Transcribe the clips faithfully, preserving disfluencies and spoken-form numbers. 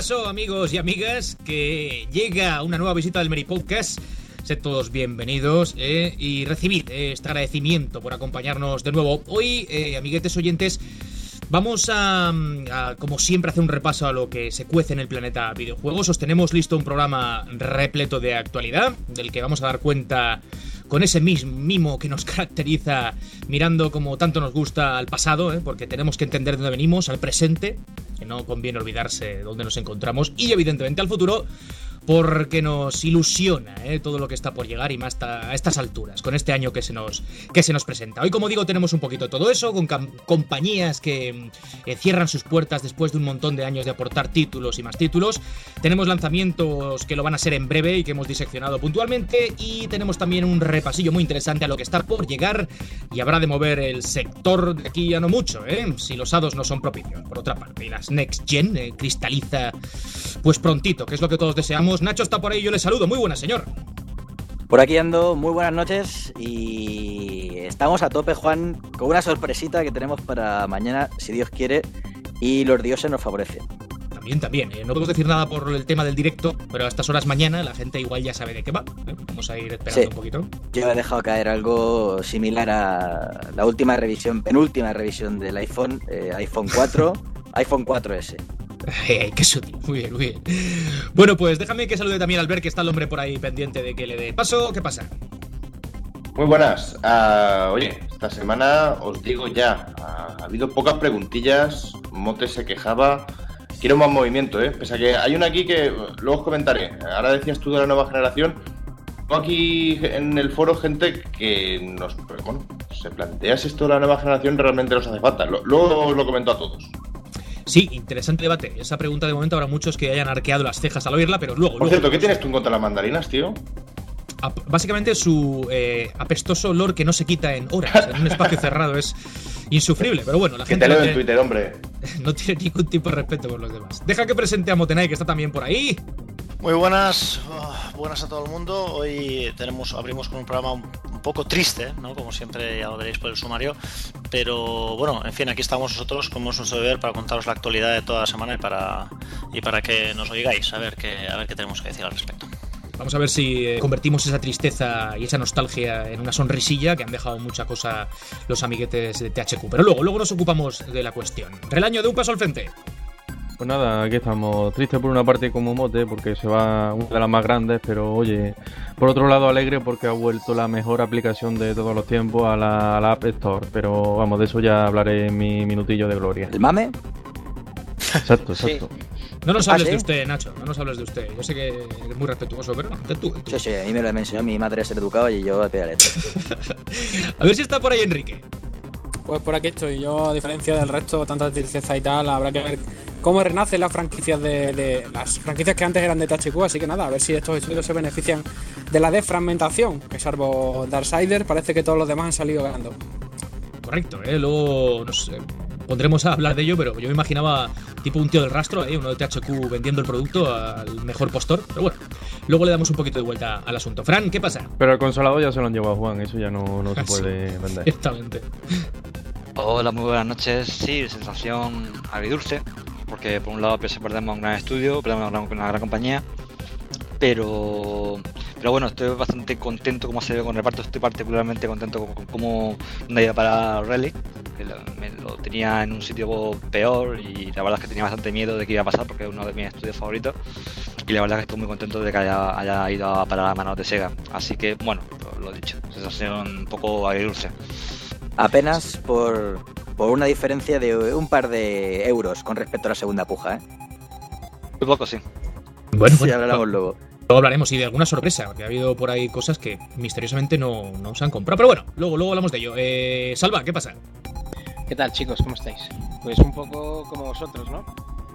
paso, amigos y amigas, que llega una nueva visita del Merry Podcast. Sed todos bienvenidos eh, y recibid eh, este agradecimiento por acompañarnos de nuevo. Hoy, eh, amiguetes oyentes, vamos a, a, como siempre, hacer un repaso a lo que se cuece en el planeta videojuegos. Os tenemos listo un programa repleto de actualidad, del que vamos a dar cuenta con ese mismo mimo que nos caracteriza, mirando como tanto nos gusta al pasado, ¿eh? Porque tenemos que entender de dónde venimos, al presente, que no conviene olvidarse de dónde nos encontramos, y evidentemente al futuro, porque nos ilusiona ¿eh? todo lo que está por llegar y más a estas alturas, con este año que se nos que se nos presenta. Hoy, como digo, tenemos un poquito de todo eso, con compañías que eh, cierran sus puertas después de un montón de años de aportar títulos y más títulos. Tenemos lanzamientos que lo van a ser en breve y que hemos diseccionado puntualmente, y tenemos también un repasillo muy interesante a lo que está por llegar y habrá de mover el sector de aquí a no mucho, ¿eh? si los hados no son propicios, por otra parte, y las Next Gen eh, cristaliza pues prontito, que es lo que todos deseamos. Nacho está por ahí, yo le saludo. Muy buenas, señor. Por aquí ando, muy buenas noches, y estamos a tope, Juan, con una sorpresita que tenemos para mañana, si Dios quiere y los dioses nos favorecen. También, también. Eh, no podemos decir nada por el tema del directo, pero a estas horas mañana la gente igual ya sabe de qué va. ¿eh? Vamos a ir esperando sí. un poquito. Yo he dejado caer algo similar a la última revisión, penúltima revisión del iPhone, eh, iPhone cuatro, iPhone cuatro ese. Ay, qué sutil, muy bien, muy bien. Bueno, pues déjame que salude también al Albert, que está el hombre por ahí pendiente de que le dé paso. ¿Qué pasa? Muy buenas. Uh, oye, esta semana os digo ya, uh, ha habido pocas preguntillas, Mote se quejaba, quiero más movimiento, ¿eh? Pese a que hay una aquí que luego os comentaré. Ahora decías tú de la nueva generación. Aquí en el foro gente que nos, bueno, se plantea si esto de la nueva generación realmente nos hace falta. Luego os lo comento a todos. Sí, interesante debate. Esa pregunta, de momento habrá muchos que hayan arqueado las cejas al oírla, pero luego... Por luego, cierto, ¿qué luego, tienes tú en contra de las mandarinas, tío? Básicamente su eh, apestoso olor que no se quita en horas, en un espacio cerrado, es insufrible. Pero bueno, la que gente... te leo no en tiene, Twitter, hombre. No tiene ningún tipo de respeto por los demás. Deja que presente a Motenay, que está también por ahí. Muy buenas, oh, buenas a todo el mundo. Hoy tenemos, abrimos con un programa un, un poco triste, ¿no? Como siempre, ya lo veréis por el sumario. Pero bueno, en fin, aquí estamos nosotros, como es nuestro deber, para contaros la actualidad de toda la semana y para y para que nos oigáis, a ver qué a ver qué tenemos que decir al respecto. Vamos a ver si eh, convertimos esa tristeza y esa nostalgia en una sonrisilla, que han dejado mucha cosa los amiguetes de T H Q. Pero luego, luego nos ocupamos de la cuestión. Relaño, de un paso al frente. Pues nada, aquí estamos. Triste por una parte como Mote, porque se va una de las más grandes, pero oye, por otro lado alegre porque ha vuelto la mejor aplicación de todos los tiempos a la, a la App Store. Pero vamos, de eso ya hablaré en mi minutillo de gloria. ¿El mame? Exacto, exacto. Sí. No nos hables ¿Ah, sí? de usted, Nacho, no nos hables de usted. Yo sé que eres muy respetuoso, pero no, de tú, de tú. Sí, sí, a mí me lo mencionó mi madre a ser educado y yo a pegar letra. A ver si está por ahí Enrique. Pues por aquí estoy. Yo, a diferencia del resto, tanta tristeza y tal, habrá que ver cómo renacen las franquicias de, de las franquicias que antes eran de T H Q, así que nada, a ver si estos estudios se benefician de la defragmentación, que salvo Darksiders parece que todos los demás han salido ganando. Correcto, eh, luego nos eh, pondremos a hablar de ello, pero yo me imaginaba tipo un tío del rastro, eh, uno de T H Q vendiendo el producto al mejor postor, pero bueno, luego le damos un poquito de vuelta al asunto. Fran, ¿qué pasa? Pero el consolador ya se lo han llevado a Juan, eso ya no, no se Ah, puede sí, vender. Exactamente. Hola, muy buenas noches. Sí, sensación agridulce, porque por un lado P S perdemos un gran estudio, perdemos una gran, una gran compañía, pero pero bueno, estoy bastante contento como se ve con el reparto. Estoy particularmente contento con, con cómo ha ido para Relic, que lo, me lo tenía en un sitio peor y la verdad es que tenía bastante miedo de que iba a pasar porque es uno de mis estudios favoritos, y la verdad es que estoy muy contento de que haya, haya ido a parar a manos de Sega. Así que bueno, lo, lo dicho, sensación un poco agridulce. Apenas por, por una diferencia de un par de euros con respecto a la segunda puja, ¿eh? Muy poco, sí. Bueno, Sí, bueno, hablamos no, luego. luego hablaremos y de alguna sorpresa, porque ha habido por ahí cosas que misteriosamente no, no se han comprado. Pero bueno, luego, luego hablamos de ello. Eh, Salva, ¿qué pasa? ¿Qué tal, chicos? ¿Cómo estáis? Pues un poco como vosotros, ¿no?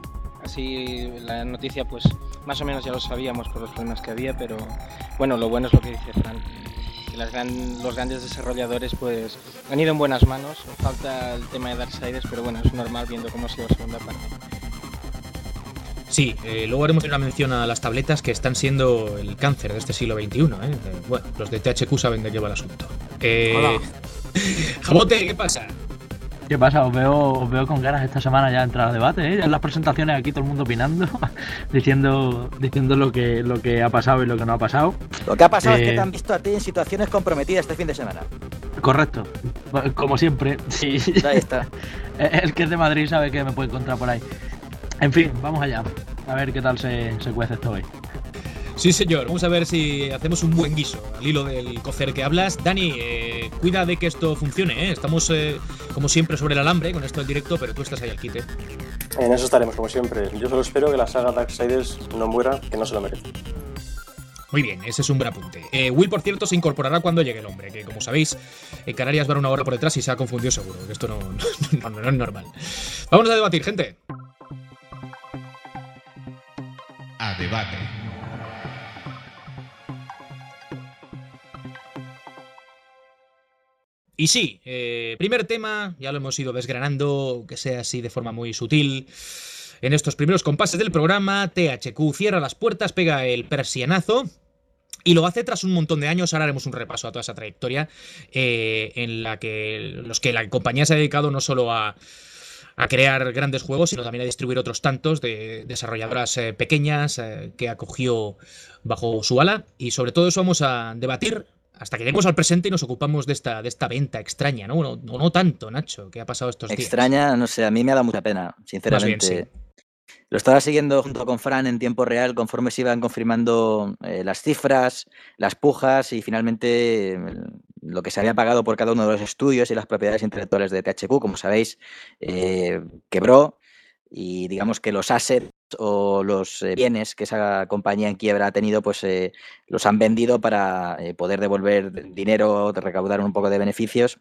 Así la noticia, pues más o menos ya lo sabíamos por los problemas que había, pero bueno, lo bueno es lo que dice Fran, que las gran, los grandes desarrolladores pues han ido en buenas manos. Falta el tema de Darksiders, pero bueno, es normal viendo cómo ha sido la segunda parte. Sí, eh, luego haremos una mención a las tabletas que están siendo el cáncer de este siglo veintiuno. ¿eh? Eh, bueno, los de T H Q saben de qué va el asunto. Eh, Hola. Jamote, ¿qué pasa? ¿Qué pasa? Os veo, os veo con ganas esta semana ya de entrar al debate, ¿eh? En las presentaciones aquí todo el mundo opinando, diciendo diciendo lo que lo que ha pasado y lo que no ha pasado. Lo que ha pasado Eh, es que te han visto a ti en situaciones comprometidas este fin de semana. Correcto, como siempre. Sí. Ahí está. El que es de Madrid sabe que me puede encontrar por ahí. En fin, vamos allá. A ver qué tal se, se cuece esto hoy. Sí, señor. Vamos a ver si hacemos un buen guiso al hilo del cocer que hablas. Dani, eh, cuida de que esto funcione, ¿eh? Estamos, eh, como siempre, sobre el alambre con esto del directo, pero tú estás ahí al quite. En eso estaremos, como siempre. Yo solo espero que la saga Darksiders no muera, que no se lo merece. Muy bien, ese es un buen apunte. Eh, Will, por cierto, se incorporará cuando llegue el hombre, que como sabéis, en Canarias van una hora por detrás y se ha confundido seguro, que esto no, no, no, no es normal. Vamos a debatir, gente. A debate. Y sí, eh, primer tema, ya lo hemos ido desgranando, que sea así de forma muy sutil. En estos primeros compases del programa, T H Q cierra las puertas, pega el persianazo y lo hace tras un montón de años. Ahora haremos un repaso a toda esa trayectoria eh, en la que los que la compañía se ha dedicado no solo a, a crear grandes juegos, sino también a distribuir otros tantos de desarrolladoras eh, pequeñas eh, que acogió bajo su ala. Y sobre todo eso vamos a debatir hasta que lleguemos al presente y nos ocupamos de esta, de esta venta extraña, ¿no? No, no, no tanto, Nacho, que ha pasado estos días. Extraña, no sé, a mí me ha dado mucha pena, sinceramente. Más bien, sí. Lo estaba siguiendo junto con Fran en tiempo real conforme se iban confirmando eh, las cifras, las pujas y finalmente eh, lo que se había pagado por cada uno de los estudios y las propiedades intelectuales de T H Q, como sabéis, eh, quebró y digamos que los assets o los eh, bienes que esa compañía en quiebra ha tenido, pues eh, los han vendido para eh, poder devolver dinero, recaudar un poco de beneficios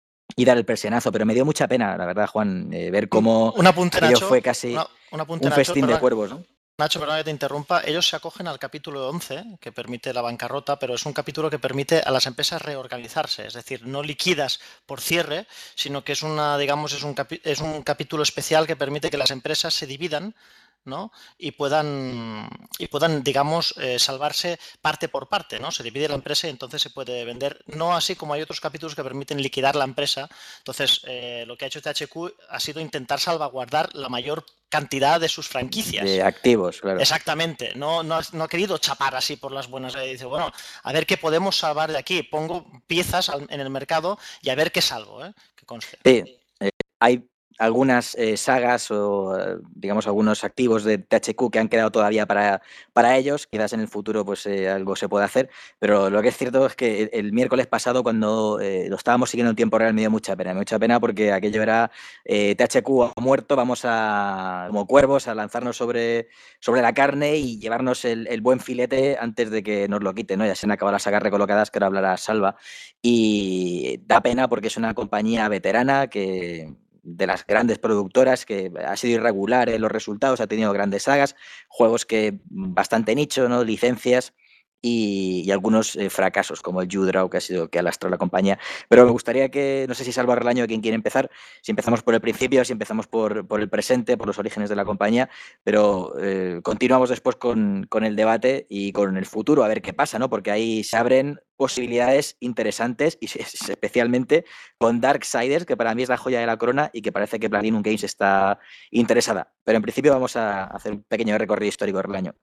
y dar el persianazo, pero me dio mucha pena, la verdad, Juan, eh, ver cómo Un apunte, aquello Nacho, fue casi una- un apunte, un Nacho, festín de perdón. cuervos, ¿no? Nacho, perdona que te interrumpa, ellos se acogen al capítulo once, que permite la bancarrota, pero es un capítulo que permite a las empresas reorganizarse, es decir, no liquidas por cierre, sino que es una, digamos, es un, capi- es un capítulo especial que permite que las empresas se dividan, ¿no? Y puedan, y puedan, digamos, eh, salvarse parte por parte, ¿no? Se divide la empresa y entonces se puede vender, no así como hay otros capítulos que permiten liquidar la empresa. Entonces, eh, lo que ha hecho T H Q ha sido intentar salvaguardar la mayor cantidad de sus franquicias. De activos, claro. Exactamente, no, no, ha- no ha querido chapar así por las buenas. Eh, Dice, bueno, a ver qué podemos salvar de aquí. Pongo piezas al- en el mercado y a ver qué salvo, ¿eh? Que conste. Sí, eh, hay algunas eh, sagas o, eh, digamos, algunos activos de T H Q que han quedado todavía para, para ellos. Quizás en el futuro pues eh, algo se pueda hacer, pero lo que es cierto es que el, el miércoles pasado, cuando eh, lo estábamos siguiendo en tiempo real, me dio mucha pena. Me dio mucha pena porque aquello era eh, T H Q ha muerto, vamos a, como cuervos, a lanzarnos sobre, sobre la carne y llevarnos el, el buen filete antes de que nos lo quiten, ¿no? Ya se han acabado las sagas recolocadas, que ahora hablará Salva. Y da pena porque es una compañía veterana que de las grandes productoras que ha sido irregular en los resultados, ha tenido grandes sagas, juegos que bastante nicho, ¿no? Licencias y, y algunos eh, fracasos como el U-Draw que ha sido que ha lastrado la compañía. Pero me gustaría que, no sé si Salva Relaño, quien quiere empezar, si empezamos por el principio, si empezamos por, por el presente, por los orígenes de la compañía, pero eh, continuamos después con, con el debate y con el futuro, a ver qué pasa, ¿no? Porque ahí se abren posibilidades interesantes y especialmente con Darksiders, que para mí es la joya de la corona y que parece que Platinum Games está interesada. Pero en principio vamos a hacer un pequeño recorrido histórico del año.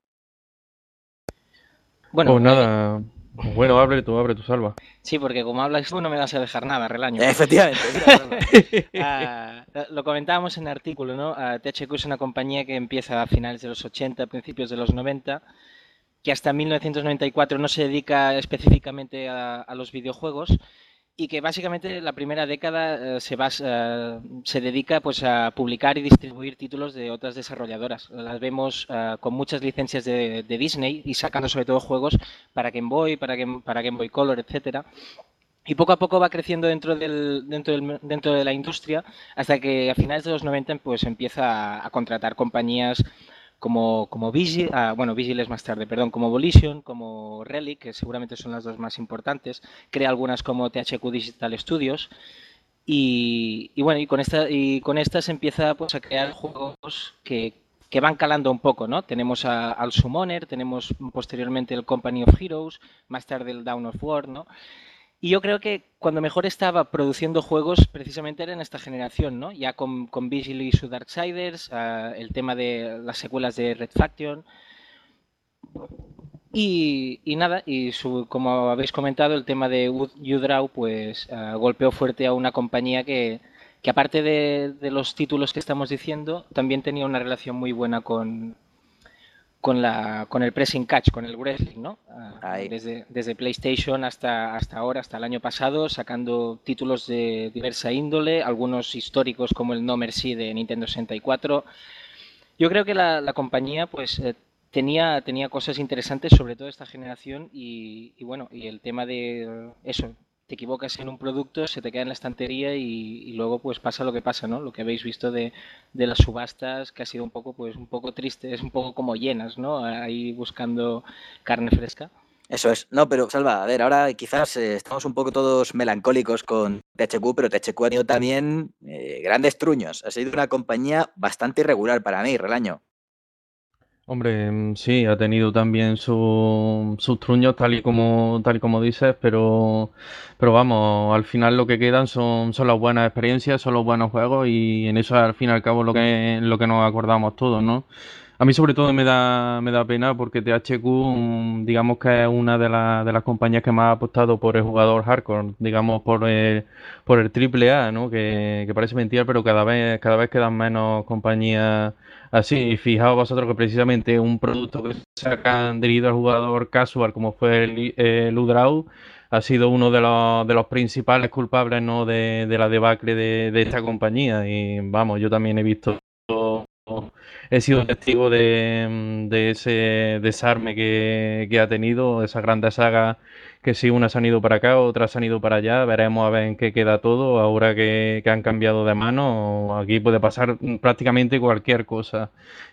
Bueno, Pues nada, pues bueno, abre tú, abre tú, Salva. sí, porque como hablas tú no me vas a dejar nada, Relaño. Efectivamente. Ah, lo comentábamos en el artículo, ¿no? Ah, T H Q es una compañía que empieza a finales de los ochenta, principios de los noventa, que hasta mil novecientos noventa y cuatro no se dedica específicamente a, a los videojuegos y que básicamente la primera década eh, se, basa, eh, se dedica pues, a publicar y distribuir títulos de otras desarrolladoras. Las vemos eh, con muchas licencias de, de Disney y sacando sobre todo juegos para Game Boy, para Game, para Game Boy Color, etcétera. Y poco a poco va creciendo dentro del, dentro del, dentro de la industria hasta que a finales de los noventa pues empieza a, a contratar compañías como, como Vigil, ah, bueno, Vigil es más tarde, perdón, como Volition, como Relic, que seguramente son las dos más importantes. Crea algunas como T H Q Digital Studios. Y, y bueno, y con esta y con estas empieza pues a crear juegos que, que van calando un poco, ¿no? Tenemos a, al Summoner, tenemos posteriormente el Company of Heroes, más tarde el Dawn of War, ¿no? Y yo creo que cuando mejor estaba produciendo juegos precisamente era en esta generación, ¿no? Ya con, con Vigil y su Darksiders, uh, el tema de las secuelas de Red Faction. Y, y nada, y su, como habéis comentado, el tema de U-Draw pues uh, golpeó fuerte a una compañía que, que aparte de, de los títulos que estamos diciendo, también tenía una relación muy buena con... con la con el pressing catch, con el wrestling, ¿no? Uh, desde, desde PlayStation hasta, hasta ahora, hasta el año pasado, sacando títulos de diversa índole, algunos históricos como el No Mercy de Nintendo sesenta y cuatro. Yo creo que la, la compañía pues eh, tenía, tenía cosas interesantes, sobre todo esta generación, y, y bueno, y el tema de eso, te equivocas en un producto, se te queda en la estantería y, y luego pues pasa lo que pasa, ¿no? Lo que habéis visto de, de las subastas, que ha sido un poco pues un poco triste, es un poco como llenas, ¿no? Ahí buscando carne fresca. Eso es. No, pero Salva, a ver, ahora quizás eh, estamos un poco todos melancólicos con T H Q, pero T H Q ha tenido también eh, grandes truños. Ha sido una compañía bastante irregular para mí, Relaño. Hombre, sí, ha tenido también su, sus truños, tal y como tal y como dices, pero, pero vamos, al final lo que quedan son, son las buenas experiencias, son los buenos juegos y en eso al fin y al cabo lo que, lo que nos acordamos todos, ¿no? A mí sobre todo me da, me da pena porque T H Q, digamos que es una de, la, de las compañías que más ha apostado por el jugador hardcore, digamos por el, por el triple A, ¿no? Que, que parece mentira, pero cada vez, cada vez quedan menos compañías así. Y fijaos vosotros que precisamente un producto que sacan dirigido al jugador casual, como fue el, el U-Draw, ha sido uno de los, de los principales culpables, ¿no? de, de la debacle de, de esta compañía. Y vamos, yo también he visto... He sido testigo de, de ese desarme que, que ha tenido, esas grandes sagas que si unas han ido para acá, otras han ido para allá. Veremos a ver en qué queda todo ahora que, que han cambiado de mano. Aquí puede pasar prácticamente cualquier cosa.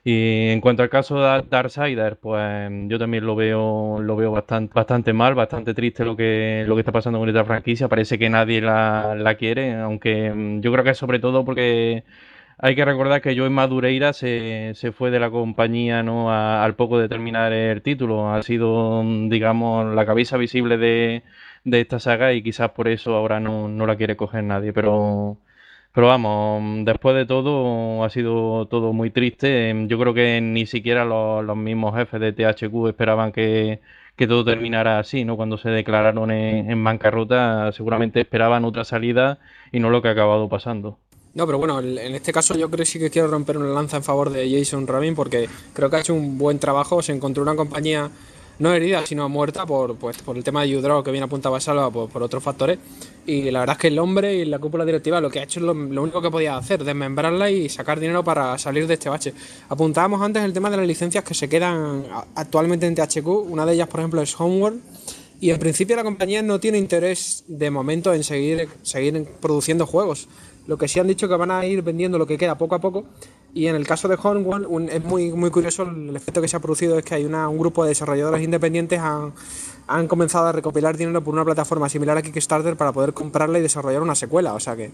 Y en cuanto al caso de Darksiders, pues yo también lo veo lo veo bastante bastante mal, bastante triste lo que lo que está pasando con esta franquicia. Parece que nadie la, la quiere, aunque yo creo que es sobre todo porque hay que recordar que Joe Madureira se, se fue de la compañía, ¿no? A, al poco de terminar el título. Ha sido, digamos, la cabeza visible de, de esta saga y quizás por eso ahora no, no la quiere coger nadie. Pero, pero vamos, después de todo ha sido todo muy triste. Yo creo que ni siquiera los, los mismos jefes de T H Q esperaban que, que todo terminara así, ¿no? Cuando se declararon en, en bancarrota, seguramente esperaban otra salida y no lo que ha acabado pasando. No, pero bueno, en este caso yo creo que sí que quiero romper una lanza en favor de Jason Rabin porque creo que ha hecho un buen trabajo. Se encontró una compañía no herida, sino muerta por, pues, por el tema de U-Draw que bien apuntaba Salva, por, por otros factores. Y la verdad es que el hombre y la cúpula directiva lo que ha hecho es lo, lo único que podía hacer, desmembrarla y sacar dinero para salir de este bache. Apuntábamos antes el tema de las licencias que se quedan actualmente en T H Q. Una de ellas, por ejemplo, es Homeworld. Y en principio la compañía no tiene interés de momento en seguir, seguir produciendo juegos. Lo que sí han dicho que van a ir vendiendo lo que queda poco a poco. Y en el caso de Homeworld un, es muy, muy curioso el efecto que se ha producido. Es que hay una, un grupo de desarrolladores independientes han, han comenzado a recopilar dinero por una plataforma similar a Kickstarter para poder comprarla y desarrollar una secuela. O sea que...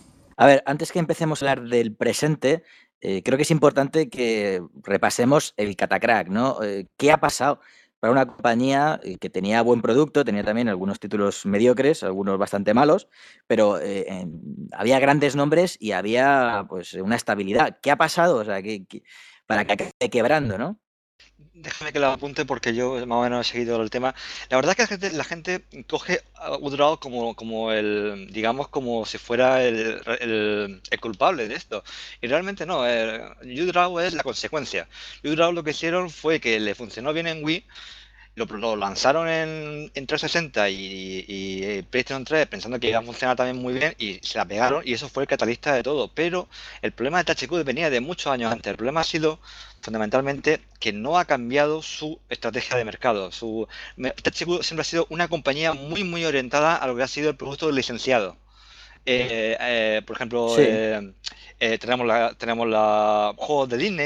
A ver, antes que empecemos a hablar del presente, eh, creo que es importante que repasemos el Catacrack, ¿no? Eh, ¿Qué ha pasado para una compañía que tenía buen producto, tenía también algunos títulos mediocres, algunos bastante malos, pero eh, en, había grandes nombres y había pues una estabilidad? ¿Qué ha pasado? O sea, que, que, para que acabe quebrando, ¿no? Déjame que lo apunte porque yo más o menos he seguido el tema. La verdad es que la gente, la gente coge a U-Draw como, como el, digamos, como si fuera el, el, el culpable de esto. Y realmente no, U-Draw es la consecuencia. U-Draw lo que hicieron fue que le funcionó bien en Wii, lo, lo lanzaron en, en trescientos sesenta y, y PlayStation tres pensando que iba a funcionar también muy bien y se la pegaron y eso fue el catalista de todo. Pero el problema de T H Q venía de muchos años antes. El problema ha sido fundamentalmente que no ha cambiado su estrategia de mercado. Su, T H Q siempre ha sido una compañía muy muy orientada a lo que ha sido el producto licenciado. Eh, eh, por ejemplo, sí. eh, eh, tenemos la tenemos la juegos de Disney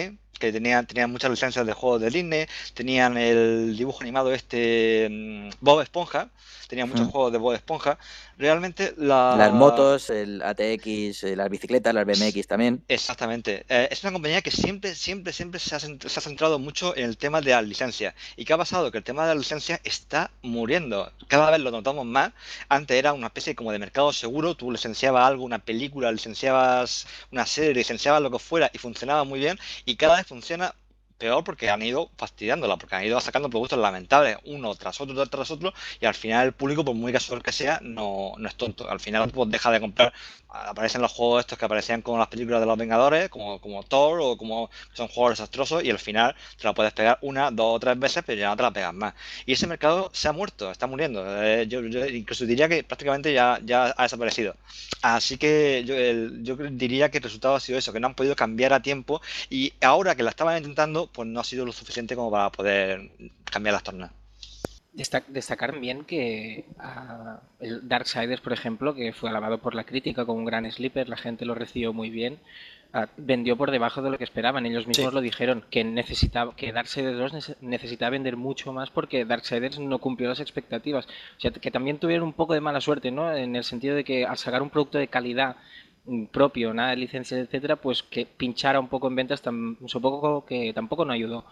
que tenían, tenían muchas licencias de juegos de Disney, tenían el dibujo animado este mm, Bob Esponja, tenían muchos Mm. juegos de Bob Esponja. Realmente Las la... motos, el A T X, eh, las bicicletas, las B M X también. Exactamente. Eh, es una compañía que siempre, siempre, siempre se ha, cent- se ha centrado mucho en el tema de las licencias. ¿Y qué ha pasado? Que el tema de las licencias está muriendo. Cada vez lo notamos más. Antes era una especie como de mercado seguro. Tú licenciabas algo, una película, licenciabas una serie, licenciabas lo que fuera y funcionaba muy bien. Y cada vez funciona peor porque han ido fastidiándola, porque han ido sacando productos lamentables uno tras otro tras otro y al final el público, por muy casual que sea, no, no es tonto. Al final pues deja de comprar. Aparecen los juegos estos que aparecían como las películas de los Vengadores, como, como Thor o como son juegos desastrosos y al final te la puedes pegar una, dos o tres veces, pero ya no te la pegas más. Y ese mercado se ha muerto, está muriendo. Eh, yo, yo incluso diría que prácticamente ya, ya ha desaparecido. Así que yo, el, yo diría que el resultado ha sido eso, que no han podido cambiar a tiempo y ahora que la estaban intentando, pues no ha sido lo suficiente como para poder cambiar las tornas. Destac- destacar bien que uh, el Darksiders, por ejemplo, que fue alabado por la crítica como un gran sleeper, la gente lo recibió muy bien, uh, vendió por debajo de lo que esperaban. Ellos mismos Sí. lo dijeron, que necesitaba, que Darksiders dos nece- necesitaba vender mucho más porque Darksiders no cumplió las expectativas. O sea, que también tuvieron un poco de mala suerte, ¿no? En el sentido de que al sacar un producto de calidad mm, propio, nada de licencias, etcétera, pues que pinchara un poco en ventas, tam- supongo que tampoco no ayudó.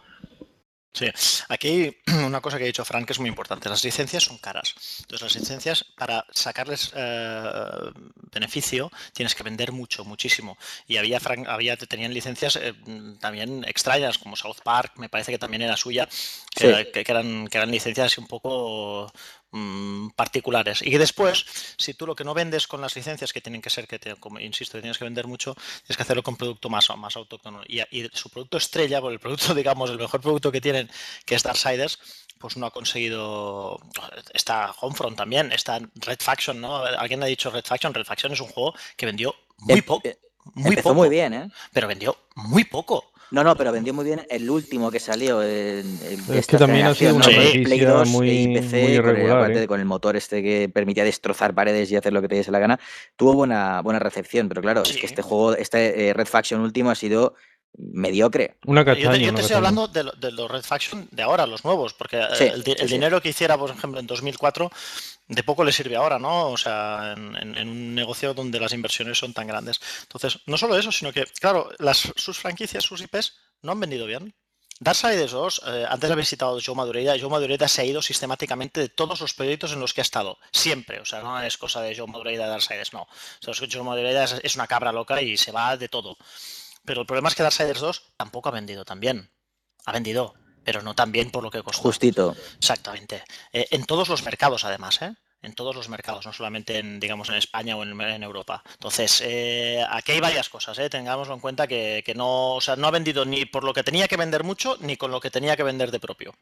Sí, aquí hay una cosa que ha dicho Frank que es muy importante. Las licencias son caras. Entonces, las licencias, para sacarles eh, beneficio, tienes que vender mucho, muchísimo. Y había, Frank, había tenían licencias eh, también extrañas, como South Park, me parece que también era suya, que, Sí. que, que eran, que eran licencias un poco mm, particulares. Y que después, si tú lo que no vendes con las licencias, que tienen que ser, que te, como insisto, que tienes que vender mucho, tienes que hacerlo con producto más, más autóctono. Y, y su producto estrella, por el producto, digamos, el mejor producto que tienen, que es Darksiders, pues no ha conseguido. Está Homefront también, está Red Faction, ¿no? Alguien ha dicho Red Faction. Red Faction es un juego que vendió muy Em- poco. eh, Muy Empezó poco, muy bien, ¿eh? pero vendió muy poco. No, no, pero vendió muy bien el último que salió en, en- de Es esta que también ha sido generación, una ¿no? Con el Sí. Play franquicia dos muy, y muy P C, con el, irregular, aparte ¿eh? de- con el motor este que permitía destrozar paredes y hacer lo que te diese la gana, tuvo buena, buena recepción, pero claro, es que Sí. este juego, este eh, Red Faction último ha sido mediocre. Una Yo te, castaña, yo una te estoy castaña. hablando de, lo- de los Red Faction de ahora, los nuevos, porque eh, Sí, el, di- sí, el sí. dinero que hiciera, por ejemplo, en dos mil cuatro, de poco le sirve ahora, ¿no? O sea, en, en- en un negocio donde las inversiones son tan grandes. Entonces, no solo eso, sino que, claro, las, sus franquicias, sus I Ps, no han vendido bien. Darksiders dos, eh, antes de haber citado a Joe Madureira, Joe Madureira se ha ido sistemáticamente de todos los proyectos en los que ha estado, siempre. O sea, no es cosa de Joe Madureira de Darksiders, no. O sea, es que Joe Madureira es, es una cabra loca y se va de todo. Pero el problema es que Darksiders dos tampoco ha vendido tan bien. Ha vendido, pero no tan bien por lo que costó. Justito. Exactamente. Eh, en todos los mercados, además, ¿eh? En todos los mercados, no solamente en, digamos, en España o en, en Europa. Entonces, eh, aquí hay varias cosas, ¿eh? Tengámoslo en cuenta que, que no, o sea, no ha vendido ni por lo que tenía que vender mucho, ni con lo que tenía que vender de propio.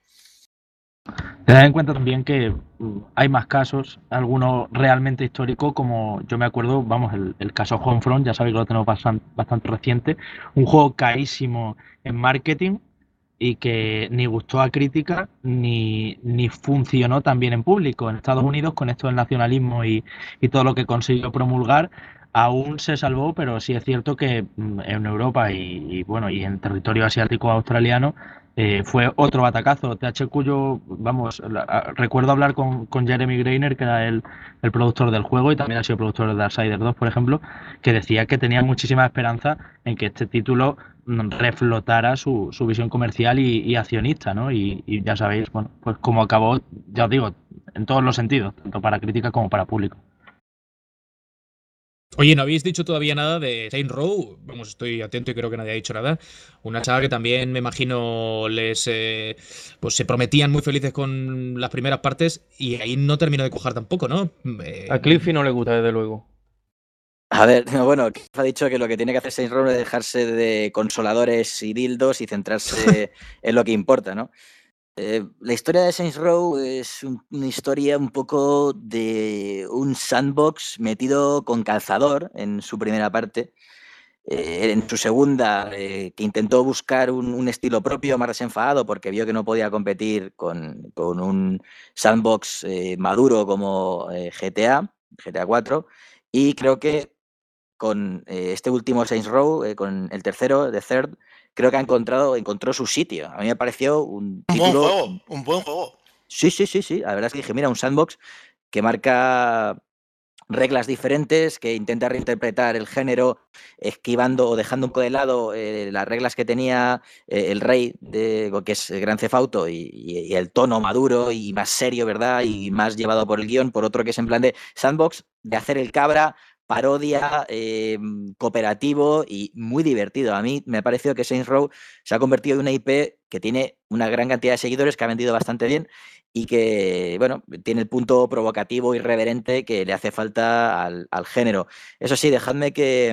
Tened en cuenta también que mm, hay más casos, algunos realmente históricos, como yo me acuerdo, vamos, el, el caso Homefront, ya sabéis que lo tenemos bastante, bastante reciente, un juego carísimo en marketing y que ni gustó a crítica ni, ni funcionó tan bien en público. En Estados Unidos, con esto del nacionalismo y, y todo lo que consiguió promulgar, aún se salvó, pero sí es cierto que mm, en Europa y, y, bueno, y en territorio asiático australiano eh, fue otro batacazo. T H Q, yo, vamos, la- a- recuerdo hablar con, con Jeremy Greiner, que era el, el productor del juego y también ha sido productor de Darksiders dos, por ejemplo, que decía que tenía muchísima esperanza en que este título mm, reflotara su, su visión comercial y, y accionista, ¿no? Y, y ya sabéis, bueno, pues como acabó, ya os digo, en todos los sentidos, tanto para crítica como para público. Oye, no habéis dicho todavía nada de Saints Row. Vamos, estoy atento y creo que nadie ha dicho nada. Una saga que también me imagino les eh, pues se prometían muy felices con las primeras partes y ahí no terminó de cuajar tampoco, ¿no? Eh, A Cliffy no le gusta, desde luego. A ver, bueno, Keith ha dicho que lo que tiene que hacer Saints Row es dejarse de consoladores y dildos y centrarse en lo que importa, ¿no? Eh, la historia de Saints Row es un- una historia un poco de un sandbox metido con calzador en su primera parte. Eh, en su segunda, eh, que intentó buscar un, un estilo propio, más desenfadado, porque vio que no podía competir con, con un sandbox eh, maduro como eh, G T A, G T A cuatro, y creo que con eh, este último Saints Row, eh, con el tercero, The Third, creo que ha encontrado encontró su sitio. A mí me pareció un Un buen título... juego, un buen juego. Sí, sí, sí, sí. La verdad es que dije, mira, un sandbox que marca reglas diferentes, que intenta reinterpretar el género, esquivando o dejando un poco de lado eh, las reglas que tenía eh, el rey, de lo que es Grand Theft Auto, y, y, y el tono maduro y más serio, ¿verdad? Y más llevado por el guión, por otro que es en plan de sandbox, de hacer el cabra, parodia, eh, cooperativo y muy divertido. A mí me ha parecido que Saints Row se ha convertido en una I P que tiene una gran cantidad de seguidores, que ha vendido bastante bien y que, bueno, tiene el punto provocativo, irreverente que le hace falta al, al género. Eso sí, dejadme que,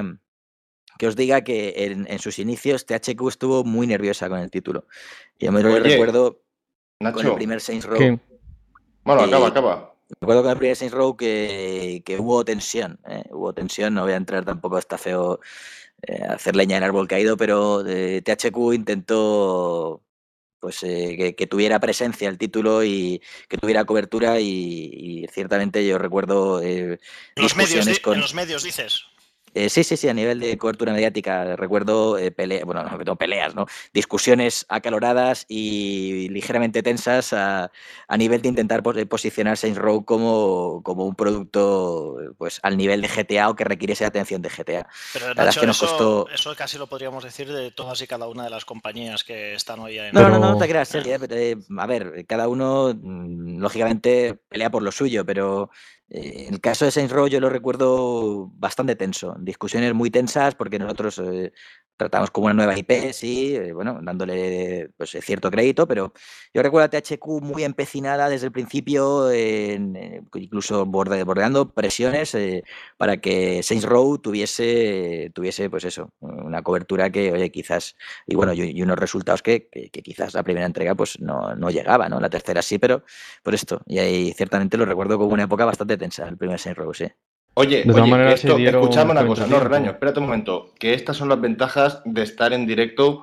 que os diga que en, en sus inicios T H Q estuvo muy nerviosa con el título. Yo me lo Oye, recuerdo Nacho. con el primer Saints Row. ¿Qué? Bueno, Eh, acaba, acaba. Recuerdo con el primer Saints Row que, que hubo tensión, ¿eh? Hubo tensión, no voy a entrar tampoco, está feo eh, hacer leña en árbol caído, pero eh, T H Q intentó pues eh, que, que tuviera presencia el título y que tuviera cobertura y, y ciertamente yo recuerdo eh, En los, medios, discusiones di- con... en los medios dices. Eh, sí, sí, sí, a nivel de cobertura mediática recuerdo eh, pelea, bueno, no, no peleas, ¿no? Discusiones acaloradas y ligeramente tensas a, a nivel de intentar pos- posicionar Saints Row como, como un producto pues al nivel de G T A o que requiriese atención de G T A. Pero La verdad es Nacho, que nos eso, costó... eso casi lo podríamos decir de todas y cada una de las compañías que están hoy en... No, Pero- no, no, no te creas, Sergi, eh, pero, eh, a ver, cada uno mm, lógicamente pelea por lo suyo, pero eh, el caso de Saints Row yo lo recuerdo bastante tenso, discusiones muy tensas porque nosotros eh, tratamos como una nueva I P, sí, eh, bueno, dándole pues, cierto crédito, pero yo recuerdo a T H Q muy empecinada desde el principio, en, eh, incluso borde, bordeando presiones eh, para que Saints Row tuviese, tuviese, pues eso, una cobertura que, oye, quizás, y bueno, y, y unos resultados que, que, que quizás la primera entrega pues no, no llegaba, ¿no? La tercera sí, pero por esto, y ahí ciertamente lo recuerdo como una época bastante tensa, el primer Saints Row, sí. Oye, De todas oye, que maneras, se esto, dieron escuchadme una su cosa, no, entretiempo. Renaño, espérate un momento, que estas son las ventajas de estar en directo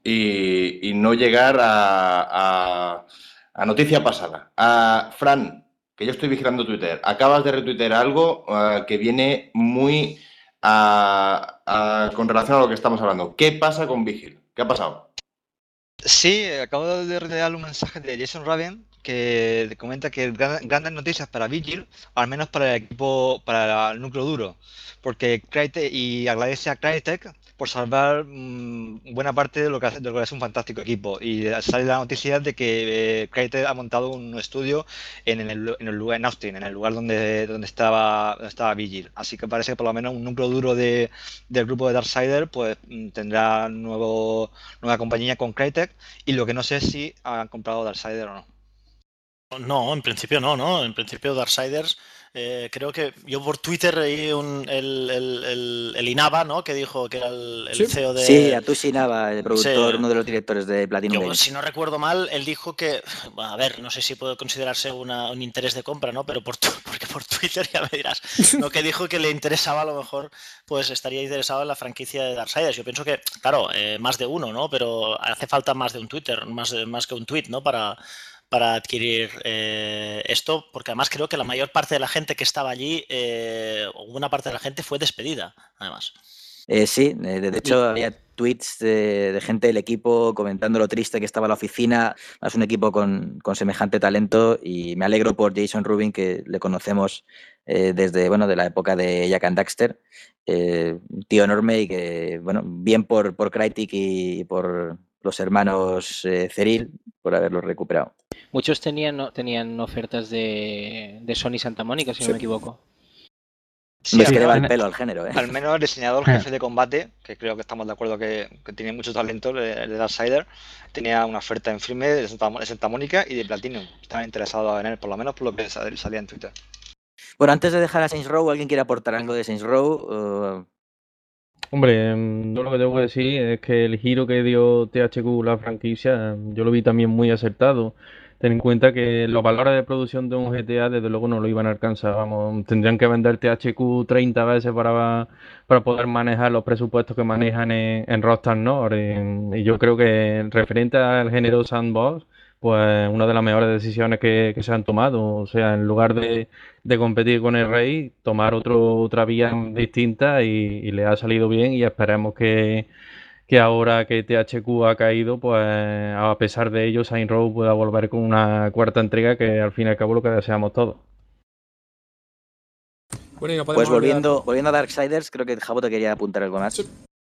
y, y no llegar a, a, a noticia pasada. A Fran, que yo estoy vigilando Twitter, acabas de retuitear algo uh, que viene muy a, a, con relación a lo que estamos hablando. ¿Qué pasa con Vigil? ¿Qué ha pasado? Sí, acabo de regalar un mensaje de Jason Raven que comenta que gran- grandes noticias para Vigil, al menos para el equipo, para el núcleo duro, porque Crytek, y agradece a Crytek por salvar mmm, buena parte de lo, que hace, de lo que es un fantástico equipo. Y sale la noticia de que eh, Crytek ha montado un estudio en, en, el, en el lugar en Austin, en el lugar donde, donde estaba donde estaba Vigil. Así que parece que por lo menos un núcleo duro de, del grupo de Darksider pues tendrá nuevo nueva compañía con Crytek, y lo que no sé es si han comprado Darksider o no. No, en principio no, ¿no? En principio Darksiders, eh, creo que yo por Twitter leí un, el, el, el, el Inaba, ¿no? Que dijo que era el, el Sí. C E O de... Sí, Atushi Nava, el productor, Sí. uno de los directores de Platinum Yo, Games. si no recuerdo mal, él dijo que, bueno, a ver, no sé si puede considerarse una, un interés de compra, ¿no? Pero por tu, porque por Twitter ya me dirás, ¿no? Que dijo que le interesaba, a lo mejor, pues estaría interesado en la franquicia de Darksiders. Yo pienso que, claro, eh, más de uno, ¿no? Pero hace falta más de un Twitter, más, de, más que un tweet, ¿no? Para, para adquirir eh, esto, porque además creo que la mayor parte de la gente que estaba allí, eh, o una parte de la gente fue despedida, además. Eh, sí, de, de hecho había tweets de, de gente del equipo comentando lo triste que estaba la oficina. Es un equipo con, con semejante talento y me alegro por Jason Rubin, que le conocemos eh, desde, bueno, de la época de Jak and Daxter, eh, un tío enorme y que, bueno, bien por, por Crytek y por los hermanos eh, Ceril por haberlos recuperado. Muchos tenían, tenían ofertas de, de Sony Santa Mónica, si Sí. no me equivoco. Sí, Es que le va al, el pelo al género, ¿eh? al menos el diseñador jefe de combate, que creo que estamos de acuerdo que, que tiene mucho talento, el de Darksider, tenía una oferta en firme de Santa, de Santa Mónica y de Platinum. Estaban interesados en él, por lo menos por lo que salía en Twitter. Bueno, antes de dejar a Saints Row, ¿alguien quiere aportar algo de Saints Row? Uh... Hombre, yo lo que tengo que decir es que el giro que dio T H Q la franquicia, yo lo vi también muy acertado. Ten en cuenta que los valores de producción de un G T A desde luego no lo iban a alcanzar. Vamos, tendrían que vender T H Q treinta veces para, para poder manejar los presupuestos que manejan en, en Rockstar North. Y, y yo creo que referente al género sandbox, pues una de las mejores decisiones que, que se han tomado. O sea, en lugar de, de competir con el Rey, tomar otro, otra vía distinta y, y le ha salido bien, y esperemos que que ahora que T H Q ha caído, pues a pesar de ello, Saints Row pueda volver con una cuarta entrega que al fin y al cabo lo que deseamos todos. Bueno, y no Pues podemos volviendo, olvidar- volviendo a Darksiders, creo que Jabo te quería apuntar algo más.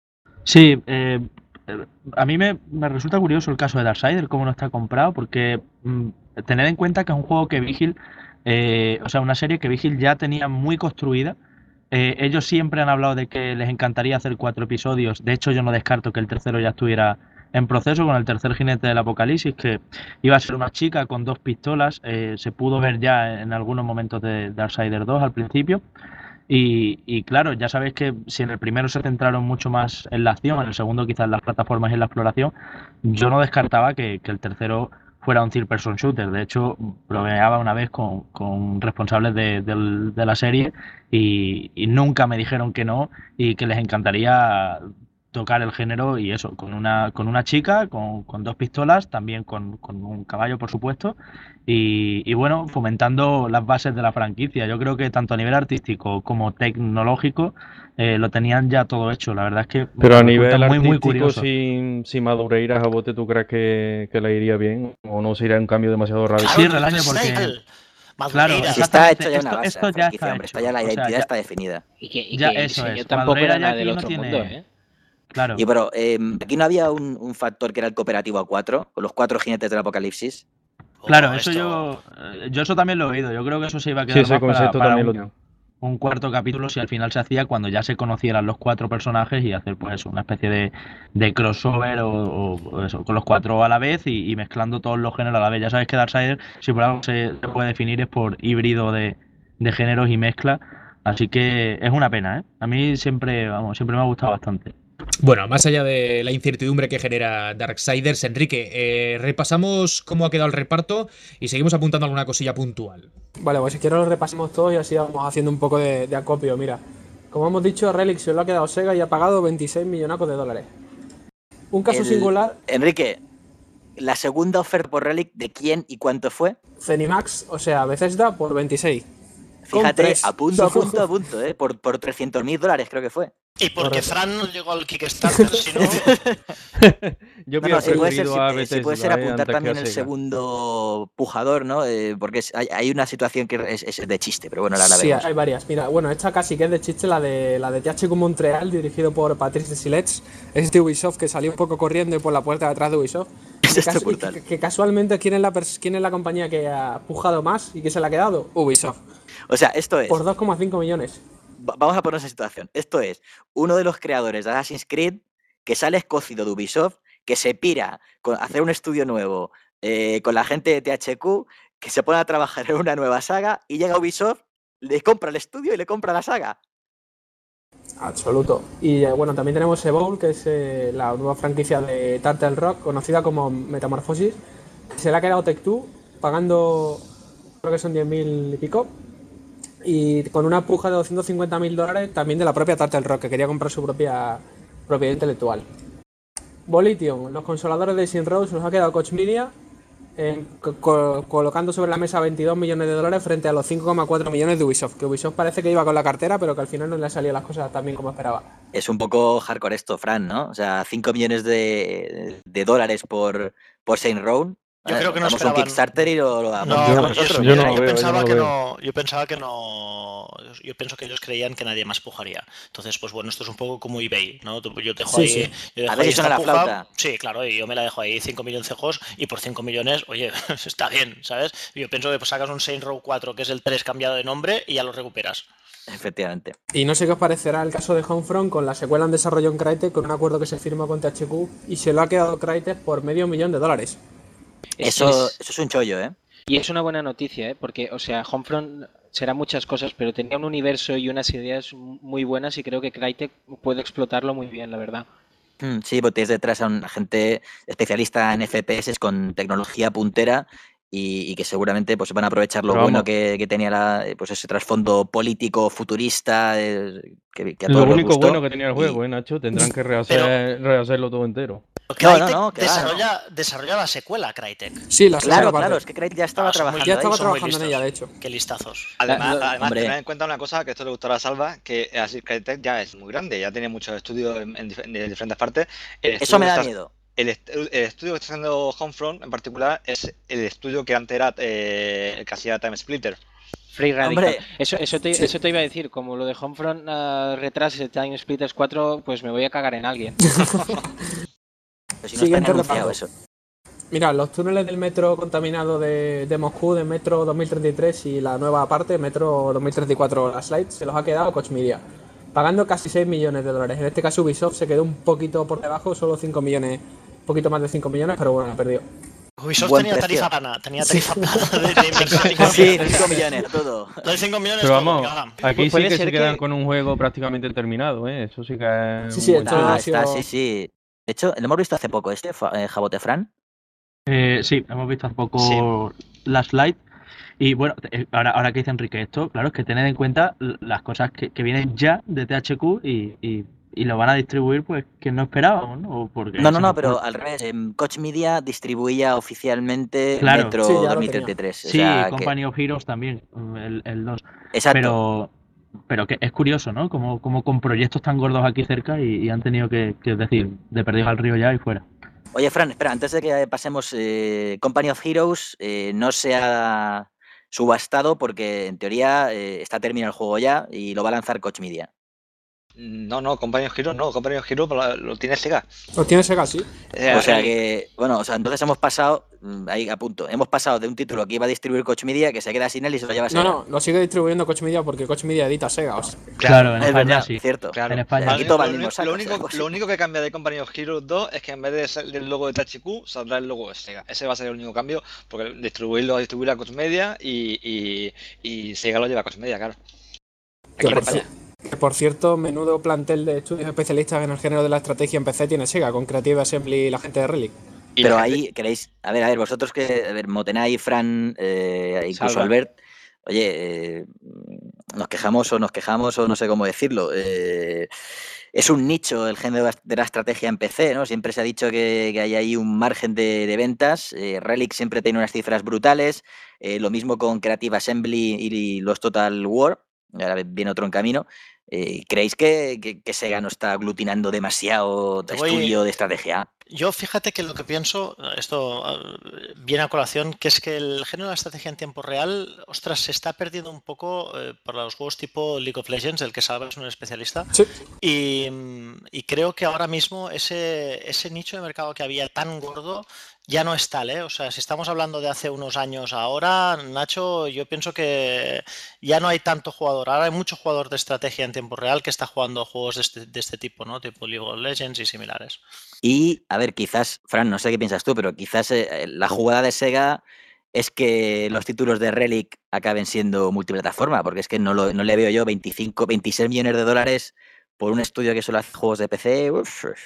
Sí, eh, eh, a mí me, me resulta curioso el caso de Darksiders, cómo no está comprado, porque mm, tened en cuenta que es un juego que Vigil, eh, o sea, una serie que Vigil ya tenía muy construida. Eh, ellos siempre han hablado de que les encantaría hacer cuatro episodios. De hecho, yo no descarto que el tercero ya estuviera en proceso con el tercer jinete del apocalipsis, que iba a ser una chica con dos pistolas. Eh, se pudo ver ya en algunos momentos de Darksiders dos al principio. Y, y claro, ya sabéis que si en el primero se centraron mucho más en la acción, en el segundo quizás en las plataformas y en la exploración, yo no descartaba que, que el tercero fuera un third-person shooter. De hecho, bromeaba una vez con, con responsables de, del- de la serie y, y nunca me dijeron que no y que les encantaría tocar el género y eso, con una, con una chica, con, con dos pistolas, también con, con un caballo, por supuesto, y, y bueno, fomentando las bases de la franquicia. Yo creo que tanto a nivel artístico como tecnológico eh, lo tenían ya todo hecho. La verdad es que Pero a me resulta nivel muy, muy artístico, curioso. si, si Madureira a bote, ¿tú crees que, que le iría bien? ¿O no sería un cambio demasiado radical? Sí, Relaño, porque... Claro, Si está exactamente, hecho ya una esto, base, esto la ya franquicia, está hombre, hecho. está ya la O sea, identidad ya- está definida. Y que, y Ya, que el eso diseño es. tampoco Madureira era ya nada del aquí no otro tiene... mundo, ¿eh? Claro. Y pero eh, aquí no había un, un factor que era el cooperativo a cuatro, con los cuatro jinetes del apocalipsis. Claro, eso yo, eh, yo eso también lo he oído. Yo creo que eso se iba a quedar ese más para, concepto para también un, lo tengo. un cuarto capítulo si al final se hacía cuando ya se conocieran los cuatro personajes y hacer pues eso, una especie de, de crossover o, o- o eso, con los cuatro a la vez y, y mezclando todos los géneros a la vez. Ya sabes que Darksiders, si por algo se, se puede definir, es por híbrido de, de géneros y mezcla. Así que es una pena, ¿eh? A mí siempre, vamos, siempre me ha gustado bastante. Bueno, más allá de la incertidumbre que genera Darksiders, Enrique, eh, repasamos cómo ha quedado el reparto y seguimos apuntando alguna cosilla puntual. Vale, pues si quiero lo repasemos todo y así vamos haciendo un poco de, de acopio. Mira, como hemos dicho, Relic se lo ha quedado Sega y ha pagado veintiséis millonacos de dólares. Un caso El- singular, Enrique, la segunda oferta por Relic, ¿de quién y cuánto fue? Zenimax, o sea, Bethesda por veintiséis. Con Fíjate, tres. a punto, a punto, a punto, ¿eh? Por, por trescientos mil dólares creo que fue. Y porque Correcto. Fran no llegó al Kickstarter, si no... Yo No, hubiera no, si puede ser, preferido si, a si Bethesda, puede ser eh, apuntar antes que también a el Sega. segundo pujador, ¿no? Eh, porque es- hay, hay una situación que es, es de chiste, pero bueno, la, la Sí, vemos. hay varias. Mira, bueno, esta casi que es de chiste, la de la de T H Q Montreal, dirigido por Patrice Desilets. Es de Ubisoft, que salió un poco corriendo y por la puerta de atrás de Ubisoft. Es Que, esto casu- brutal. que- que casualmente, ¿quién es, la pers- ¿quién es la compañía que ha pujado más y que se la ha quedado? Ubisoft. O sea, esto es, Por dos coma cinco millones. va- vamos a poner esa situación. Esto es uno de los creadores de Assassin's Creed que sale escocido de Ubisoft, que se pira con hacer un estudio nuevo eh, con la gente de T H Q, que se pone a trabajar en una nueva saga y llega Ubisoft, le compra el estudio y le compra la saga. Absoluto. Y eh, bueno, también tenemos Evolve, que es eh, la nueva franquicia de Turtle Rock, conocida como Metamorphosis. Se le ha quedado Tech-Two, pagando, creo que son diez mil y pico. Y con una puja de doscientos cincuenta mil dólares también de la propia Turtle Rock, que quería comprar su propia propiedad intelectual. Volition, los consoladores de Sin Rose, nos ha quedado Koch Media, eh, co- co- colocando sobre la mesa veintidós millones de dólares frente a los cinco coma cuatro millones de Ubisoft, que Ubisoft parece que iba con la cartera, pero que al final no le han salido las cosas tan bien como esperaba. Es un poco hardcore esto, Fran, ¿no? O sea, cinco millones de, de dólares por, por Saint Row. Yo creo que no Damos un esperaban- Kickstarter y lo, lo No, amontillamos yo, nosotros. yo no yo lo veo, yo pensaba no lo que veo. no, yo pensaba que no, yo pienso que ellos creían que nadie más pujaría. Entonces, pues bueno, esto es un poco como eBay, ¿no? Tú- Yo dejo Sí, ahí, sí. yo dejo A ver ahí si suena esta la puja. flauta. Sí, claro, y yo me la dejo ahí cinco milloncejos y por cinco millones, oye, está bien, ¿sabes? Yo pienso que pues sacas un Saints Row cuatro que es el tres cambiado de nombre y ya lo recuperas. Efectivamente. Y no sé qué os parecerá el caso de Homefront con la secuela en desarrollo en Crytek, con un acuerdo que se firmó con T H Q y se lo ha quedado Crytek por medio millón de dólares. Eso, Es- eso es un chollo, ¿eh? Y es una buena noticia, ¿eh? Porque, o sea, Homefront será muchas cosas, pero tenía un universo y unas ideas muy buenas y creo que Crytek puede explotarlo muy bien, la verdad. Mm, Sí, porque tienes detrás a un gente especialista en F P S con tecnología puntera y, y que seguramente pues van a aprovechar lo Pero bueno vamos. que, que tenía la, eh, pues ese trasfondo político futurista eh, que, que a Lo todos les único gustó. bueno que tenía el y- juego, ¿eh, Nacho? Tendrán que rehacer, rehacerlo todo entero. Crytek no, no, que va, desarrolla, desarrolla la secuela, Crytek. Sí, la Claro, segunda claro, parte. es que Crytek ya estaba Ah, son muy- trabajando Ya estaba son muy trabajando en listos. ella, de hecho. Qué listazos. Además, Ah, además hombre. tener en cuenta una cosa que esto le gustará a Salva, que así Crytek ya es muy grande, ya tiene muchos estudios en, en dif- de diferentes partes. El Eso estudio me que da está- miedo. El, est- el estudio que está haciendo Homefront en particular es el estudio que antes era eh, el que hacía Time Splitter. Free Radical. Hombre. Eso, eso, te, Sí. eso te iba a decir, como lo de Homefront uh, retrase Time Splitters cuatro, pues me voy a cagar en alguien. Pero si no Siguiente está anunciado repaso. eso. Mira, los túneles del metro contaminado de, de Moscú, de Metro dos mil treinta y tres y la nueva parte, Metro dos mil treinta y cuatro Last Light, se los ha quedado Koch Media, pagando casi seis millones de dólares. En este caso Ubisoft se quedó un poquito por debajo, solo cinco millones, un poquito más de cinco millones, pero bueno, ha perdido. Ubisoft Buen tenía precio. tarifa plana, tenía tarifa plana de, de inversión. Sí, cinco millones, todo. Doy cinco millones Pero todo lo vamos, que hagan. aquí sí Puede que ser se quedan que- con un juego prácticamente terminado, ¿eh? Eso sí que es Sí, un sí, buen esto juego. ha Ah, está, sido- sí, sí. De hecho, lo hemos visto hace poco este, Fa- eh, Jabote Fran. Eh, sí, hemos visto hace poco Last Light. Y bueno, eh, ahora, ahora que dice Enrique esto, claro, es que tened en cuenta l- las cosas que, que vienen ya de T H Q y, y, y lo van a distribuir pues que no esperábamos, ¿no? O porque No, no, se no, nos pero ocurre. al revés. em, Koch Media distribuía oficialmente Claro. Metro Sí, ya lo dos mil treinta y tres. Sí, o sea, que- Company of Heroes también, el, el dos. exacto. Pero, pero que es curioso, ¿no? Como, como con proyectos tan gordos aquí cerca y, y han tenido que, que decir, de perdido al río ya y fuera. Oye, Fran, espera, antes de que pasemos, eh, Company of Heroes eh, no se ha subastado porque en teoría eh, está terminado el juego ya y lo va a lanzar Koch Media. No, no, Company of Heroes no, Company of Heroes lo, lo tiene Sega. ¿Lo tiene Sega, sí? Eh, O sea el- que, bueno, o sea, entonces hemos pasado, mm, ahí a punto, hemos pasado de un título que iba a distribuir Koch Media que se queda sin él y se lo lleva a Sega. No, no, lo sigue distribuyendo Koch Media porque Koch Media edita Sega. O sea. Claro, en es España verdad, sí. cierto. Claro. En España Lo Aquí sí. todo va al único- mismo lo, saco, o sea, único, algo así. lo único que cambia de Company of Heroes dos es que en vez de ser el logo de T H Q saldrá el logo de Sega. Ese va a ser el único cambio porque distribuirlo va a distribuir a Koch Media y, y, y Sega lo lleva a Koch Media, claro. Que Aquí en por, España. que por cierto, menudo plantel de estudios especialistas en el género de la estrategia en P C tiene Sega, con Creative Assembly y la gente de Relic. Y Pero la gente- ahí queréis, a ver, a ver, vosotros que, a ver, Motenay, Fran, eh, incluso Salva. Albert, oye, eh, nos quejamos o nos quejamos o no sé cómo decirlo. eh, es un nicho el género de la estrategia en P C, ¿no? Siempre se ha dicho que, que hay ahí un margen de, de ventas. eh, Relic siempre tiene unas cifras brutales. eh, lo mismo con Creative Assembly y los Total War. Ahora viene otro en camino. Eh, ¿Creéis que, que, que Sega no está aglutinando demasiado Te voy- estudio de estrategia? Yo fíjate que lo que pienso, esto eh, viene a colación, que es que el género de la estrategia en tiempo real, ostras, se está perdiendo un poco eh, por los juegos tipo League of Legends, del que Salva es un especialista. Sí. Y, mm, y creo que ahora mismo ese, ese nicho de mercado que había tan gordo ya no es tal, ¿eh? O sea, si estamos hablando de hace unos años ahora, Nacho, yo pienso que ya no hay tanto jugador. Ahora hay mucho jugador de estrategia en tiempo real que está jugando juegos de este, de este tipo, ¿no? Tipo League of Legends y similares. Y, a ver, quizás, Fran, no sé qué piensas tú, pero quizás eh, la jugada de Sega es que los títulos de Relic acaben siendo multiplataforma, porque es que no, lo- no le veo yo veinticinco, veintiséis millones de dólares por un estudio que solo hace juegos de P C. Uf, uf.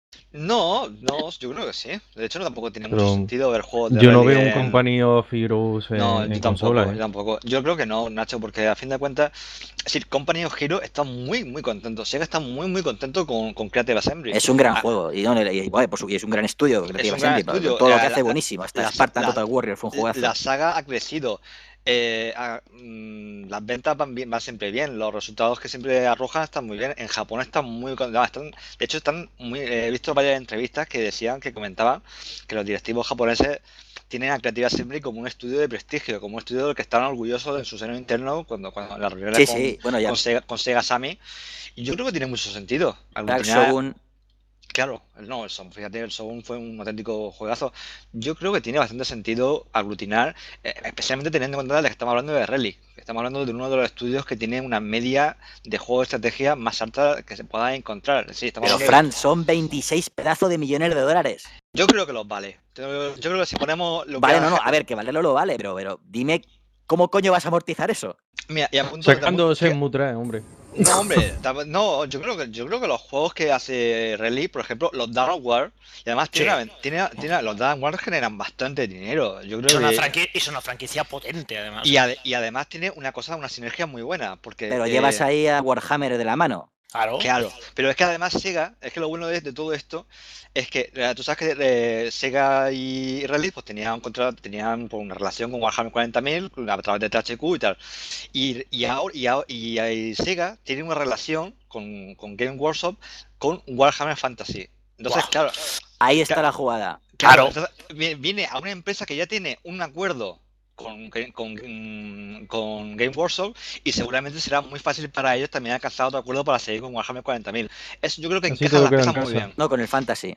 No, no, yo creo que sí. De hecho, no tampoco tiene Pero mucho sentido ver juegos de Yo no Relic veo un en- Company of Heroes en, No, en yo tampoco, consola, ¿eh? yo tampoco. Yo creo que no, Nacho, porque a fin de cuentas, es decir, Company of Heroes está muy, muy contento. Sega está muy, muy contento con, con Creative Assembly. Es un gran Ah, juego. Y, no, y, y, bueno, por su- y es un gran estudio. Creative un gran Assembly, estudio. Todo lo Eh, que la- hace la- buenísimo. Hasta la- Spartan la- Total Warrior fue un juegazo. La saga ha crecido. Eh, a- mm, las ventas van, bien, van siempre bien. Los resultados que siempre arrojan están muy bien. En Japón están muy con- no, están, de hecho, están muy. eh, he visto varias entrevistas que decían, que comentaban que los directivos japoneses tienen a Creative Assembly como un estudio de prestigio, como un estudio del que están orgullosos de su seno interno cuando, cuando en las reuniones Sí, con, sí, bueno, ya. con Sega, con Sega Sammy. Y yo creo que tiene mucho sentido. Dark Aglutinar- Shogun. Claro, no, el Shogun, fíjate, el Shogun fue un auténtico juegazo. Yo creo que tiene bastante sentido aglutinar, eh, especialmente teniendo en cuenta de que estamos hablando de Relic, que estamos hablando de uno de los estudios que tiene una media de juego de estrategia más alta que se pueda encontrar. Sí, estamos Pero, hablando de- Fran, son veintiséis pedazos de millones de dólares. Yo creo que los vale. Yo yo creo que si ponemos lo que Vale, haga- no, no, a ver, que valerlo lo vale, pero, pero dime, ¿cómo coño vas a amortizar eso? Mira, y a punto de- Sacando que- Shenmue tres, hombre. No, hombre, tam- no, yo creo que yo creo que los juegos que hace Relic, por ejemplo, los Dawn War, y además tiene, Sí. una- tiene, tiene- los Dawn War generan bastante dinero. Yo Es creo una que franquicia, es una franquicia potente, además. y, ade- y además tiene una cosa, una sinergia muy buena, porque Pero eh, llevas ahí a Warhammer de la mano. Claro. Claro, pero es que además Sega, es que lo bueno de, de todo esto es que eh, tú sabes que eh, Sega y Relic pues tenían un contrato, tenían pues, una relación con Warhammer cuarenta mil a través de T H Q y tal. Y, y ahora y, ahora- y, y Sega tiene una relación con, con Game Workshop con Warhammer Fantasy. Entonces, Wow. claro, Ahí está Ca- la jugada. claro, Claro. entonces vi- viene a una empresa que ya tiene un acuerdo con, con, mm, con Game Workshop y seguramente será muy fácil para ellos también alcanzar otro acuerdo para seguir con Warhammer cuarenta mil. Eso yo creo que Así encaja todo las queda en piezas muy casa. bien. No, con el Fantasy.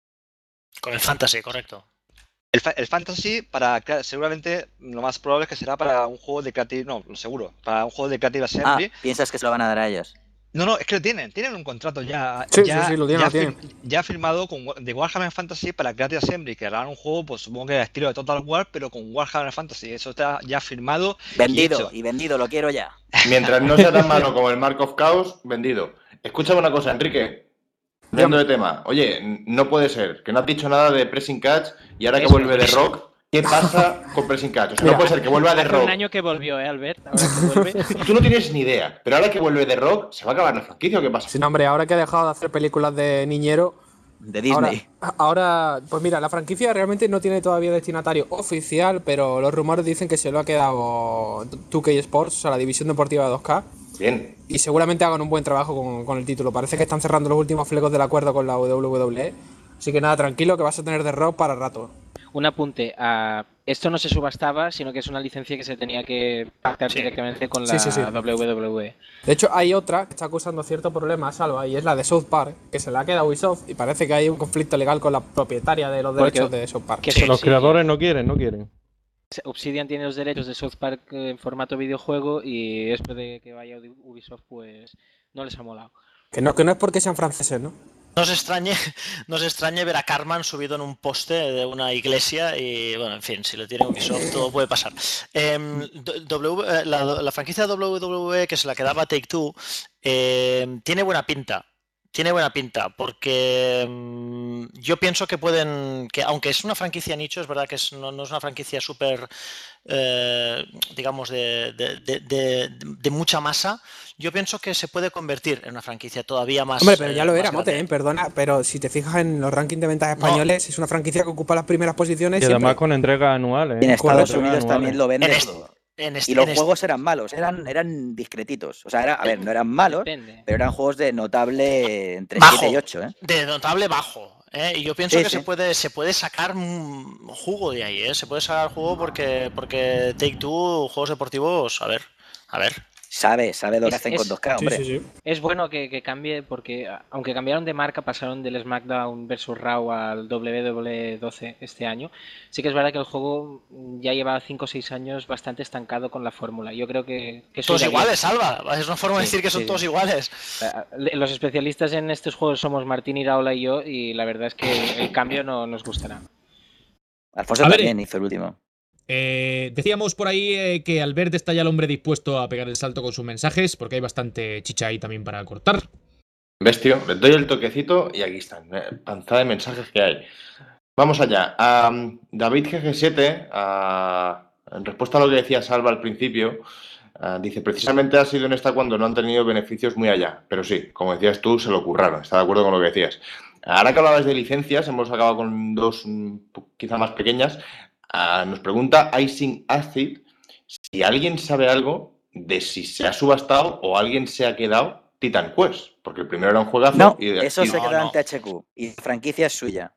Con el Fantasy, correcto. El, fa- el Fantasy, para crea- seguramente lo más probable es que será para un juego de Creative, no, seguro, para un juego de Creative Ah, Assembly. piensas que se lo van a dar a ellos. No, no, es que lo tienen, tienen un contrato ya, Sí, ya, sí, sí, lo tienen, ya, lo tienen. fir- ya firmado con, Wa- de Warhammer Fantasy para Creative Assembly, que harán un juego, pues supongo que de estilo de Total War, pero con Warhammer Fantasy. Eso está ya firmado y Vendido, hecho. y vendido, lo quiero ya. Mientras no sea tan malo como el Mark of Chaos, vendido. Escúchame una cosa, Enrique. Cambiando de tema. Oye, no puede ser que no has dicho nada de Pressing Catch y ahora que Eso vuelve de es. Rock, ¿qué pasa con Pressing Catch? O sea, Mira, no puede ser que vuelva de Hace Rock. un año que volvió, ¿eh, Albert? Ahora que vuelve. Tú no tienes ni idea, pero ahora que vuelve de Rock, ¿se va a acabar la franquicia o qué pasa? Sí, no, hombre, ahora que ha dejado de hacer películas de niñero, De Disney. Ahora, ahora, pues mira, la franquicia realmente no tiene todavía destinatario oficial, pero los rumores dicen que se lo ha quedado dos K Sports, o sea, la división deportiva de dos K. Bien. Y seguramente hagan un buen trabajo con, con el título. Parece que están cerrando los últimos flecos del acuerdo con la W W E. Así que nada, tranquilo, que vas a tener The Rock para rato. Un apunte, a esto no se subastaba, sino que es una licencia que se tenía que pactar Sí. directamente con la Sí, sí, sí. W W E. De hecho, hay otra que está causando cierto problema, Salva, y es la de South Park, que se la ha quedado Ubisoft, y parece que hay un conflicto legal con la propietaria de los Porque- derechos de South Park. que Sí. eso Los sí, creadores no quieren, no quieren. Obsidian tiene los derechos de South Park en formato videojuego y esto de que vaya Ubisoft pues no les ha molado. Que no, que no es porque sean franceses, ¿no? No os extrañe, no os extrañe ver a Cartman subido en un poste de una iglesia y, bueno, en fin, si lo tiene Ubisoft todo puede pasar. Em, W- eh, la, la franquicia W W E que se la quedaba Take-Two eh, tiene buena pinta. Tiene buena pinta, porque mm, yo pienso que pueden, que aunque es una franquicia nicho, es verdad que es- no, no es una franquicia súper, eh, digamos, de, de- de- de- de mucha masa, yo pienso que se puede convertir en una franquicia todavía más. Hombre, pero ya eh, lo más era, Mote, grande. ¿eh? Perdona, pero si te fijas en los rankings de ventas españoles, es una franquicia que ocupa las primeras posiciones Y además siempre. con entregas anuales. Y en ¿eh? Con Estados entregas Unidos anuales. también lo En venden este- todo. En este- Y los en este- juegos eran malos, eran, eran discretitos. O sea, era, a ver, no eran malos, Depende. pero eran juegos de notable entre Bajo. siete y ocho, ¿eh? de notable bajo, ¿eh? Y yo pienso Sí, que sí. se puede se puede sacar mm, jugo de ahí, ¿eh? Se puede sacar jugo porque porque Take Two juegos deportivos, a ver, a ver. Sabe, sabe lo que Es- hacen es- con dos K, Sí, hombre. sí, sí. Es bueno que, que cambie porque a- aunque cambiaron de marca, pasaron del SmackDown versus Raw al W W E doce este año, sí que es verdad que el juego ya lleva cinco o seis años bastante estancado con la fórmula. Yo creo que, que eso Todos irá bien. iguales, Salva. Es una forma de Sí, decir que son sí. todos iguales. Eh, Los especialistas en estos juegos somos Martín Iraola y yo y la verdad es que el cambio no nos gustará. Alfonso A ver, también hizo el último. Eh, decíamos por ahí eh, que Albert está ya el hombre dispuesto a pegar el salto con sus mensajes, porque hay bastante chicha ahí también para cortar. ¿Ves, tío? Les doy el toquecito y aquí están. eh, Panzada de mensajes que hay. Vamos allá. Am, David G G siete, ah, en respuesta a lo que decía Salva al principio, ah, dice, precisamente ha sido en esta cuando no han tenido beneficios muy allá. Pero sí, como decías tú, se lo curraron. Está de acuerdo con lo que decías. Ahora que hablabas de licencias, hemos acabado con dos mm, quizá más pequeñas. Ah, nos pregunta Icing Acid si alguien sabe algo de si se ha subastado o alguien se ha quedado Titan Quest, porque el primero era un juegazo. No, y de- eso y- se no, queda no. en T H Q. Y la franquicia es suya.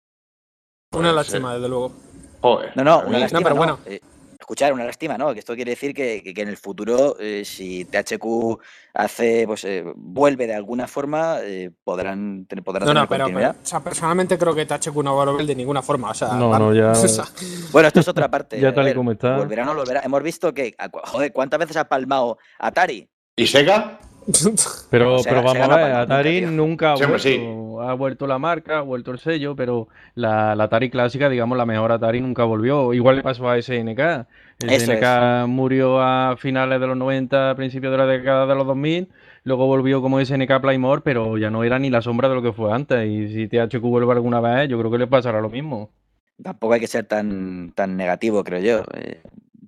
Una Puede lástima, ser. desde luego. Joder, No, no, a mí- una lástima. pero no. bueno. Eh, escuchar, una lástima, ¿no? Que esto quiere decir que, que- que en el futuro, eh, si T H Q hace, pues eh, vuelve de alguna forma, eh, podrán, te- podrán No, tener no, pero, pero, continuidad. o sea, personalmente creo que T H Q no va a volver de ninguna forma. O sea, No, van- no, ya- o sea, Bueno, esto es otra parte. Ya A tal y ver, como está. Volverá o no volverá. Hemos visto que, a cu- joder, ¿cuántas veces ha palmado Atari? ¿Y Sega? Pero, O sea, pero vamos Sega a no ha ver, palmado Atari nunca, tío. nunca ha Sí, hombre, vuelto. Ha vuelto la marca, ha vuelto el sello, pero la, la Atari clásica, digamos, la mejor Atari nunca volvió. Igual le pasó a S N K. Eso S N K murió a finales de los noventa, principios de la década de los dos mil. Luego volvió como S N K Playmore, pero ya no era ni la sombra de lo que fue antes. Y si T H Q vuelve alguna vez, yo creo que le pasará lo mismo. Tampoco hay que ser tan, tan negativo, creo yo. Eh,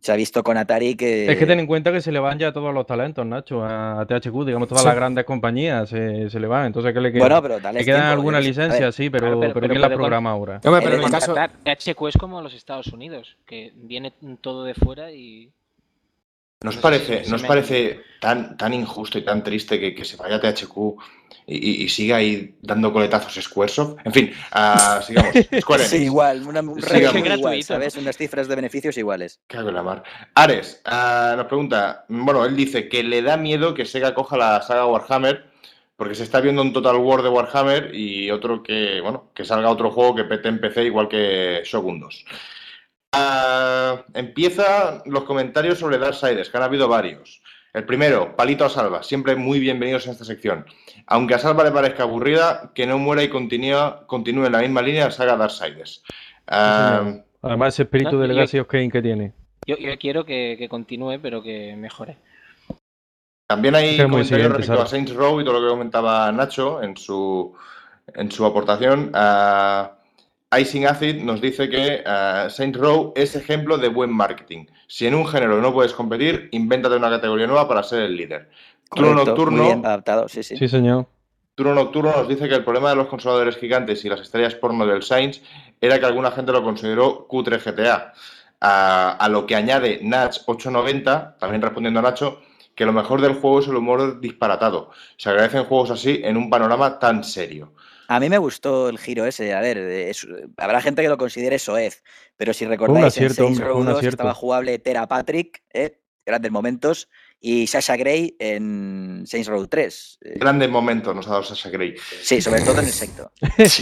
se ha visto con Atari que... Es que ten en cuenta que se le van ya todos los talentos, Nacho, a T H Q, digamos, todas Sí. las grandes compañías se, se le van. Entonces, ¿qué le queda? Bueno, pero dale Le quedan tiempo, algunas yo qué sé. A licencias, ver, sí, pero, Claro, pero- pero, pero ¿quién la puede con- programa ahora? Hombre, El- pero en el el- caso. T H Q es como los Estados Unidos, que viene todo de fuera y... ¿Nos No sé, parece, se nos me- parece tan, tan injusto y tan triste que, que se vaya T H Q y, y- y siga ahí dando coletazos Squaresoft? En fin, ah, sigamos. Square Enix. Sí, igual, una, un Sí, ranking vamos. igual, Gratuito. ¿sabes? Unas cifras de beneficios iguales. Cago en la mar. Ares ah, nos pregunta, bueno, él dice que le da miedo que Sega coja la saga Warhammer porque se está viendo un Total War de Warhammer y otro que, bueno, que salga otro juego que pete en P C igual que Shogun dos. Ah, empieza los comentarios sobre Darksiders, que han habido varios. El primero, Palito a Salva, siempre muy bienvenidos en esta sección. Aunque a Salva le parezca aburrida, que no muera y continúe, continúe en la misma línea la saga Darksiders. Ah, Sí, señor. Además, ese espíritu No, de yo- Legacy of Kain que tiene. Yo, yo quiero que, que continúe, pero que mejore. También hay Es que es muy comentarios exigente, respecto a Sara. Saints Row y todo lo que comentaba Nacho en su, en su aportación. Ah, Icing Acid nos dice que ah, Saints Row es ejemplo de buen marketing. Si en un género no puedes competir, invéntate una categoría nueva para ser el líder. Turno Correcto, Nocturno, muy bien adaptado, sí, sí. Sí, señor. Turno Nocturno nos dice que el problema de los consoladores gigantes y las estrellas porno del Saints era que alguna gente lo consideró cutre G T A. A, a lo que añade Nach ochocientos noventa, también respondiendo a Nacho, que lo mejor del juego es el humor disparatado. Se agradecen juegos así en un panorama tan serio. A mí me gustó el giro ese. A ver, es- habrá gente que lo considere soez, pero si un recordáis, acierto, en Saints hombre, Row fue un dos acierto. estaba jugable Tera Patrick, ¿eh? Grandes momentos, y Sasha Grey en Saints Row tres. Eh, Grandes momentos nos ha dado Sasha Grey. sí, sobre todo en el sector.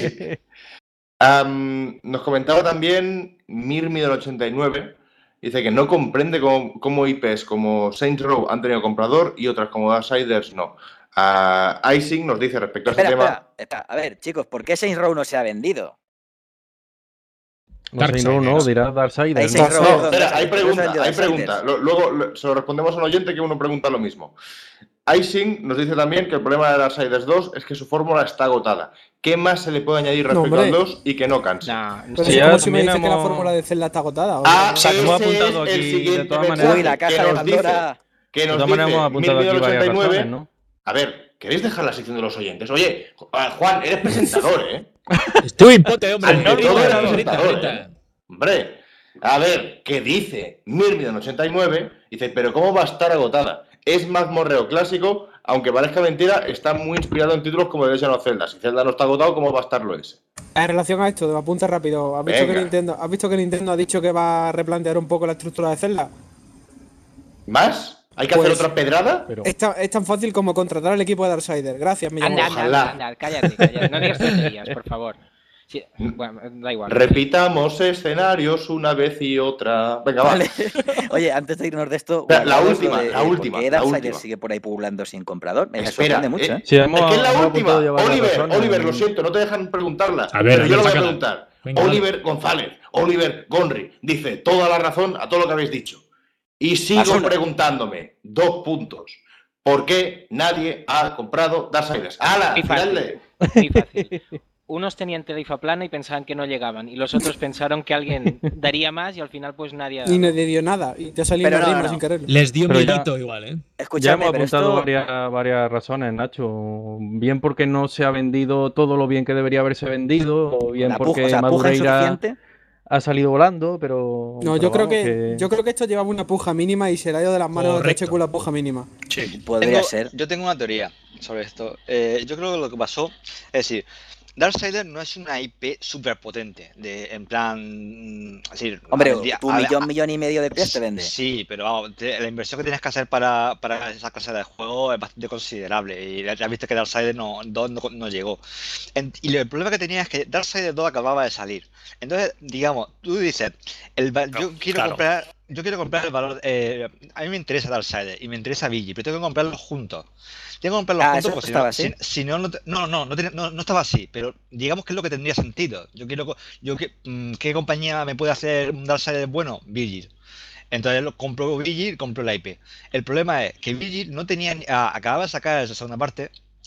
Am, nos comentaba también Mirmi del ochenta y nueve. Dice que no comprende cómo, cómo I Ps como Saints Row han tenido comprador y otras como Darksiders no. Ah, Icing nos dice respecto a este Espera, tema. espera, espera. A ver, chicos, ¿por qué Saints Row no se ha vendido? No, Saints Row no, Darksiders. dirá Darksiders. Ahí ¿no? Saints Row, No, perdón, espera, hay Darksiders, pregunta, no se ha vendido hay pregunta. Darksiders. Lo- Luego lo- se lo respondemos a un oyente que uno pregunta lo mismo. Icing nos dice también que el problema de Darksiders dos es que su fórmula está agotada. ¿Qué más se le puede añadir No, respecto al hombre. dos y que no canse? Nah, Pero Sí, es ya como si me también dices que la hemos- fórmula de Zelda está agotada. Ah, O sea, que hemos ese apuntado es el aquí, de siguiente todas mensaje maneras- Uy, la que caja de nos dice- Pandora. que De nos todas maneras dice hemos apuntado aquí varias mil ochenta y nueve. razones, ¿no? A ver, ¿queréis dejar la sección de los oyentes? Oye, ah, Juan, eres presentador, ¿eh? Estoy en pote, hombre. Ante No todo digo eres nada, presentador, grita, ¿eh? grita. Hombre, a ver, ¿qué dice? Mirmidon ochenta y nueve dice, pero ¿cómo va a estar agotada? Es mazmorreo clásico, aunque parezca mentira, está muy inspirado en títulos como The Legend of Zelda. Si Zelda no está agotado, ¿cómo va a estarlo ese? En relación a esto, de apunte rápido, ¿has visto, que Venga. Nintendo, ¿has visto que Nintendo ha dicho que va a replantear un poco la estructura de Zelda? ¿Más? ¿Hay que Pues- hacer otra pedrada? Pero Es tan, es tan fácil como contratar al equipo de Darksiders. Gracias, me Anda, llamo. anda, Ojalá. anda, anda, cállate, cállate. No digas tonterías, por favor. Sí, bueno, da igual. Repitamos escenarios una vez y otra. Venga, va. Vale. Oye, antes de irnos de esto, Espera, la guardaos última, lo de la última, ¿por qué la Darksiders última. sigue por ahí pululando sin comprador? Me Espera, sorprende mucho, eh, ¿eh? sí, hemos, es que es la hemos última. apuntado ya varias Oliver, razones. Oliver, lo siento, no te dejan preguntarla. A ver, pero a yo ver, lo voy a sácala. preguntar. Venga, Oliver González, Oliver Gonri, dice toda la razón a todo lo que habéis dicho. Y sigo Más uno. preguntándome, dos puntos. ¿Por qué nadie ha comprado Darksiders? ¡Hala! Muy fácil. ¡Tirarle! Muy fácil. Unos tenían tarifa plana y pensaban que no llegaban. Y los otros pensaron que alguien daría más y al final pues nadie ha Y dado. nadie dio nada. Y te ha salido Pero una no, rima no. sin querer. Les dio Pero ya- miedito igual, ¿eh? Ya Escuchadme, hemos pero apuntado esto... varias, varias razones, Nacho. Bien porque no se ha vendido todo lo bien que debería haberse vendido, o bien la puja, porque o sea, puja Madureira insuficiente. ha salido volando, pero. No, pero yo creo vamos, que, yo creo que esto llevaba una puja mínima y se le ha ido de las manos a Correcto. T H Q la puja mínima. Podría Tengo- ser. Yo tengo una teoría sobre esto. Eh, yo creo que lo que pasó es decir, Darksiders no es una I P súper potente, de, en plan. mm, Es decir, Hombre, a ver, tu a ver, millón, a- millón y medio de pies te vende. Sí, pero vamos, te- la inversión que tienes que hacer para, para esa clase de juego es bastante considerable. Y ya, ya viste que Darksiders no, dos no, no llegó. En- y el problema que tenía es que Darksiders dos acababa de salir. Entonces, digamos, tú dices, el, va- yo quiero claro. comprar. Yo quiero comprar el valor. eh, a mí me interesa Darksiders y me interesa Vigi, pero tengo que comprarlos juntos. Tengo que comprarlos Ah, juntos eso porque si estaba no, así. si, si no, no, te- no, no, no, tenía- no, no estaba así, pero digamos que es lo que tendría sentido. Yo quiero, co- yo que, mm, ¿qué compañía me puede hacer un Darksiders bueno? Vigil. Entonces lo compro Vigil, compro la I P. El problema es que Vigil no tenía, ni- ah, acababa de sacar esa segunda parte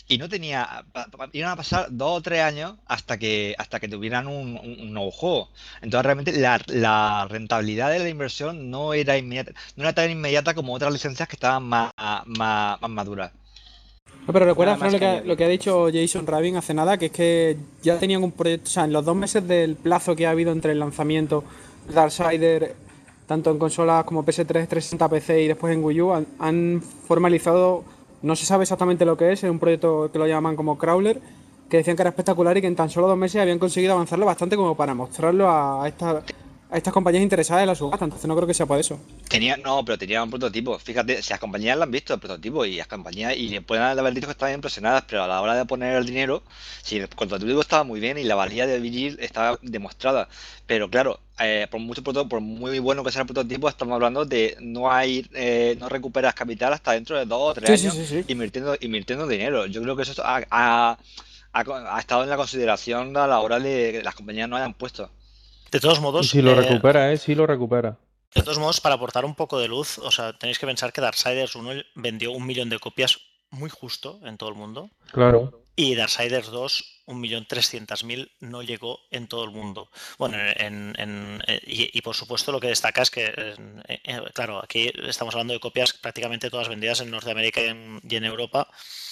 y no tenía, pa- pa- iban a pasar dos o tres años hasta que hasta que tuvieran un, un- un nuevo juego. Entonces realmente la, la rentabilidad de la inversión no era inmediata, no era tan inmediata como otras licencias que estaban más, más, más maduras. No, pero recuerda, Nada Fran, más lo que que, añadir. lo que ha dicho Jason Rabin hace nada, que es que ya tenían un proyecto, o sea, en los dos meses del plazo que ha habido entre el lanzamiento de Darksider, tanto en consolas como P S tres, trescientos sesenta P C y después en Wii U, han, han formalizado, no se sabe exactamente lo que es, es un proyecto que lo llaman como Crawler, que decían que era espectacular y que en tan solo dos meses habían conseguido avanzarlo bastante como para mostrarlo a, esta- a estas compañías interesadas en la subasta, entonces no creo que sea por eso. Tenía, no, pero tenía un prototipo. Fíjate, si las compañías lo han visto, el prototipo, y las compañías, y pueden haber dicho que estaban impresionadas, pero a la hora de poner el dinero, si el prototipo estaba muy bien y la valía de Vigil estaba demostrada. Pero claro, eh, por mucho proto- por muy bueno que sea el prototipo, estamos hablando de no hay, eh, no recuperas capital hasta dentro de dos o tres Sí, sí, años sí, sí. invirtiendo, invirtiendo dinero. Yo creo que eso ha, ha- ha- ha estado en la consideración a la hora de que las compañías no hayan puesto. De todos Y modos, si lo eh, recupera, ¿eh? Sí lo recupera. de todos modos, para aportar un poco de luz, o sea, tenéis que pensar que Darksiders uno vendió un millón de copias muy justo en todo el mundo. Claro. Y Darksiders dos, un millón trescientos mil no llegó en todo el mundo. Bueno, en, en- eh, y, y por supuesto lo que destaca es que, eh, eh, claro, aquí estamos hablando de copias prácticamente todas vendidas en Norteamérica y en, y en Europa,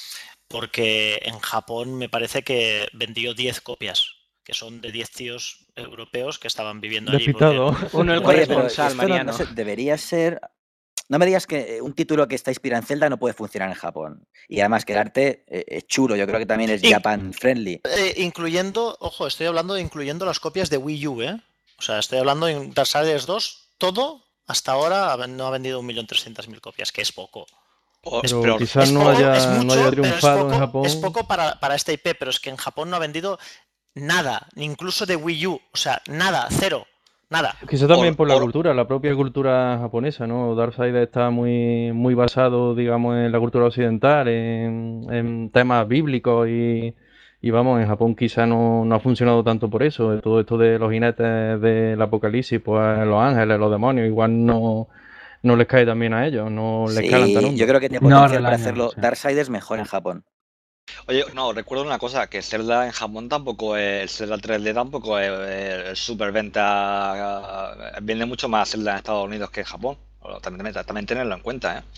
porque en Japón me parece que vendió diez copias, que son de diez tíos europeos que estaban viviendo allí. Despistado. Porque, Uno el Oye, pero corresponsal, esto no, no Mariano. sé, debería ser. No me digas que un título que está inspirado en Zelda no puede funcionar en Japón. Y además que el arte eh, es chulo, yo creo que también es Y- Japan friendly. eh, incluyendo, ojo, estoy hablando de incluyendo las copias de Wii U, ¿eh? O sea, estoy hablando en Darksiders dos, todo hasta ahora ha- no ha vendido un millón trescientos mil copias, que es poco. O- Pero pero quizás Es no poco, haya, es no mucho, haya pero es triunfado en poco, Japón. es poco para, para esta I P, pero es que en Japón no ha vendido nada, ni incluso de Wii U, o sea, nada, cero, nada. Quizá también Or- por la or- cultura, la propia cultura japonesa, ¿no? Darkseid está muy, muy basado, digamos, en la cultura occidental, en, en temas bíblicos y, y vamos, en Japón quizá no, no ha funcionado tanto por eso. Todo esto de los jinetes del apocalipsis, pues los ángeles, los demonios, igual no, no les cae también a ellos, no les calan tan Sí, yo hondo. creo que tiene No potencial para relañan, hacerlo. sí. Darksiders mejor en Japón. Oye, no, recuerdo una cosa, que Zelda en Japón tampoco es, el Zelda tres D tampoco es, es super venta, vende mucho más Zelda en Estados Unidos que en Japón. O También, también tenerlo en cuenta, ¿eh?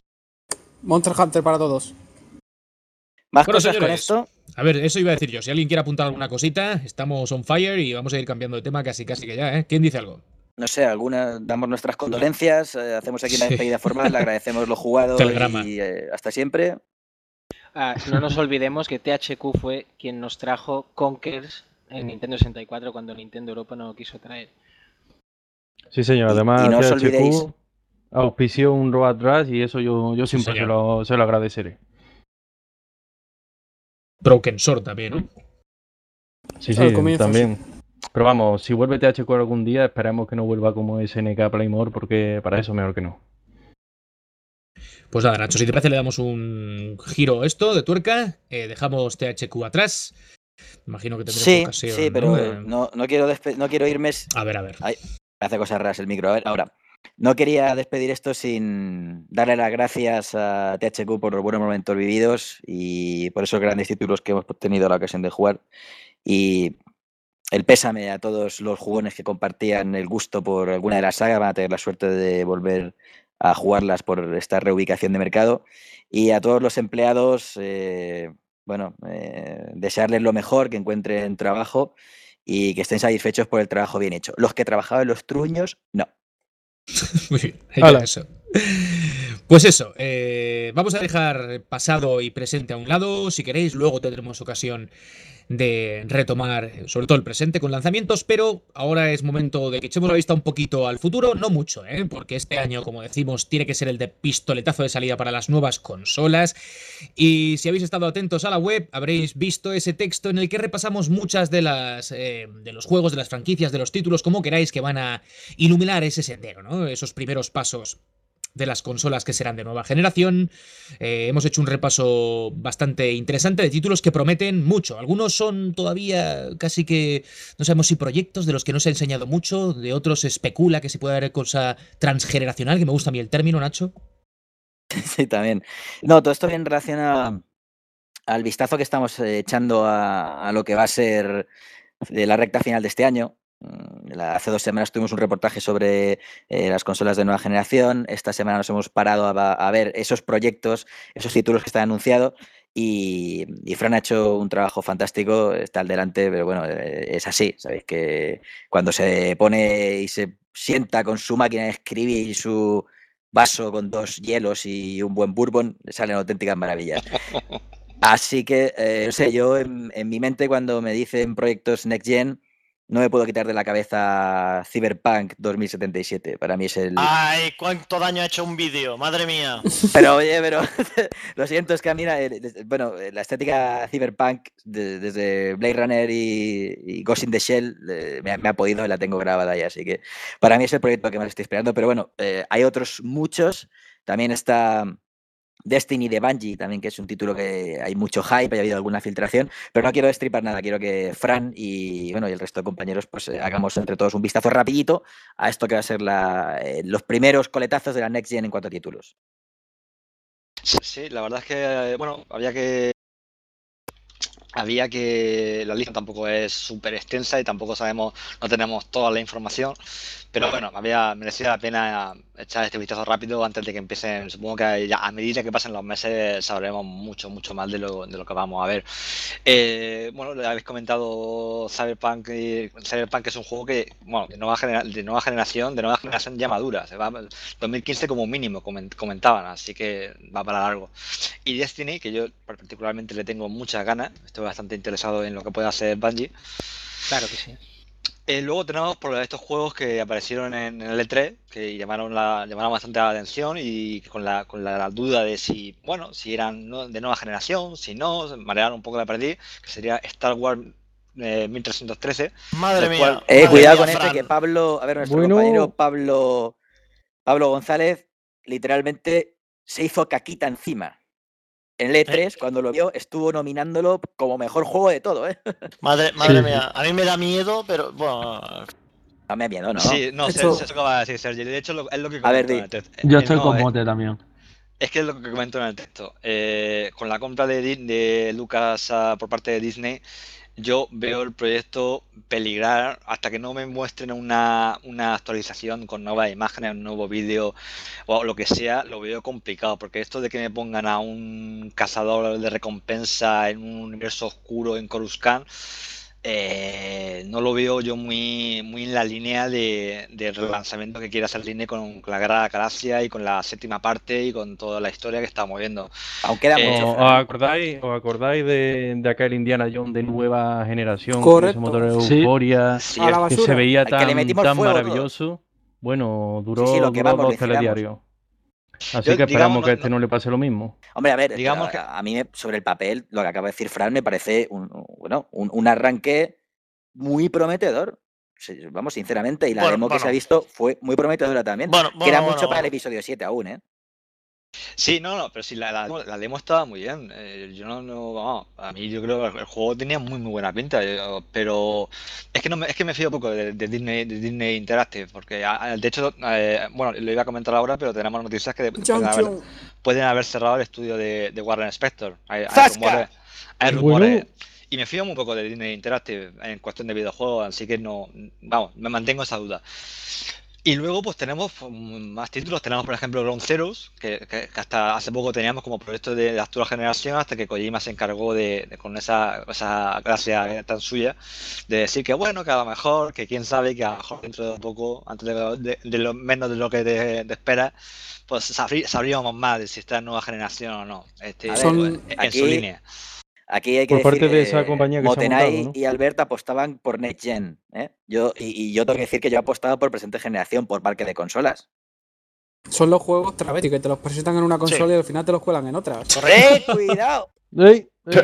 Monster Hunter para todos. Más Bueno, cosas con señores, esto. A ver, eso iba a decir yo. Si alguien quiere apuntar alguna cosita, estamos on fire y vamos a ir cambiando de tema casi casi que ya, ¿eh? ¿Quién dice algo? No sé, alguna, damos nuestras condolencias, eh, hacemos aquí una Sí. despedida formal, le agradecemos lo jugado Telegrama. y eh, hasta siempre. Ah, no nos olvidemos que T H Q fue quien nos trajo Conkers en Nintendo sesenta y cuatro cuando Nintendo Europa no lo quiso traer. Sí, señor, Y- además y no os T H Q olvidéis- auspició un Road Rush y eso yo, yo Sí, siempre se señor. lo, se lo agradeceré. Broken Sword también, ¿no? Sí, Al sí, comienzo, también. Pero vamos, si vuelve T H Q algún día, esperemos que no vuelva como S N K Playmore, porque para eso mejor que no. Pues nada, Nacho, si te parece le damos un giro a esto de tuerca, eh, dejamos T H Q atrás. Imagino que tendremos Sí, ocasión, sí, pero ¿no? eh, Eh, no, no quiero despe- no quiero irme. s- A ver, a ver. Ay, me hace cosas raras el micro. A ver, ahora. No quería despedir esto sin darle las gracias a T H Q por los buenos momentos vividos y por esos grandes títulos que hemos tenido la ocasión de jugar. Y el pésame a todos los jugones que compartían el gusto por alguna de las sagas, van a tener la suerte de volver a jugarlas por esta reubicación de mercado. Y a todos los empleados, eh, bueno, eh, desearles lo mejor, que encuentren trabajo y que estén satisfechos por el trabajo bien hecho. Los que trabajaban en los truños, no. Muy bien, ahí Hala. queda eso. Pues eso, eh, vamos a dejar pasado y presente a un lado, si queréis, luego tendremos ocasión de retomar sobre todo el presente con lanzamientos, pero ahora es momento de que echemos la vista un poquito al futuro, no mucho, ¿eh? Porque este año, como decimos, tiene que ser el de pistoletazo de salida para las nuevas consolas. Y si habéis estado atentos a la web, habréis visto ese texto en el que repasamos muchas de las eh, de los juegos, de las franquicias, de los títulos, como queráis, que van a iluminar ese sendero, ¿no? Esos primeros pasos de las consolas que serán de nueva generación. Eh, hemos hecho un repaso bastante interesante de títulos que prometen mucho. Algunos son todavía casi que, no sabemos si proyectos de los que no se ha enseñado mucho, de otros se especula que se puede haber cosa transgeneracional, que me gusta a mí el término, Nacho. Sí, también. No, todo esto bien relaciona al vistazo que estamos eh, echando a, a lo que va a ser de la recta final de este año. La, hace dos semanas tuvimos un reportaje sobre eh, las consolas de nueva generación. Esta semana nos hemos parado a, a ver esos proyectos, esos títulos que están anunciados. Y, y Fran ha hecho un trabajo fantástico, está al delante, pero bueno, eh, es así. Sabéis que cuando se pone y se sienta con su máquina de escribir y su vaso con dos hielos y un buen bourbon, salen auténticas maravillas. Así que, eh, no sé, yo en, en mi mente cuando me dicen proyectos Next Gen, no me puedo quitar de la cabeza Cyberpunk dos mil setenta y siete. Para mí es el... ¡Ay! ¿Cuánto daño ha hecho un vídeo? ¡Madre mía! Pero oye, pero lo siento, es que a mí, bueno, la estética Cyberpunk de, desde Blade Runner y, y Ghost in the Shell eh, me, me ha podido y la tengo grabada ya. Así que para mí es el proyecto que más estoy esperando. Pero bueno, eh, hay otros muchos. También está Destiny de Bungie, también, que es un título que hay mucho hype, ha habido alguna filtración, pero no quiero destripar nada, quiero que Fran y bueno y el resto de compañeros pues eh, hagamos entre todos un vistazo rapidito a esto que va a ser la, eh, los primeros coletazos de la Next Gen en cuanto a títulos. Sí, sí, la verdad es que, bueno, había que había que la lista tampoco es súper extensa y tampoco sabemos, no tenemos toda la información, pero bueno, había merecía la pena echar este vistazo rápido antes de que empiecen. Supongo que ya a medida que pasen los meses sabremos mucho, mucho más de lo, de lo que vamos a ver. Eh, bueno, le habéis comentado Cyberpunk, y Cyberpunk es un juego que, bueno, de nueva, genera, de nueva generación, de nueva generación ya madura, se va dos mil quince como mínimo, comentaban, así que va para largo. Y Destiny, que yo particularmente le tengo muchas ganas, estoy bastante interesado en lo que pueda hacer Bungie. Claro que sí. Eh, luego tenemos por estos juegos que aparecieron en el E tres, que llamaron la llamaron bastante la atención y con la con la, la duda de si, bueno, si eran no, de nueva generación, si no, marearon un poco la perdí, que sería Star Wars eh, mil trescientos trece. Madre mía. Cual, eh, madre cuidado mía, con Fran. este que Pablo, a ver, nuestro Bueno. compañero Pablo, Pablo González, literalmente se hizo caquita encima. En el E tres, ¿Eh? Cuando lo vio, estuvo nominándolo como mejor juego de todo, ¿eh? Madre, madre Sí. mía, a mí me da miedo, pero bueno. No me da miedo, ¿no? Sí, no, Eso- se, se acaba de decir Sergi. De hecho, lo- es lo que A ver, comento di. en el texto. Yo Eh, estoy no, con eh, Mote también. Es que es lo que comento en el texto. Eh, con la compra de, Di- de Lucas ah, por parte de Disney, yo veo el proyecto peligrar hasta que no me muestren una, una actualización con nuevas imágenes, un nuevo vídeo o lo que sea, lo veo complicado. Porque esto de que me pongan a un cazador de recompensa en un universo oscuro en Coruscant, eh, no lo veo yo muy, muy en la línea de, del relanzamiento que quiere hacer Disney con, con la Guerra de la Galaxia y con la séptima parte y con toda la historia que estamos viendo. Aún queda Eh, mucho, ¿Os Fran. acordáis, os acordáis de, de aquel Indiana Jones de nueva generación Correcto. con ese motor de Sí. euforia sí, A la que se basura. veía Que le tan, metimos tan fuego maravilloso? Bueno, duró, Sí, sí, lo que duró vamos, lo dos iniciamos. telediarios. Así Yo, que digamos, esperamos no- que a este no- no le pase lo mismo. Hombre, a ver, Digamos a, que- a mí me- sobre el papel, lo que acaba de decir Fran me parece un, un- bueno, un, un arranque muy prometedor. Sí, vamos, sinceramente, y la Bueno, demo que se ha bueno. visto fue muy prometedora también. Bueno, Queda bueno, mucho bueno. para el episodio siete aún, ¿eh? Sí, no, no, pero sí, la, la, demo- la demo estaba muy bien. Eh, yo no, no, vamos, a mí yo creo que el juego tenía muy, muy buena pinta, yo- pero es que no me, es que me fío poco de, de Disney, de Disney Interactive, porque a- a- de hecho, eh, bueno, lo iba a comentar ahora, pero tenemos noticias que de- pueden Chon, haber, chon. pueden haber cerrado el estudio de, de Warren Spector. Hay, hay ¡Zasca! rumores, hay Bueno. rumores. Y me fío muy poco de Disney Interactive en cuestión de videojuegos, así que no, vamos, me mantengo esa duda. Y luego pues tenemos mm, más títulos, tenemos por ejemplo Ground Zeroes, que, que- que hasta hace poco teníamos como proyecto de, de actual generación, hasta que Kojima se encargó de, de- con esa, esa gracia tan suya, de decir que bueno, que a lo mejor, que quién sabe, que a lo mejor dentro de poco, antes de, lo- de- de lo menos de lo que te, te esperas, pues sabrí- sabríamos más de si está en nueva generación o no, este, A ver, en, en su aquí- línea. Aquí hay que Por parte decir, de esa eh, compañía que se ha Motenay montado, ¿no? y Albert apostaban por Next Gen, ¿eh? Yo, y, y yo tengo que decir que yo he apostado por presente generación, por parque de consolas. Son los juegos travesti que te los presentan en una consola y al final te los cuelan en otra. ¡Eh, cuidado! ¡Ey! ¡Ey!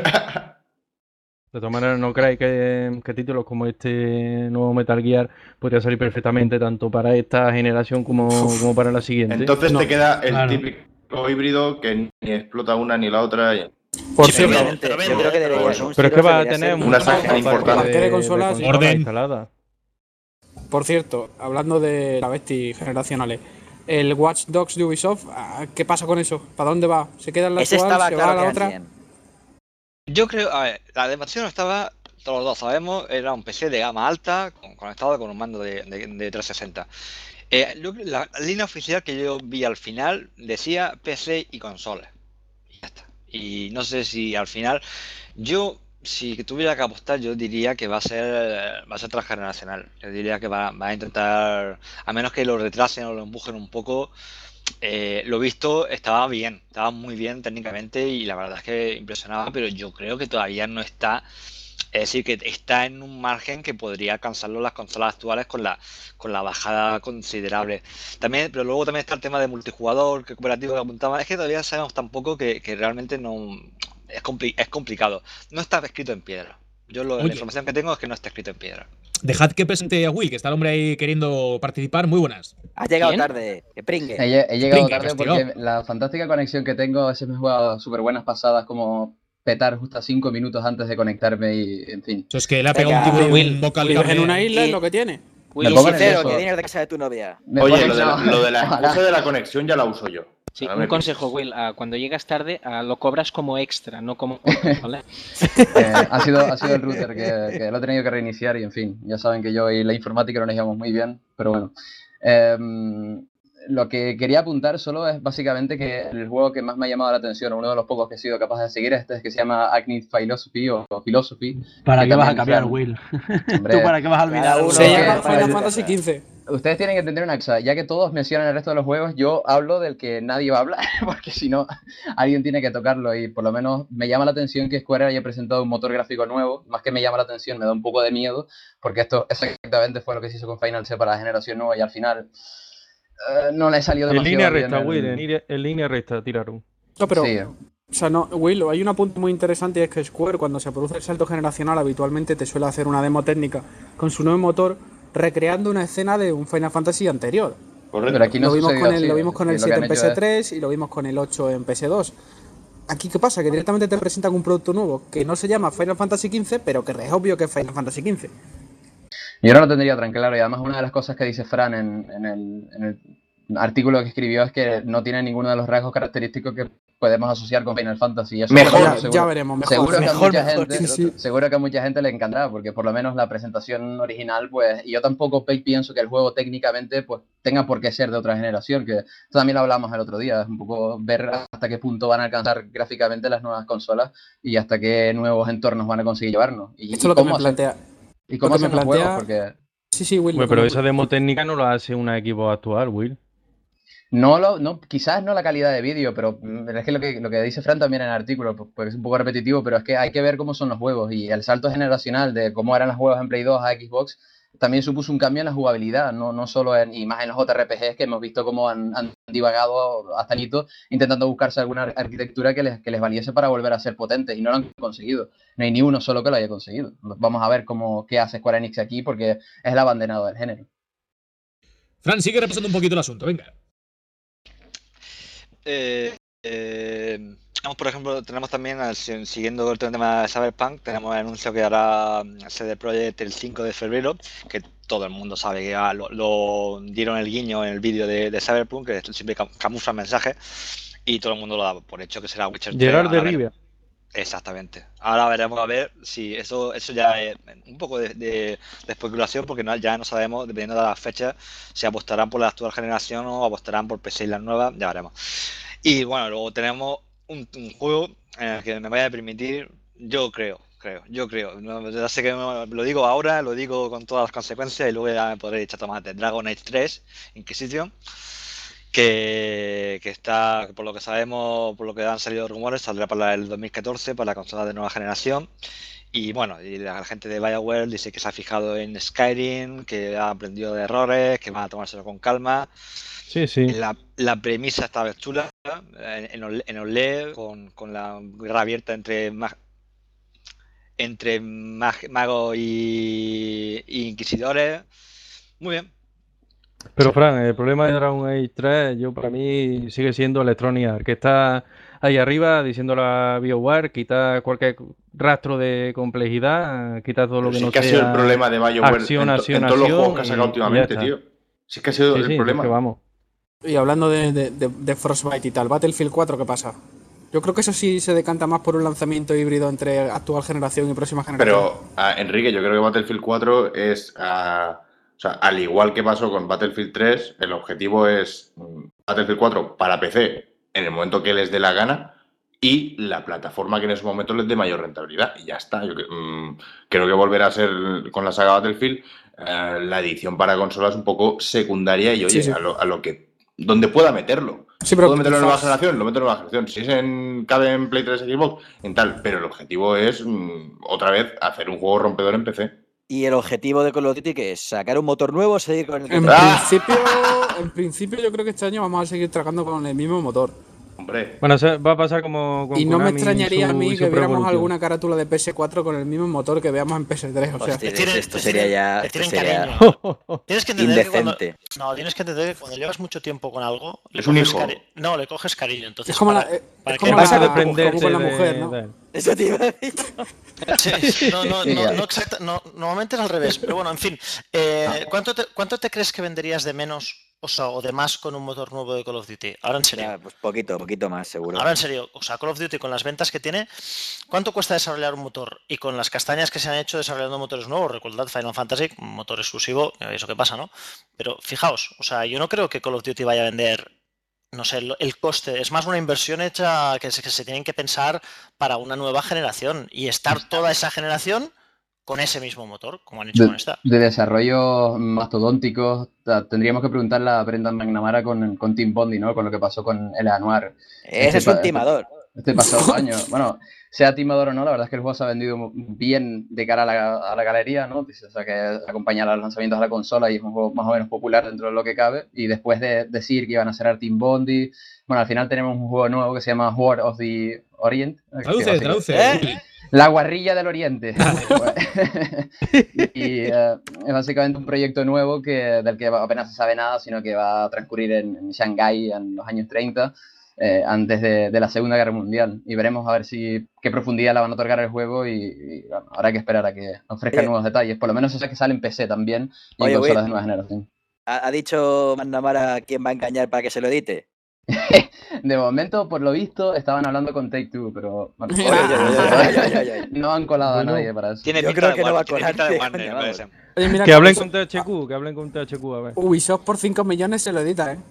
De todas maneras, ¿no creéis que, que títulos como este nuevo Metal Gear podría salir perfectamente tanto para esta generación como, como para la siguiente? Entonces No, te queda el claro. típico híbrido que ni explota una ni la otra. y- Por Sí, cierto, pero- Obviamente, pero yo vende, creo que pero debería bueno. un Pero es que Xerox va a debería tener ser una mucho saga más parte importante. Parque de consolas, consolas orden. instaladas. por cierto, hablando de travestis generacionales, el Watch Dogs de Ubisoft, ah, ¿qué pasa con eso? ¿Para dónde va? ¿Se queda en la Ese actual? estaba ¿Se claro va a que la era otra? Gen. Yo creo, a ver, la demostración estaba, todos los dos sabemos, era un P C de gama alta con- conectado con un mando de, de, de trescientos sesenta. Eh, lo que- la, la línea oficial que yo vi al final decía P C y consolas. Y ya está. Y no sé si al final, yo, si tuviera que apostar, yo diría que va a ser, va a ser transgeneracional. Yo diría que va, va a intentar, a menos que lo retrasen o lo empujen un poco. Eh, lo visto estaba bien, estaba muy bien técnicamente y la verdad es que impresionaba, pero yo creo que todavía no está, es decir, que está en un margen que podría alcanzarlo las consolas actuales con la, con la bajada considerable. También, pero luego también está el tema de multijugador, que cooperativo que apuntaba, es que todavía sabemos tampoco que, que realmente no es, compli- es complicado. No está escrito en piedra. Yo lo- la Oye. información que tengo es que no está escrito en piedra. Dejad que presente a Will, que está el hombre ahí queriendo participar. Muy buenas. Has llegado ¿Quién? tarde, que pringue. He, lle- he llegado Pringue, tarde castigado. porque la fantástica conexión que tengo, a veces me he jugado súper buenas pasadas, como petar justo a cinco minutos antes de conectarme y, en fin. Eso es que le ha pegado un Venga, tiburón Will, vocal Vives en carne. una isla, Y- es lo que tiene. Me Y pongo sincero, nervioso. que vienes de casa de tu novia. Me Oye, pone- lo de, la, no, lo de la ojalá. excusa de la conexión ya la uso yo. Sí, Ahora un me consejo, piensas. Will, ah, cuando llegas tarde ah, lo cobras como extra, no como... ¿vale? Eh, ha, sido, ha sido el router que, que lo he tenido que reiniciar y, en fin, ya saben que yo y la informática no nos llevamos muy bien, pero bueno. Em, lo que quería apuntar solo es básicamente que el juego que más me ha llamado la atención, o uno de los pocos que he sido capaz de seguir, este es que se llama Acne Philosophy o, o Philosophy. ¿Para que qué vas a también, cambiar, Fran, Will? hombre, ¿Tú para qué vas a olvidar? cada algo? uno Se que- llama para Final que- Fantasy quince. Ustedes tienen que entender una cosa, ya que todos mencionan el resto de los juegos, yo hablo del que nadie va a hablar, porque si no, alguien tiene que tocarlo y por lo menos me llama la atención que Square haya presentado un motor gráfico nuevo, más que me llama la atención, me da un poco de miedo, porque esto exactamente fue lo que se hizo con Final C para la generación nueva y al final eh, no le salió En demasiado línea bien recta, el- Will, en línea, en línea recta, tiraron. No, pero, Sí. o sea, no, Will, hay un apunte muy interesante y es que Square, cuando se produce el salto generacional, habitualmente te suele hacer una demo técnica con su nuevo motor, recreando una escena de un Final Fantasy anterior. Correcto. Pero aquí no lo vimos sucedió con el, así, lo vimos con sí, el lo que siete han en P hecho S es- tres y lo vimos con el ocho en P S dos. Aquí, ¿qué pasa? Que directamente te presentan un producto nuevo que no se llama Final Fantasy quince, pero que es obvio que es Final Fantasy quince. Yo no lo tendría tan claro y además una de las cosas que dice Fran en, en el, en el artículo que escribió es que no tiene ninguno de los rasgos característicos que podemos asociar con Final Fantasy. Y eso Mejor. por lo Ya, menos ya seguro- veremos, mejor. Seguro que, a Mejor, mucha mejor, gente, sí, sí. seguro que a mucha gente le encantará, porque por lo menos la presentación original, pues, y yo tampoco pe- pienso que el juego técnicamente pues tenga por qué ser de otra generación, que esto también lo hablamos el otro día, es un poco ver hasta qué punto van a alcanzar gráficamente las nuevas consolas y hasta qué nuevos entornos van a conseguir llevarnos. Y, Esto y es lo que cómo me hacen- plantea. y cómo lo que me hacen los juegos, plantea- porque... Sí, sí, Will. Bueno, lo pero que esa me- demo técnica no la hace un equipo actual, Will. No, lo, no, quizás no la calidad de vídeo, pero mm, es que lo, que lo que dice Fran también en el artículo, pu- porque es un poco repetitivo, pero es que hay que ver cómo son los juegos y el salto generacional de cómo eran los juegos en Play dos a Xbox también supuso un cambio en la jugabilidad, no, no solo en, y más en los J R P Gs que hemos visto cómo han, han divagado hasta Nito intentando buscarse alguna ar- arquitectura que les, que les valiese para volver a ser potentes y no lo han conseguido. No hay ni uno solo que lo haya conseguido. Vamos a ver cómo, qué hace Square Enix aquí porque es el abanderado del género. Fran, sigue repasando un poquito el asunto, venga. Eh, eh, tenemos, por ejemplo, tenemos también, al- si- siguiendo el tema de Cyberpunk, tenemos el anuncio que hará C D Projekt el cinco de febrero, que todo el mundo sabe que ya lo, lo dieron el guiño en el vídeo de, de Cyberpunk, que siempre cam- camufla el mensaje, y todo el mundo lo da por hecho que será Witcher tres. Gerard de Ahora Rivia. veremos. Exactamente. Ahora veremos a ver si eso eso ya es un poco de, de- de especulación, porque no- ya no sabemos, dependiendo de las fechas, si apostarán por la actual generación o apostarán por P C y las nuevas, ya veremos. Y bueno, luego tenemos un, un juego en el que me vaya a permitir, yo creo, creo, yo creo, no, ya sé que no- lo digo ahora, lo digo con todas las consecuencias y luego ya me podré echar tomate. Dragon Age tres, Inquisition, que, que está, que por lo que sabemos, por lo que han salido rumores, saldrá para el dos mil catorce, para la consola de nueva generación. Y bueno, y la gente de BioWare dice que se ha fijado en Skyrim, que ha aprendido de errores, que van a tomárselo con calma. Sí, sí. La, la premisa estaba chula, en, en, Ole- en Olé, con, con la guerra abierta entre mag- entre mag- magos y, y inquisidores. Muy bien. Pero Fran, el problema de Dragon Age tres, yo para mí sigue siendo Electronic Arts, que está ahí arriba diciéndole a BioWare, quita cualquier rastro de complejidad, quita todo lo Pero que si no es que ha sea sido el problema de BioWare acción, en, to- acción, en todos los juegos que ha acción sacado y- y últimamente, ya tío. Si es que ha sido Sí, el sí, problema. es que vamos. Y hablando de, de, de- de Frostbite y tal, Battlefield cuatro, ¿qué pasa? Yo creo que eso sí se decanta más por un lanzamiento híbrido entre actual generación y próxima generación. Pero, uh, Enrique, yo creo que Battlefield cuatro es, uh, o sea, al igual que pasó con Battlefield tres, el objetivo es um, Battlefield cuatro para P C en el momento que les dé la gana y la plataforma que en ese momento les dé mayor rentabilidad. Y ya está. Yo um, creo que volverá a ser con la saga Battlefield uh, la edición para consolas un poco secundaria y, oye, sí, sí. A, lo, a lo que... donde pueda meterlo. Sí, pero ¿puedo meterlo en nueva generación? Lo meto en nueva generación. Si es en cabe en Play tres, Xbox, en tal. Pero el objetivo es, mmm, otra vez, hacer un juego rompedor en P C. ¿Y el objetivo de Call of Duty qué es? ¿Sacar un motor nuevo o seguir con el que en ¡Ah! principio, en principio yo creo que este año vamos a seguir trabajando con el mismo motor. Hombre. Bueno, va a pasar como con y no Konami me extrañaría su, a mí que viéramos evolución. alguna carátula de P S cuatro con el mismo motor que veamos en P S tres. O sea, Hostia, tienen, esto sería ya te tienen sería tienes que entender indecente. Que cuando, no, tienes que entender que cuando llevas mucho tiempo con algo, le es un coges hijo. Cari- no, le coges cariño. Entonces, es como para, la, eh, para es que como vas la, a desprenderte como con la mujer, de, ¿no? de... Eso te iba a decir. Sí, no, no, no, no, exacta, no, normalmente es al revés, pero bueno, en fin. Eh, ¿cuánto, te, ¿Cuánto te crees que venderías de menos, o sea, o de más con un motor nuevo de Call of Duty? Ahora en serio. Ya, pues poquito, poquito más, seguro. Ahora en serio, o sea, Call of Duty con las ventas que tiene, ¿cuánto cuesta desarrollar un motor? Y con las castañas que se han hecho desarrollando motores nuevos, recordad Final Fantasy, un motor exclusivo, eso que pasa, ¿no? Pero fijaos, o sea, yo no creo que Call of Duty vaya a vender, no sé, el, el coste, es más una inversión hecha que se, que se tienen que pensar para una nueva generación y estar toda esa generación con ese mismo motor, como han hecho de, con esta. De desarrollos mastodónticos, tendríamos que preguntarle a Brendan McNamara con, con Team Bondi, ¿no? Con lo que pasó con el Anuar. Ese este, es un timador. Este, este pasado año. Bueno, sea timador o no, la verdad es que el juego se ha vendido bien de cara a la, a la galería, ¿no? O sea, que acompaña a los lanzamientos de la consola y es un juego más o menos popular dentro de lo que cabe. Y después de decir que iban a cerrar Team Bondi, bueno, al final tenemos un juego nuevo que se llama War of the Orient. Traduce, traduce. ¿Eh? La guarrilla del Oriente. Y uh, es básicamente un proyecto nuevo que, del que apenas se sabe nada, sino que va a transcurrir en, en Shanghái en los años treinta, eh, antes de, de la Segunda Guerra Mundial. Y veremos a ver si qué profundidad le van a otorgar el juego y, y bueno, habrá que esperar a que ofrezcan eh, nuevos detalles. Por lo menos eso es que sale en P C también y oye, en consolas de nueva generación. ¿Ha, ha dicho McNamara quién va a engañar para que se lo edite? De momento, por lo visto, estaban hablando con Take-Two, pero bueno, oye, oye, oye, oye. no han colado bueno, a nadie para eso. Tiene Yo creo que no va a colar. Oye, mira, que hablen con T H Q, que hablen con T H Q, a ver. Ubisoft por cinco millones se lo edita, ¿eh?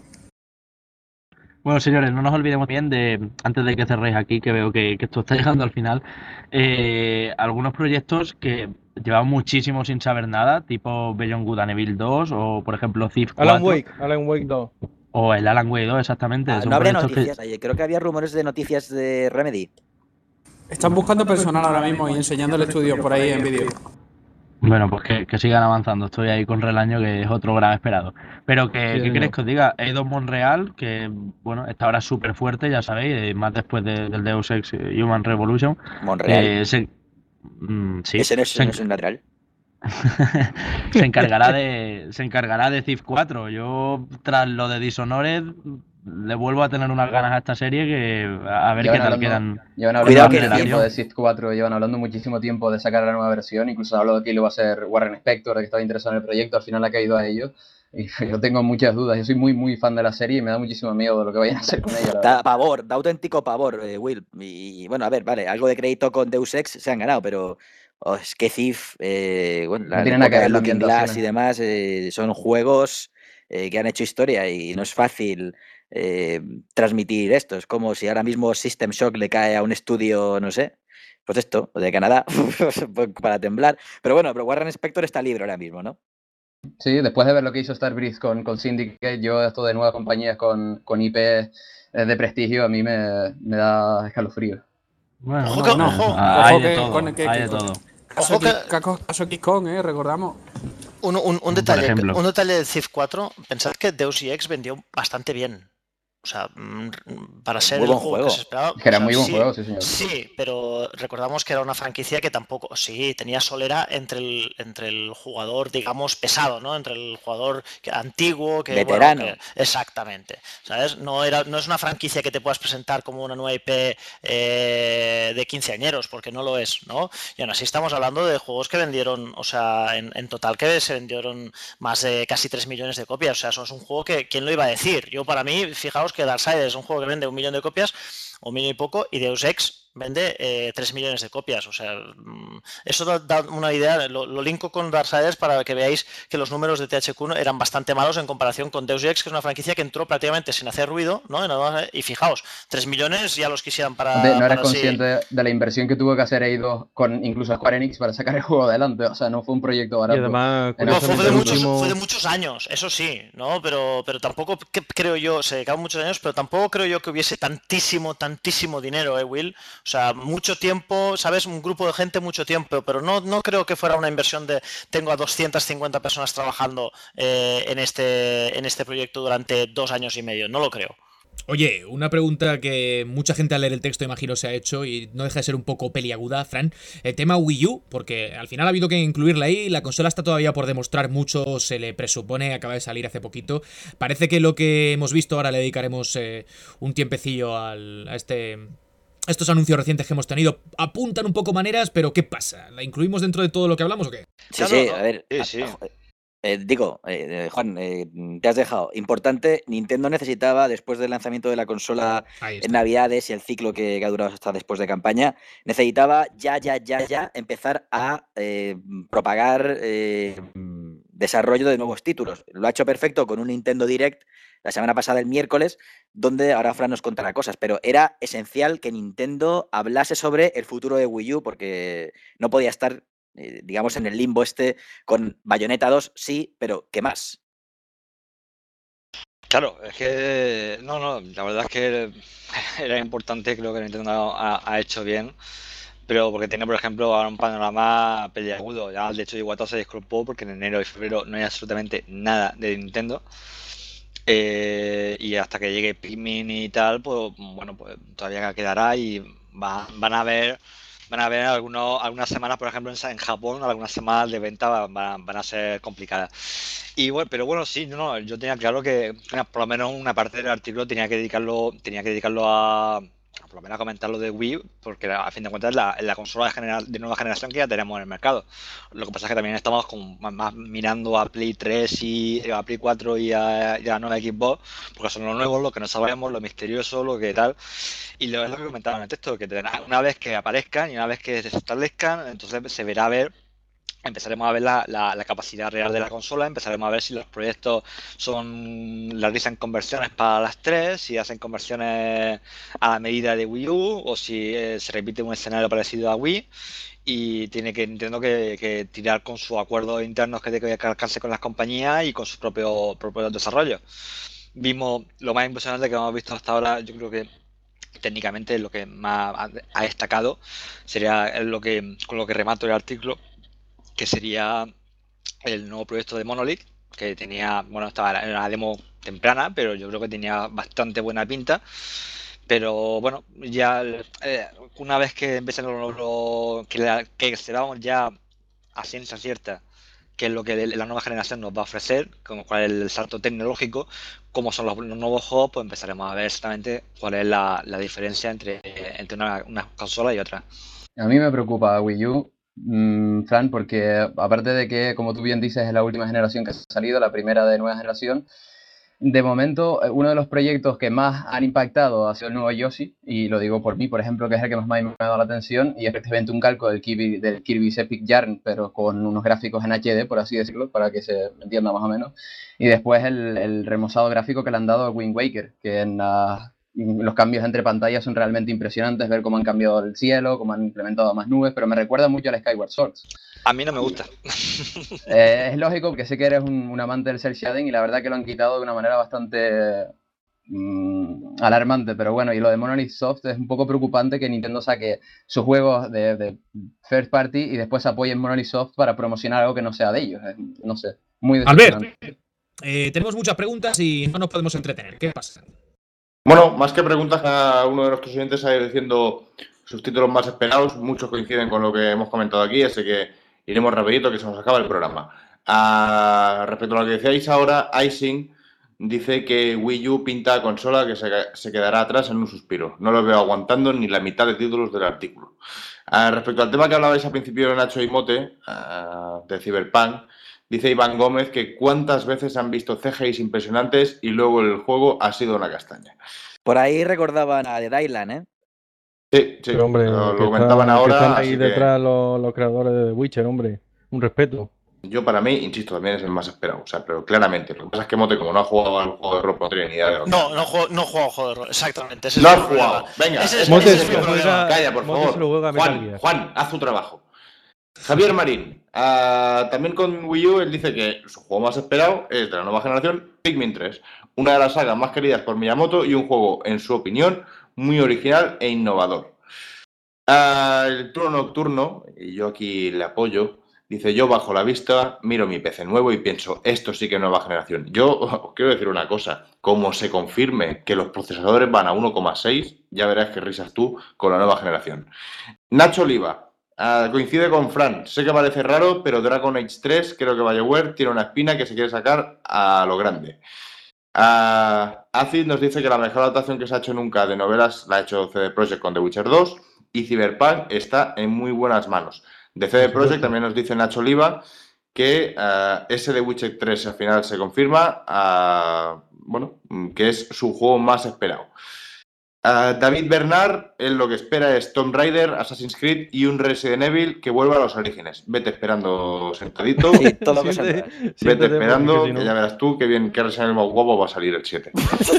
Bueno, señores, no nos olvidemos bien de, antes de que cerréis aquí, que veo que, que esto está llegando al final, eh, algunos proyectos que llevan muchísimo sin saber nada, tipo Beyond Good and Evil dos o, por ejemplo, Thief cuatro. Alan Wake, Alan Wake dos. O el Alan Wake dos, exactamente. Ah, no habría noticias, que... creo que había rumores de noticias de Remedy. Están buscando personal ahora mismo y enseñando el estudio por ahí en vídeo. Bueno, pues que, que sigan avanzando. Estoy ahí con Relaño, que es otro gran esperado. Pero que, sí, ¿qué no. queréis que os diga? Eidos Montreal, que bueno, está ahora súper fuerte, ya sabéis, más después de, del Deus Ex Human Revolution. Montreal. Eh, se, mm, sí, Ese no es, se, no es un lateral. se encargará de se encargará de Thief cuatro. Yo, tras lo de Dishonored, le vuelvo a tener unas ganas a esta serie que a ver llevan qué tal hablando, quedan. Llevan hablando mucho tiempo de Thief cuatro, llevan hablando muchísimo tiempo de sacar la nueva versión, incluso habló de que lo va a hacer Warren Spector, que estaba interesado en el proyecto, al final ha caído a ello. Y yo tengo muchas dudas, yo soy muy muy fan de la serie y me da muchísimo miedo de lo que vayan a hacer con ella. Da pavor, da auténtico pavor, eh, Will. Y bueno, a ver, vale, algo de crédito con Deus Ex se han ganado, pero oh, es que Thief, eh, bueno, la, no tiene nada que ver Looking Glass y demás, eh, son juegos eh, que han hecho historia y no es fácil eh, transmitir esto. Es como si ahora mismo System Shock le cae a un estudio, no sé, pues esto, de Canadá, para temblar. Pero bueno, pero Warren Spector está libre ahora mismo, ¿no? Sí, después de ver lo que hizo Starbreeze con, con Syndicate, yo esto de nuevas compañías con, con I P de prestigio a mí me, me da escalofrío. Bueno, ojo, no, no, ojo, no. Hay, ojo de que, todo, con el que, hay de que, todo. Caso, que, caso, caso X CON, eh, recordamos. Un, un, un, detalle, un detalle de Thief cuatro, pensad que Deus Ex vendió bastante bien. O sea, para ser muy el buen juego, juego que se esperaba. Que era o sea, muy buen sí, juego, sí, señor. Sí, pero recordamos que era una franquicia que tampoco. Sí, tenía solera entre el, entre el jugador, digamos, pesado, ¿no? Entre el jugador que, antiguo, que. Veterano. Bueno, que, exactamente. ¿Sabes? No, era, no es una franquicia que te puedas presentar como una nueva I P eh, de quinceañeros, porque no lo es, ¿no? Y aún así estamos hablando de juegos que vendieron, o sea, en, en total que se vendieron más de casi tres millones de copias. O sea, eso es un juego que, ¿quién lo iba a decir? Yo, para mí, fijaos que Darksiders es un juego que vende un millón de copias o mil y poco, y Deus Ex vende eh, tres millones de copias. O sea, eso da, da una idea. Lo, lo linko con Darksiders para que veáis que los números de T H Q eran bastante malos en comparación con Deus Ex, que es una franquicia que entró prácticamente sin hacer ruido, ¿no? Y fijaos, tres millones ya los quisieran para... De, no eres para consciente sí. de la inversión que tuvo que hacer Eidos con incluso Square Enix para sacar el juego adelante. O sea, no fue un proyecto barato. Y además, no, fue, de muchos, último... fue de muchos años, eso sí, ¿no? Pero, pero tampoco que, creo yo, se dedicaron muchos años, pero tampoco creo yo que hubiese tantísimo, tantísimo dinero, ¿eh, Will? O sea, mucho tiempo, ¿sabes? Un grupo de gente, mucho tiempo, pero no, no creo que fuera una inversión de tengo a doscientas cincuenta personas trabajando eh, en, este, en este proyecto durante dos años y medio, no lo creo. Oye, una pregunta que mucha gente al leer el texto imagino se ha hecho y no deja de ser un poco peliaguda, Fran. El tema Wii U, porque al final ha habido que incluirla ahí, la consola está todavía por demostrar mucho, se le presupone, acaba de salir hace poquito. Parece que lo que hemos visto ahora le dedicaremos eh, un tiempecillo al, a este... Estos anuncios recientes que hemos tenido apuntan un poco maneras, pero ¿qué pasa? ¿La incluimos dentro de todo lo que hablamos o qué? Sí, claro, sí, a ver. Sí, sí. A, eh, digo, eh, Juan, eh, te has dejado. Importante, Nintendo necesitaba, después del lanzamiento de la consola en Navidades y el ciclo que, que ha durado hasta después de campaña, necesitaba ya, ya, ya, ya empezar a eh, propagar eh, desarrollo de nuevos títulos. Lo ha hecho perfecto con un Nintendo Direct la semana pasada, el miércoles, donde ahora Fran nos contará cosas, pero era esencial que Nintendo hablase sobre el futuro de Wii U, porque no podía estar, eh, digamos, en el limbo este con Bayonetta dos, sí, pero ¿qué más? Claro, es que, no, no, la verdad es que era importante, creo que Nintendo ha, ha hecho bien, pero porque tiene, por ejemplo, ahora un panorama peliagudo. Ya, de hecho, Iwata se disculpó porque en enero y febrero no hay absolutamente nada de Nintendo. Eh, y hasta que llegue Pikmin y tal, pues bueno, pues todavía quedará y va, van a ver van a ver algunos, algunas semanas, por ejemplo, en, en Japón, algunas semanas de venta van, van a ser complicadas. Y bueno, pero bueno, sí, no, yo tenía claro que por lo menos una parte del artículo tenía que dedicarlo, tenía que dedicarlo a por lo menos a comentar lo de Wii, porque a fin de cuentas es la, la consola de, general, de nueva generación que ya tenemos en el mercado. Lo que pasa es que también estamos con, más mirando a Play tres y a Play cuatro y a, y a la nueva Xbox, porque son los nuevos, lo que no sabemos, lo misterioso, lo que tal. Y lo es lo que comentaba en el texto, que una vez que aparezcan y una vez que se establezcan, entonces se verá a ver. Empezaremos a ver la, la, la capacidad real de la consola, empezaremos a ver si los proyectos son realizan conversiones para las tres, si hacen conversiones a la medida de Wii U o si eh, se repite un escenario parecido a Wii y tiene que entiendo que, que tirar con sus acuerdos internos que tiene que alcance con las compañías y con sus propios, propios desarrollos. Vimos lo más impresionante que hemos visto hasta ahora, yo creo que técnicamente lo que más ha destacado sería lo que con lo que remato el artículo, que sería el nuevo proyecto de Monolith, que tenía, bueno, estaba en una demo temprana, pero yo creo que tenía bastante buena pinta. Pero bueno, ya eh, una vez que empiecen lo, lo que, la, que sepamos ya a ciencia cierta qué es lo que la nueva generación nos va a ofrecer, como cuál es el salto tecnológico, cómo son los, los nuevos juegos, pues empezaremos a ver exactamente cuál es la, la diferencia entre, entre una, una consola y otra. A mí me preocupa Wii U, mmm, Fran, porque aparte de que, como tú bien dices, es la última generación que ha salido, la primera de nueva generación, de momento, uno de los proyectos que más han impactado ha sido el nuevo Yoshi, y lo digo por mí, por ejemplo, que es el que más me ha dado la atención, y es prácticamente un calco del, Kirby, del Kirby's Epic Yarn, pero con unos gráficos en H D, por así decirlo, para que se entienda más o menos. Y después el, el remozado gráfico que le han dado a Wind Waker, que en la, los cambios entre pantallas son realmente impresionantes, ver cómo han cambiado el cielo, cómo han implementado más nubes, pero me recuerda mucho al Skyward Sword. A mí no me gusta. Eh, es lógico, porque sé que eres un, un amante del cel shading y la verdad que lo han quitado de una manera bastante mmm, alarmante, pero bueno, y lo de Monolith Soft es un poco preocupante que Nintendo saque sus juegos de, de first party y después apoyen Monolith Soft para promocionar algo que no sea de ellos. Eh, no sé, muy decepcionante. Albert, eh, tenemos muchas preguntas y no nos podemos entretener. ¿Qué pasa? Bueno, más que preguntas, a uno de nuestros oyentes ha ido diciendo sus títulos más esperados, muchos coinciden con lo que hemos comentado aquí, así que iremos rapidito que se nos acaba el programa. Ah, respecto a lo que decíais ahora, Icing dice que Wii U pinta consola que se, se quedará atrás en un suspiro. No lo veo aguantando ni la mitad de títulos del artículo. Ah, respecto al tema que hablabais al principio de Nacho y Mote, ah, de Cyberpunk, dice Iván Gómez que cuántas veces han visto C G Is impresionantes y luego el juego ha sido una castaña. Por ahí recordaban a The Island, ¿eh? Sí, sí, Pero, hombre, lo, lo que comentaban están, que ahora. están ahí Así detrás que los, los creadores de The Witcher, hombre. Un respeto. yo, para mí, insisto, también es el más esperado. O sea, pero claramente. Lo que pasa es que Mote, como no ha jugado al juego de rol, no tiene ni idea de lo que No, habla. no juego, no juego a juego de rol, exactamente. Ese No es has mi problema. jugado. Venga, Ese es, Mote ese es se mi lo problema. juega- Calla, por Mote favor. se lo juega a Metal Juan, Gear. Juan, haz tu trabajo. Javier Marín, ah, también con Wii U, él dice que su juego más esperado es de la nueva generación, Pikmin tres, una de las sagas más queridas por Miyamoto y un juego, en su opinión, muy original e innovador. Ah, el turno nocturno, y yo aquí le apoyo, dice: yo bajo la vista, miro mi P C nuevo y pienso, esto sí que es nueva generación. Yo os quiero decir una cosa, como se confirme que los procesadores van a uno coma seis, ya verás qué risas tú con la nueva generación. Nacho Oliva, ah, coincide con Fran, sé que parece raro, pero Dragon Age tres, creo que BioWare tiene una espina que se quiere sacar a lo grande. Ah, Acid nos dice que la mejor adaptación que se ha hecho nunca de novelas la ha hecho C D Projekt con The Witcher dos y Cyberpunk está en muy buenas manos. De C D Projekt también nos dice Nacho Oliva que ah, ese The Witcher tres al final se confirma, ah, bueno, que es su juego más esperado. Ah, David Bernard, él lo que espera es Tomb Raider, Assassin's Creed y un Resident Evil que vuelva a los orígenes. Vete esperando sentadito. Sí, todo lo que Siéntate- saldrá. Vete siéntate, esperando, porque si no- que ya verás tú que bien que Resident Evil más guapo va a salir el siete.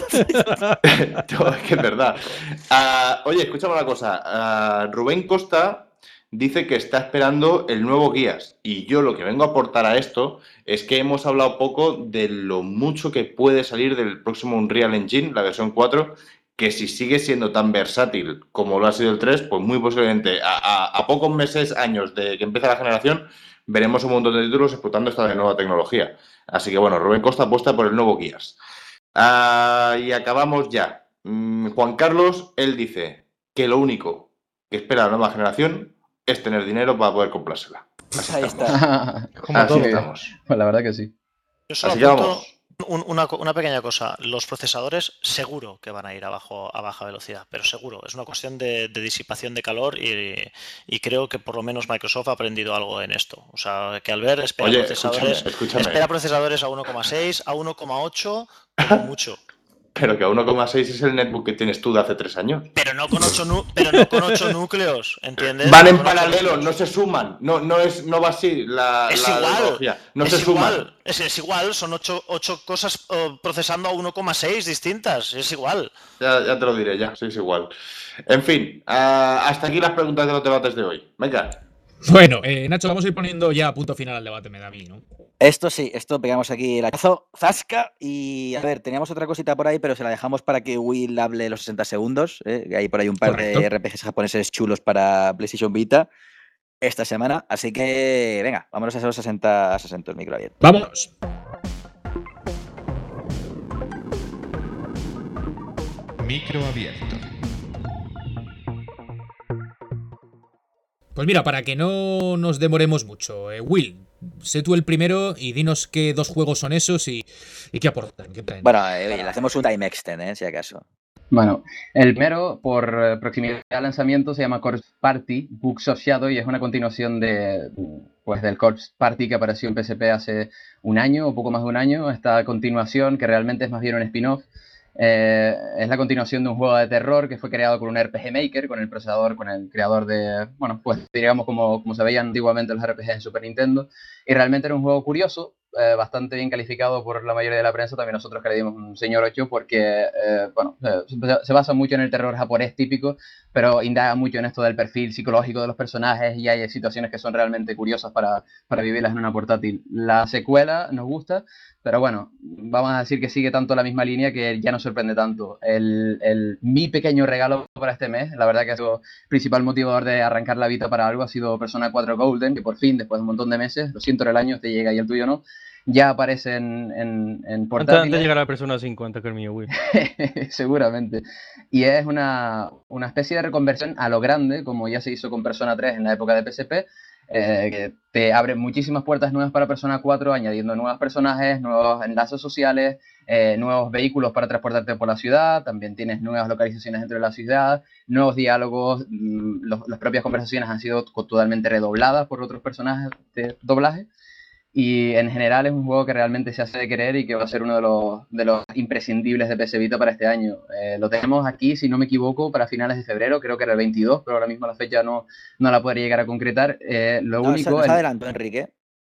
No, es que es verdad. Ah, oye, escúchame una cosa. Ah, Rubén Costa dice que está esperando el nuevo Guías. Y yo lo que vengo a aportar a esto es que hemos hablado poco de lo mucho que puede salir del próximo Unreal Engine, la versión cuatro, que si sigue siendo tan versátil como lo ha sido el tres, pues muy posiblemente a, a- a pocos meses, años de que empiece la generación, veremos un montón de títulos explotando esta nueva tecnología. Así que bueno, Rubén Costa apuesta por el nuevo Guías. Ah, y acabamos ya. Mm, Juan Carlos, él dice que lo único que espera la nueva generación es tener dinero para poder comprársela. Así Ahí estamos. está. Como Así todo. estamos. Pues la verdad que sí. Yo solo Así que apunto vamos. un- una, co- una pequeña cosa. Los procesadores seguro que van a ir a, bajo- a baja velocidad, pero seguro. Es una cuestión de, de disipación de calor y, y creo que por lo menos Microsoft ha aprendido algo en esto. O sea, que Albert espera Oye, procesadores, escúchame, escúchame. espera procesadores a uno coma seis, a uno coma ocho, como mucho. Pero que a uno coma seis es el netbook que tienes tú de hace tres años. Pero no con ocho, nu- pero no con ocho núcleos, ¿entiendes? Van No en con ocho paralelo, núcleos. no se suman. No, no, es, no va así la, Es la igual, tecnología. No es se suman. igual, es, es igual, son ocho, ocho cosas eh, procesando a uno coma seis distintas, es igual. Ya, ya te lo diré, ya, sí, es igual. En fin, ah, hasta aquí las preguntas de los debates de hoy. Venga. Bueno, eh, Nacho, vamos a ir poniendo ya punto final al debate, me da a mí, ¿no? Esto sí, esto pegamos aquí el hachazo, zasca. Y a ver, teníamos otra cosita por ahí, pero se la dejamos para que Will hable los sesenta segundos. ¿eh? Que hay por ahí un par Correcto. de R P Gs japoneses chulos para PlayStation Vita esta semana. Así que, venga, vámonos a esos sesenta, sesenta, el micro abierto. Vámonos. Micro abierto. Pues mira, para que no nos demoremos mucho, eh, Will, sé tú el primero y dinos qué dos juegos son esos y, y qué aportan. Qué traen. Bueno, eh, oye, le hacemos un time extend, ¿eh? Si acaso. Bueno, el primero, por eh, proximidad al lanzamiento, se llama Corpse Party, Books of Shadow, y es una continuación de, pues, del Corpse Party que apareció en P S P hace un año o poco más de un año. Esta continuación, que realmente es más bien un spin-off, eh, es la continuación de un juego de terror que fue creado con un R P G Maker, con el procesador, con el creador de, bueno, pues digamos como, como se veían antiguamente los R P G en Super Nintendo, y realmente era un juego curioso, eh, bastante bien calificado por la mayoría de la prensa, también nosotros que le dimos un señor ocho porque, eh, bueno, eh, se, se basa mucho en el terror japonés típico, pero indaga mucho en esto del perfil psicológico de los personajes y hay situaciones que son realmente curiosas para, para vivirlas en una portátil. La secuela nos gusta, pero bueno, vamos a decir que sigue tanto la misma línea que ya no sorprende tanto. El, el, mi pequeño regalo para este mes, la verdad que ha sido el principal motivador de arrancar la Vita para algo, ha sido Persona cuatro Golden, que por fin, después de un montón de meses, lo siento en el año, te llega y el tuyo no, ya aparece en, en, en portátiles. Antes de llegar a la Persona cinco, antes que el mío, Will. Seguramente. Y es una, una especie de reconversión a lo grande, como ya se hizo con Persona tres en la época de P S P, eh, que te abre muchísimas puertas nuevas para Persona cuatro, añadiendo nuevos personajes, nuevos enlaces sociales, eh, nuevos vehículos para transportarte por la ciudad, también tienes nuevas localizaciones dentro de la ciudad, nuevos diálogos, mmm, los, las propias conversaciones han sido totalmente redobladas por otros personajes de doblaje. Y en general es un juego que realmente se hace de querer y que va a ser uno de los, de los imprescindibles de P S Vita para este año. Eh, lo tenemos aquí, si no me equivoco, para finales de febrero, creo que era el veintidós, pero ahora mismo la fecha no, no la podré llegar a concretar. Eh, lo No, único... se, se el- adelantó, Enrique.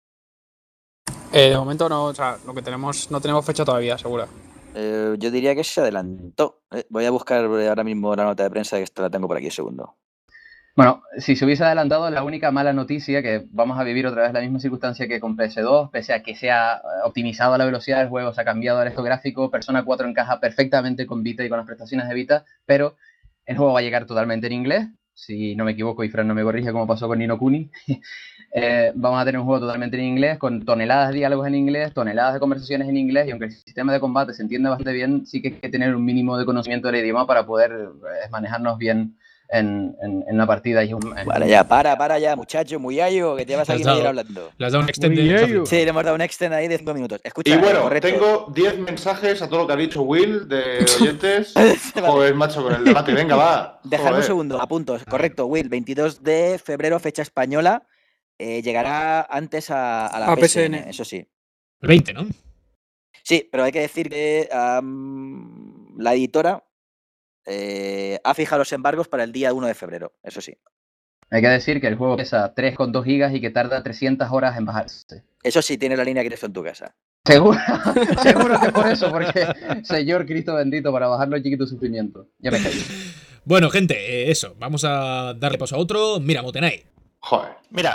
Eh, de momento no, o sea, lo que tenemos, no tenemos fecha todavía, segura. Eh, yo diría que se adelantó. Eh, voy a buscar ahora mismo la nota de prensa, que esta la tengo por aquí un segundo. Bueno, si se hubiese adelantado, la única mala noticia, que vamos a vivir otra vez la misma circunstancia que con P S dos, pese a que se ha eh, optimizado la velocidad del juego, se ha cambiado el esto gráfico, Persona cuatro encaja perfectamente con Vita y con las prestaciones de Vita, pero el juego va a llegar totalmente en inglés, si no me equivoco y Fran no me corrige como pasó con Ni no Kuni. Eh, vamos a tener un juego totalmente en inglés, con toneladas de diálogos en inglés, toneladas de conversaciones en inglés, y aunque el sistema de combate se entiende bastante bien, sí que hay que tener un mínimo de conocimiento del idioma para poder eh, manejarnos bien en, en, en una partida. Y un, en Vale, un- ya, para, para ya, muchacho, muy gallo, que te vas Le aquí has a ir dado- hablando. Le has dado un extend Muy de- gallo. Sí, le hemos dado un extend ahí de cinco minutos. Escucha, Y bueno, correcto. tengo diez mensajes a todo lo que ha dicho Will de oyentes. Joder, macho, con el debate. Venga, va. Dejadme un Joder. segundo, apunto, correcto, Will, veintidós de febrero, fecha española, eh, llegará antes a, a la A P S N, P S N. eso sí. El veinte, ¿no? Sí, pero hay que decir que am, la editora eh, ha fijado los embargos para el día uno de febrero, eso sí. Hay que decir que el juego pesa tres coma dos gigas y que tarda trescientas horas en bajarse. Eso sí, tienes la línea Cristo en tu casa. Seguro, seguro que por eso, porque Señor Cristo bendito, para bajarlo el chiquito sufrimiento. Ya me callo. Bueno, gente, eh, eso. Vamos a darle paso a otro. Mira, Motenay. Joder. Mira,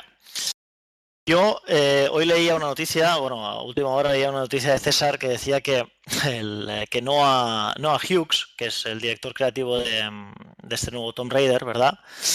yo eh, hoy leía una noticia, bueno, a última hora leía una noticia de César que decía que, el, eh, que Noah, Noah Hughes, que es el director creativo de, mm, de este nuevo Tomb Raider, ¿verdad?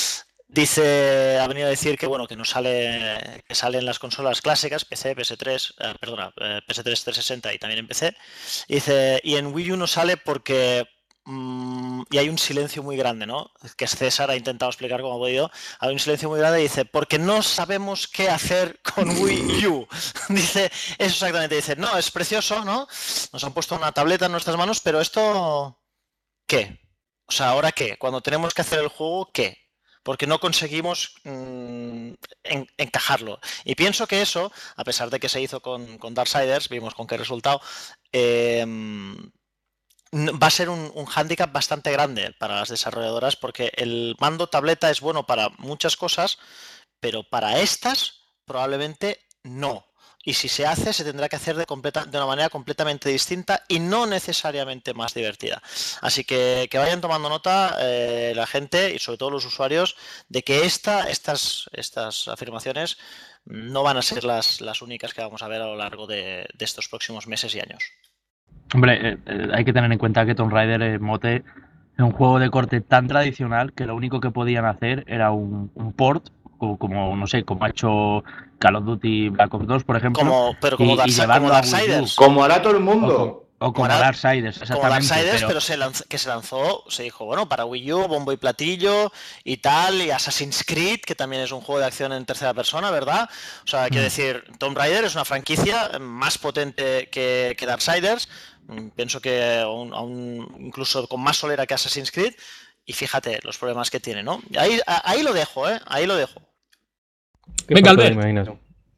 Dice, ha venido a decir que bueno, que no sale, que salen las consolas clásicas, P C, P S tres, eh, perdona, eh, P S tres trescientos sesenta y también en P C. Y dice, y en Wii U no sale porque mm, y hay un silencio muy grande, ¿no? Que César ha intentado explicar cómo ha podido. Hay un silencio muy grande y dice, porque no sabemos qué hacer con Wii U. Dice, eso exactamente, dice, no, es precioso, ¿no? Nos han puesto una tableta en nuestras manos, pero esto, ¿qué? O sea, ¿ahora qué? Cuando tenemos que hacer el juego, ¿qué? Porque no conseguimos mmm, en, encajarlo. Y pienso que eso, a pesar de que se hizo con, con Darksiders, vimos con qué resultado, eh, va a ser un, un hándicap bastante grande para las desarrolladoras, porque el mando tableta es bueno para muchas cosas, pero para estas probablemente no. Y si se hace, se tendrá que hacer de, completa, de una manera completamente distinta y no necesariamente más divertida. Así que que vayan tomando nota eh, la gente y sobre todo los usuarios de que esta, estas, estas afirmaciones no van a ser las, las únicas que vamos a ver a lo largo de, de estos próximos meses y años. Hombre, eh, eh, hay que tener en cuenta que Tomb Raider eh, Mote es un juego de corte tan tradicional que lo único que podían hacer era un, un port, como, como, no sé, como ha hecho Call of Duty Black Ops dos, por ejemplo. Como, pero como, y, Dark, y llevarlo como a Wii U. Darksiders. Como hará todo el O, mundo. co- o como Como Dark- Darksiders, Como exactamente. Darksiders, pero, pero se lanzó, que se lanzó, se dijo, bueno, para Wii U, bombo y platillo y tal, y Assassin's Creed, que también es un juego de acción en tercera persona, ¿verdad? O sea, hay que Mm. decir, Tomb Raider es una franquicia más potente que, que Darksiders, mm, pienso que aún, aún incluso con más solera que Assassin's Creed, y fíjate los problemas que tiene, ¿no? Ahí, a- ahí lo dejo, ¿eh? Ahí lo dejo. Qué Venga, falta de Albert. imaginación.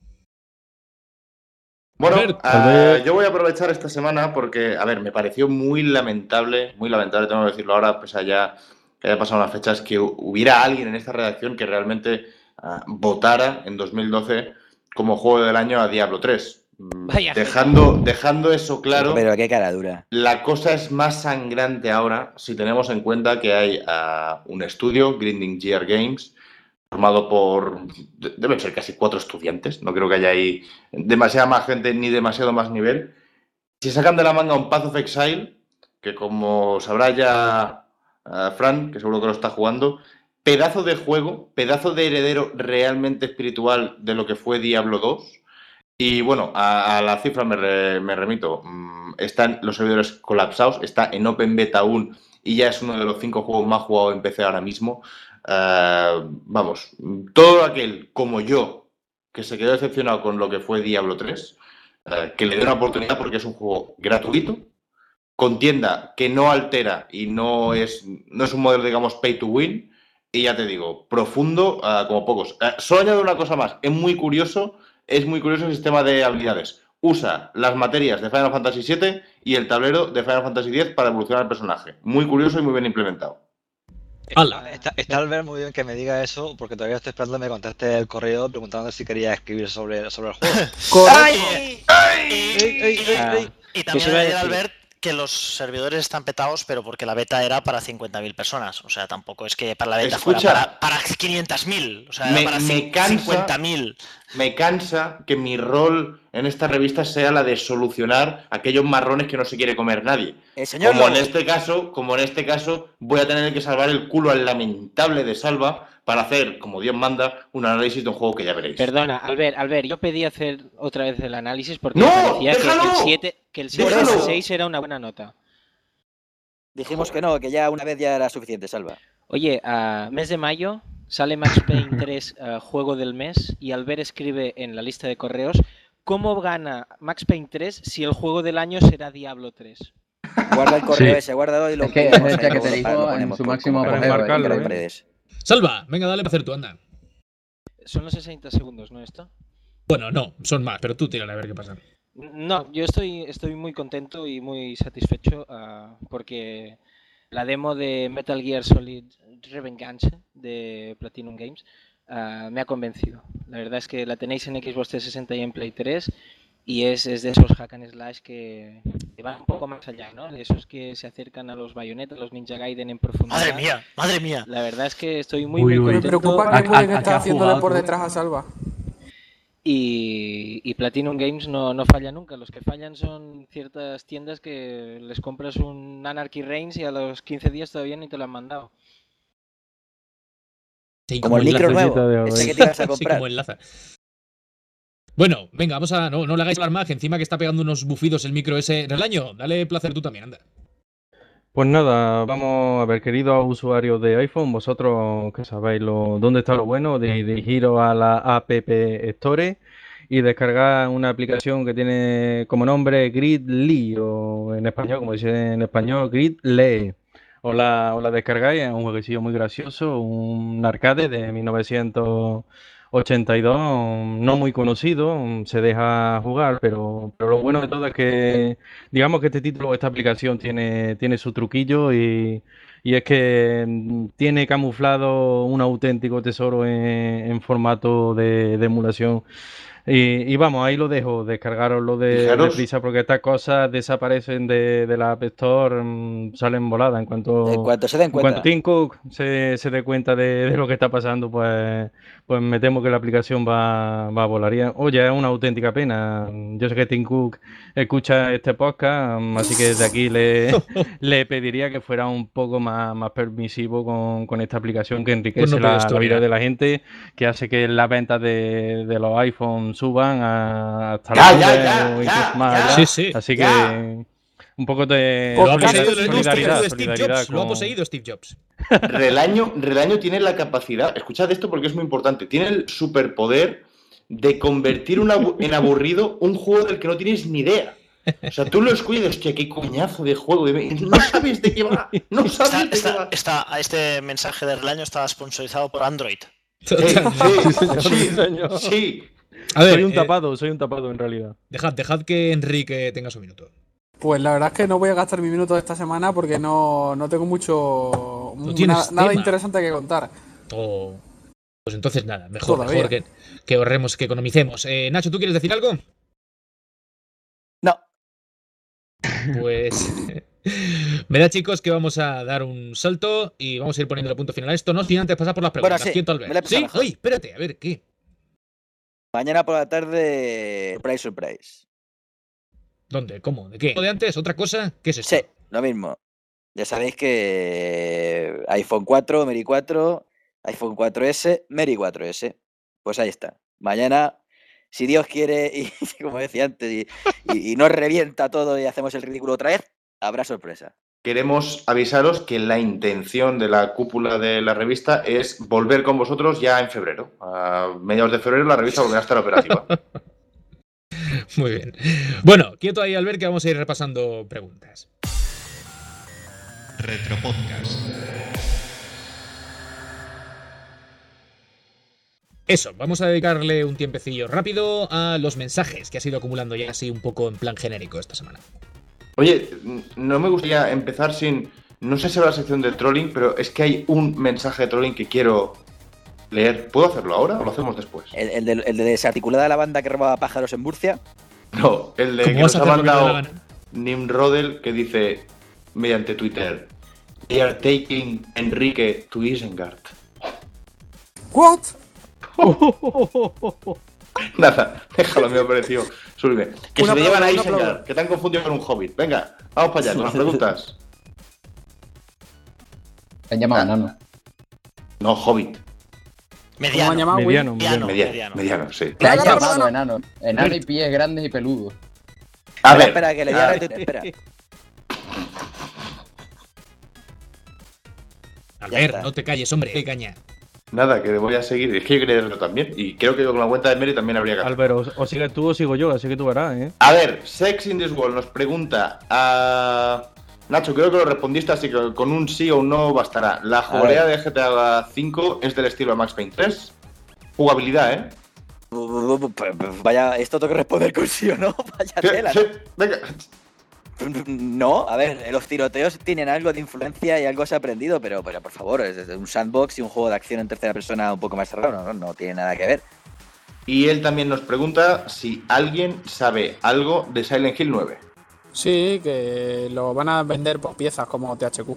Bueno, Albert. ah, Albert. yo voy a aprovechar esta semana porque, a ver, me pareció muy lamentable, muy lamentable, tengo que decirlo ahora, pues ya que haya pasado unas fechas, que hu- hubiera alguien en esta redacción que realmente ah, votara en dos mil doce como juego del año a Diablo tres. Mm, Vaya. Dejando, dejando eso claro, Pero qué cara dura. la cosa es más sangrante ahora si tenemos en cuenta que hay ah, un estudio, Grinding Gear Games, formado por, de- deben ser casi cuatro estudiantes, no creo que haya ahí demasiada más gente ni demasiado más nivel. Si sacan de la manga un Path of Exile, que como sabrá ya uh, Fran, que seguro que lo está jugando, pedazo de juego, pedazo de heredero realmente espiritual de lo que fue Diablo dos. Y bueno, a, a la cifra me, re- me remito. Mm, están los servidores colapsados, está en Open Beta aún y ya es uno de los cinco juegos más jugados en P C ahora mismo. Uh, vamos, todo aquel como yo que se quedó decepcionado con lo que fue Diablo tres, uh, que le dé una oportunidad porque es un juego gratuito, con tienda que no altera y no es, no es un modelo, digamos, pay to win, y ya te digo, profundo uh, como pocos. Uh, solo añado una cosa más, es muy curioso es muy curioso el sistema de habilidades. Usa las materias de Final Fantasy siete y el tablero de Final Fantasy diez para evolucionar el personaje. Muy curioso y muy bien implementado. Está, está, está Albert muy bien que me diga eso, porque todavía estoy esperando que me conteste el correo preguntando si quería escribir sobre, sobre el juego. ¡Ay! ¡Ay! ¡Ey, ey, ey, ey! Y también ayer, Albert, que los servidores están petados, pero porque la beta era para cincuenta mil personas. O sea, tampoco es que para la beta Escucha, fuera para, para quinientas mil. O sea, era me, para me cansa, cincuenta mil. Me cansa que mi rol en esta revista sea la de solucionar aquellos marrones que no se quiere comer nadie. El señor como Lobo. en este caso, como en este caso, voy a tener que salvar el culo al lamentable de Salva para hacer, como Dios manda, un análisis de un juego que ya veréis. Perdona, Albert, Albert, yo pedí hacer otra vez el análisis porque ¡No! me parecía ¡Déjalo! que el siete, que el siete ¡Déjalo! seis era una buena nota. Dijimos que no, que ya una vez ya era suficiente, Salva. Oye, a mes de mayo sale Max Payne tres uh, juego del mes y Albert escribe en la lista de correos ¿cómo gana Max Payne tres si el juego del año será Diablo tres? Guarda el correo Sí. ese, guárdalo y lo Es que ponemos es el ahí, que te lo- digo lo en ponemos su como- máximo como apogeo, apogeo, ¿eh? en redes. Salva, venga, dale para hacer tu anda. Son los sesenta segundos, ¿no esto? Bueno, no, son más, pero tú tírale a ver qué pasa. No, yo estoy, estoy muy contento y muy satisfecho uh, porque la demo de Metal Gear Solid Revengeance de Platinum Games uh, me ha convencido. La verdad es que la tenéis en Xbox trescientos sesenta y en Play tres y es, es de esos hack and slash que, que van un poco más allá, ¿no? De esos que se acercan a los Bayonetta, a los Ninja Gaiden en profundidad. Madre mía, madre mía. La verdad es que estoy muy, Uy, muy uy. Me contento. preocupa ¿A- que puede a- que a esté qué ha haciéndole jugado por tú? detrás a Salva. Y, y Platinum Games no, no falla nunca. Los que fallan son ciertas tiendas que les compras un Anarchy Reigns y a los quince días todavía ni te lo han mandado. Sí, Como el micro enlaza. Necesita de nuevo, hoy. ese que te ibas a Sí, comprar. como enlaza. Bueno, venga, vamos a. No, no le hagáis hablar más, que encima que está pegando unos bufidos el micro ese. Relaño, dale placer tú también, anda. Pues nada, vamos a ver, queridos usuarios de iPhone, vosotros que sabéis lo, dónde está lo bueno, de dirigiros a la App Store y descargar una aplicación que tiene como nombre Gridly, o en español, como dice en español, Gridlee. Os la, os la descargáis, es un jueguecillo muy gracioso, un arcade de mil novecientos ochenta y dos, no muy conocido, se deja jugar, pero, pero lo bueno de todo es que digamos que este título, esta aplicación tiene, tiene su truquillo y, y es que mm, tiene camuflado un auténtico tesoro en, en formato de, de emulación. Y, y vamos, ahí lo dejo, descargaroslo de, Fijaros. deprisa porque estas cosas desaparecen de, de la App Store, mm, salen voladas. En cuanto, En cuanto se den en cuanto cuenta. Tim Cook se, se dé cuenta de, de lo que está pasando, pues, pues me temo que la aplicación va, va a volar. Y, oye, es una auténtica pena. Yo sé que Tim Cook escucha este podcast, mm, así que desde aquí le, le pediría que fuera un poco más, más permisivo con, con esta aplicación que enriquece Pues no pido la, la historia. vida de la gente, que hace que las ventas de, de los iPhones suban a, hasta Ya, la ya, nube ya, o ya, incluso más ya. allá. Sí, sí. Así ya. que un poco de Lo ha Podcast poseído, de lo ha poseído solidaridad, Steve solidaridad Jobs. Lo ha con- poseído Steve Jobs. Relaño, Relaño tiene la capacidad, escuchad esto porque es muy importante, tiene el superpoder de convertir un abu- en aburrido un juego del que no tienes ni idea. O sea, tú lo escuchas, hostia, qué coñazo de juego, de- no sabes de qué va, no Está, sabes de qué está, va. está- este mensaje de Relaño está sponsorizado por Android. Sí, Totalmente. sí, Sí, sí, señor. sí. A ver, soy un eh, tapado, soy un tapado en realidad. dejad, dejad que Enrique tenga su minuto. Pues la verdad es que no voy a gastar mi minuto de esta semana porque no, no tengo mucho. No tienes nada tema. interesante que contar. Oh, pues entonces nada, mejor, Todavía. mejor que, que ahorremos, que economicemos. Eh, Nacho, ¿tú quieres decir algo? No. Pues me da, chicos, que vamos a dar un salto y vamos a ir poniendo el punto final a esto, no sin antes pasar por las Bueno, preguntas. sí, ¿Quién tal me vez? la he pensado ¿Sí? mejor. ¡Ay, espérate! A ver, ¿qué? Mañana por la tarde, surprise, surprise. ¿Dónde? ¿Cómo? ¿De qué? ¿De antes? ¿Otra cosa? ¿Qué es esto? Sí, lo mismo. Ya sabéis que iPhone cuatro, Meri cuatro, iPhone cuatro ese, Meri cuatro ese. Pues ahí está. Mañana, si Dios quiere, y como decía antes, y, y, y no revienta todo y hacemos el ridículo otra vez, habrá sorpresa. Queremos avisaros que la intención de la cúpula de la revista es volver con vosotros ya en febrero. A mediados de febrero la revista volverá a estar operativa. Muy bien. Bueno, quieto ahí, Albert, que vamos a ir repasando preguntas. Retropodcast. Eso, vamos a dedicarle un tiempecillo rápido a los mensajes que has ido acumulando ya así un poco en plan genérico esta semana. Oye, no me gustaría empezar sin... No sé si habrá la sección de trolling, pero es que hay un mensaje de trolling que quiero leer. ¿Puedo hacerlo ahora o lo hacemos después? ¿El, el, de, el de desarticulada la banda que robaba pájaros en Murcia? No, el de que nos ha mandado Nimrodel, que dice mediante Twitter: They are taking Enrique to Isengard. ¿What? Nada, déjalo, me ha parecido sublime. Que Una se le llevan a aplauso, Isengard, aplauso. que te han confundido con un hobbit. Venga, vamos para allá con las preguntas. Te han llamado enano. No, hobbit. Mediano. han llamado, Will? Mediano, Mediano. mediano. Mediano, mediano, sí. Te han no, no, no, llamado no. enano. Enano y pies grandes y peludos. A espera, ver, espera, que le a diga ver. espera. Albert, está. no te calles, hombre, qué caña. Nada, que voy a seguir. Es que yo quería leerlo también. Y creo que con la cuenta de Mary también habría que hacer. Álvaro, o, o sigues tú o sigo yo, así que tú verás, ¿eh? A ver, Sex in this World nos pregunta a... Nacho, creo que lo respondiste, así que con un sí o un no bastará. ¿La jugabilidad de G T A cinco es del estilo de Max Payne tres? Jugabilidad, ¿eh? Vaya, esto tengo que responder con sí o no. Vaya Sí, tela. sí, venga. No, a ver, los tiroteos tienen algo de influencia y algo se ha aprendido, pero, pero por favor, es un sandbox y un juego de acción en tercera persona un poco más cerrado, no, no tiene nada que ver. Y él también nos pregunta si alguien sabe algo de Silent Hill nueve. Sí, que lo van a vender por piezas como T H Q.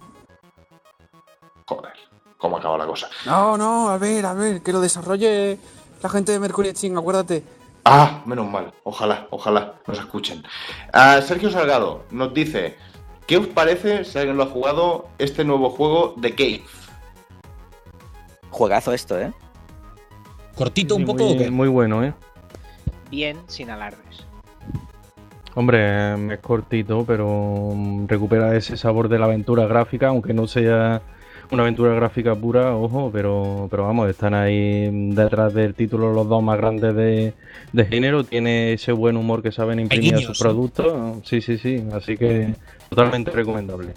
Joder, cómo acaba la cosa. No, no, a ver, a ver, que lo desarrolle la gente de Mercury Steam, acuérdate. Ah, menos mal. Ojalá, ojalá nos escuchen. Ah, Sergio Salgado nos dice: ¿qué os parece, si alguien lo ha jugado, este nuevo juego de Cave? Juegazo esto, ¿eh? ¿Cortito un Sí, poco muy, o qué? muy bueno, ¿eh? Bien, sin alardes. Hombre, es cortito, pero mm, recupera ese sabor de la aventura gráfica, aunque no sea una aventura gráfica pura, ojo, pero, pero vamos, están ahí detrás del título los dos más grandes de, de género, tiene ese buen humor que saben imprimir a guiños, sus productos, sí, sí, sí, así que totalmente recomendable.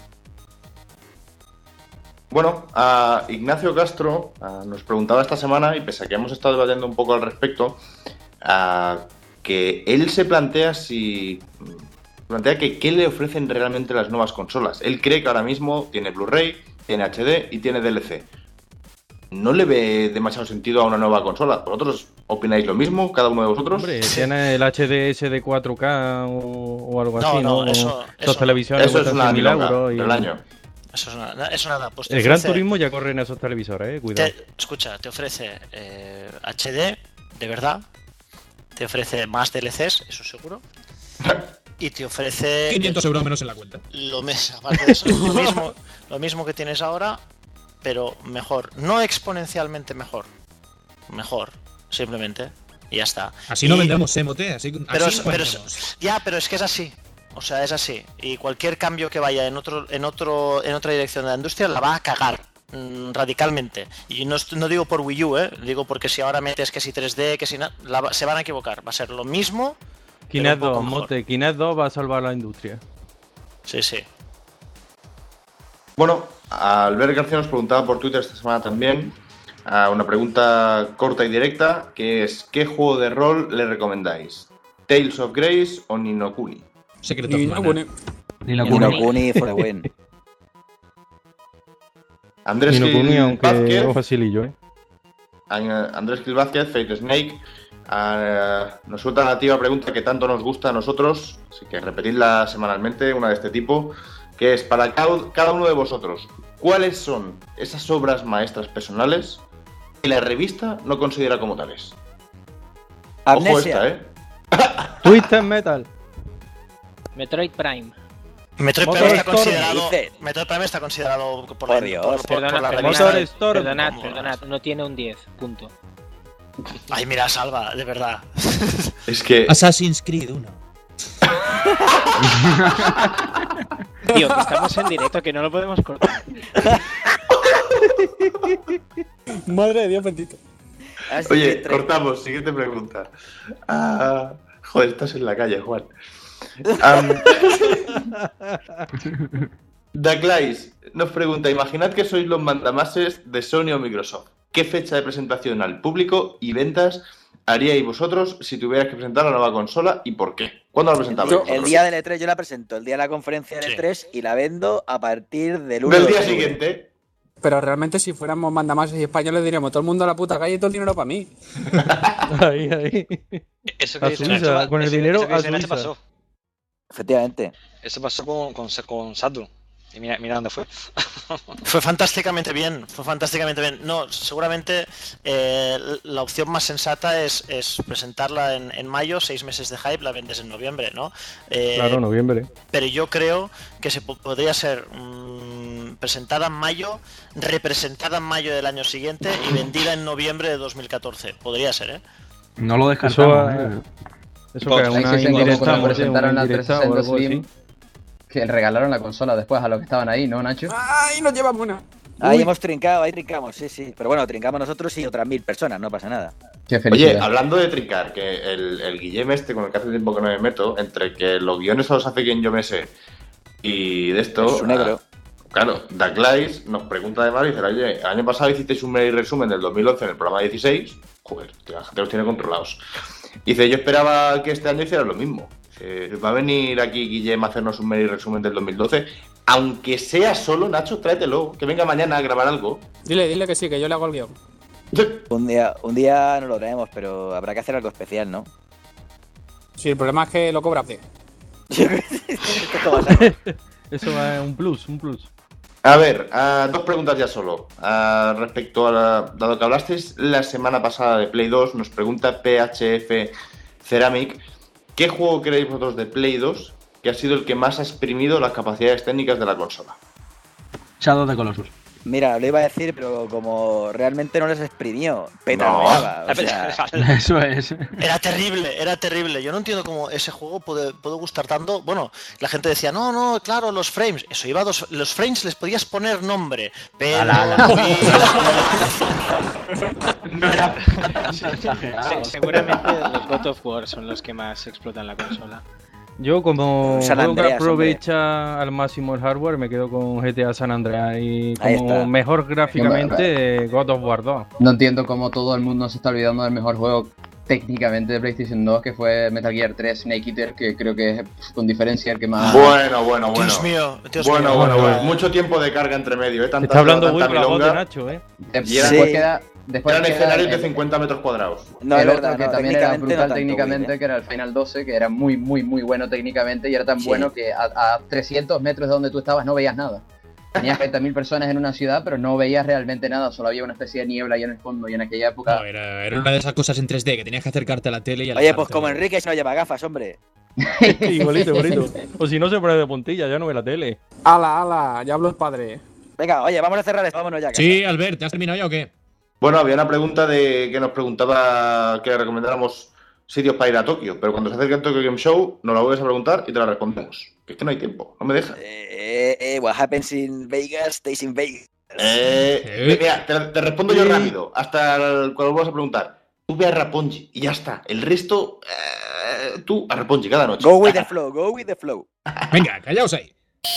Bueno, a Ignacio Castro a, nos preguntaba esta semana, y pese a que hemos estado debatiendo un poco al respecto, a, que él se plantea si plantea que qué le ofrecen realmente las nuevas consolas. Él cree que ahora mismo tiene Blu-ray, tiene H D y tiene D L C. No le ve demasiado sentido a una nueva consola. ¿Vosotros opináis lo mismo, cada uno de vosotros? Hombre, tiene el H D S de cuatro K o, o algo No, así, no, ¿no? eso- Los eso- televisores Eso es cuestan una cien mil milonga euros y del año. Eso es nada, eso nada. Pues te el Gran ofrece- Turismo ya corre en esos televisores, eh, cuidado. te- escucha, te ofrece eh, H D, de verdad. Te ofrece más D L Cs, eso seguro. Y te ofrece quinientos euros menos en la cuenta. lo, mes, aparte de eso, lo, mismo, lo mismo que tienes ahora, pero mejor. No exponencialmente mejor. Mejor, simplemente. Y ya está. Así no Y- vendemos, ¿eh, Mote? Así, Pero, así es- no pero es- vendemos. ya, pero es que es así. O sea, es así. Y cualquier cambio que vaya en otro, en otro, en otra dirección de la industria la va a cagar mm, radicalmente. Y no, est- no digo por Wii U, ¿eh? Digo porque si ahora metes que si tres D, que si na- la va- se van a equivocar. Va a ser lo mismo. Kinect pero un poco dos, mejor. Mote, Kinect dos va a salvar la industria. Sí, sí. Bueno, Albert García nos preguntaba por Twitter esta semana también, a una pregunta corta y directa, que es: ¿qué juego de rol le recomendáis? ¿Tales of Grace o Ni no Kuni? Secret of Y Mana. no, bueno, Ni lo Ni no Kuni. Kuni for the win. Andrés Y no Kuni, Gil aunque Vázquez, es facilillo, eh. Andrés Gil Vázquez, Fate Snake, ah, nos suelta la nativa pregunta que tanto nos gusta a nosotros, así que repetidla semanalmente, una de este tipo, que es para cada, cada uno de vosotros: ¿cuáles son esas obras maestras personales que la revista no considera como tales? Ojo Amnesia. esta, ¿eh? Twisted Metal. Metroid Prime. Metroid Motor Prime está Storm, considerado. dice. Metroid Prime está considerado por, Por la, Dios. por, por- Perdona, por la perdona, revista. Motor Storm. perdonad, Como- perdonad, no tiene un diez, punto. Ay, mira, Salva, de verdad. Es que Assassin's Creed uno. Tío, que estamos en directo, que no lo podemos cortar. madre de Dios bendito. Así Oye, que- cortamos, siguiente pregunta. Ah, joder, estás en la calle, Juan. Um, Daclais nos pregunta: imaginad que sois los mandamases de Sony o Microsoft. ¿qué fecha de presentación al público y ventas haríais vosotros si tuvierais que presentar la nueva consola y por qué? ¿Cuándo la presentabais Yo, vosotros? el día del E tres yo la presento, el día de la conferencia del Sí. E tres y la vendo a partir del uno Del de día octubre. siguiente. Pero realmente si fuéramos mandamases y españoles diríamos todo el mundo a la puta calle y todo el dinero para mí. Ahí, ahí. Eso que A dice Suiza, Nacho, con el eso- dinero eso que a dice Nacho Suiza. pasó. Efectivamente. Eso pasó con, con, con Saturn. Y mira, mira dónde fue. Fue fantásticamente bien, fue fantásticamente bien. No, seguramente eh, la opción más sensata es, es presentarla en, en mayo, seis meses de hype, la vendes en noviembre, ¿no? Eh, Claro, noviembre. Pero yo creo que se po- podría ser mmm, presentada en mayo, representada en mayo del año siguiente y vendida en noviembre de dos mil catorce. Podría ser, ¿eh? No lo Eso, descartamos. eh, ¿eh? eso que es Ahí una sí se como indirecta, cuando oye, presentaron una la indirecta o trescientos algo Slim, así. que regalaron la consola después a los que estaban ahí, ¿no, Nacho? ¡Ay, nos llevamos una! Ahí Uy. hemos trincado, ahí trincamos, sí, sí. Pero bueno, trincamos nosotros y otras mil personas, no pasa nada. Qué Oye, felicidad. hablando de trincar, que el, el Guillem este, con el que hace tiempo que no me meto, entre que los guiones los hace quien yo me sé y de esto... Es su negro. ah, claro, Ducklice nos pregunta además y dice, oye, el año pasado hicisteis un mini resumen del dos mil once en el programa dieciséis. Joder, la gente los tiene controlados. Dice, yo esperaba que este año hiciera lo mismo. Dice, va a venir aquí Guillem a hacernos un mini resumen del dos mil doce. Aunque sea solo, Nacho, tráetelo. Que venga mañana a grabar algo. Dile, dile que sí, que yo le hago el guión. Un día, un día no lo traemos, pero habrá que hacer algo especial, ¿no? Sí, el problema es que lo cobra Abde. Esto va a ser- Eso es un plus, un plus. A ver, ah, dos preguntas ya solo. Ah, respecto a la, dado que hablasteis la semana pasada de Play dos, nos pregunta P H F Ceramic, ¿qué juego creéis vosotros de Play dos que ha sido el que más ha exprimido las capacidades técnicas de la consola? Shadow of the Colossus. Mira, lo iba a decir, pero como realmente no les exprimió, No. petardeaba. O sea, Eso es. Era terrible, era terrible. Yo no entiendo cómo ese juego puede, puede gustar tanto. Bueno, la gente decía, no, no, claro, los frames. Eso iba a dos. Los frames les podías poner nombre. Pero. Ala, ala. No era Se- seguramente los God of War son los que más explotan la consola. Yo, como San juego que Andreas, aprovecha al máximo el hardware, me quedo con G T A San Andreas. Y Ahí como está. mejor gráficamente, God of War dos. No entiendo cómo todo el mundo se está olvidando del mejor juego técnicamente de PlayStation dos, que fue Metal Gear tres Snake Eater, que creo que es con diferencia el que más... Bueno, bueno, bueno. Dios mío, Dios bueno, mío. bueno, bueno. Bueno. Mucho tiempo de carga entre medio, ¿eh? Tanta, Está hablando tanta muy con la voz de milonga. Nacho, ¿eh? De- Y era- después Sí. queda... Después Eran queda escenarios de el- cincuenta metros cuadrados. no, el es otro verdad, que no, también era técnicamente no brutal tanto, técnicamente, Will, ¿eh? que era el Final doce, que era muy, muy, muy bueno técnicamente y era tan Sí. bueno que a, a trescientos metros de donde tú estabas no veías nada. Tenías treinta mil personas en una ciudad, pero no veías realmente nada, solo había una especie de niebla ahí en el fondo y en aquella época... No, era, era una de esas cosas en tres D que tenías que acercarte a la tele y Oye, alejarte. pues como Enrique si no lleva gafas, hombre. Igualito, igualito. O si no se pone de puntilla, ya no ve la tele. ¡Hala, hala! Ya habló el padre. Venga, oye, vamos a cerrar esto, vámonos ya. casa. Sí, Albert, ¿te has terminado ya o qué? Bueno, había una pregunta de que nos preguntaba que le recomendáramos sitios para ir a Tokio, pero cuando se acerque el Tokyo Game Show nos la vuelves a preguntar y te la respondemos. Que es que no hay tiempo, no me deja. Eh, eh, what happens in Vegas, stays in Vegas. Eh, Eh. Mira, te, te respondo yo rápido, hasta el- cuando vuelvas a preguntar. Tú ve a Rapongi y ya está. El resto, eh, tú a Rapongi cada noche. Go with the flow, go with the flow. Venga, callaos ahí.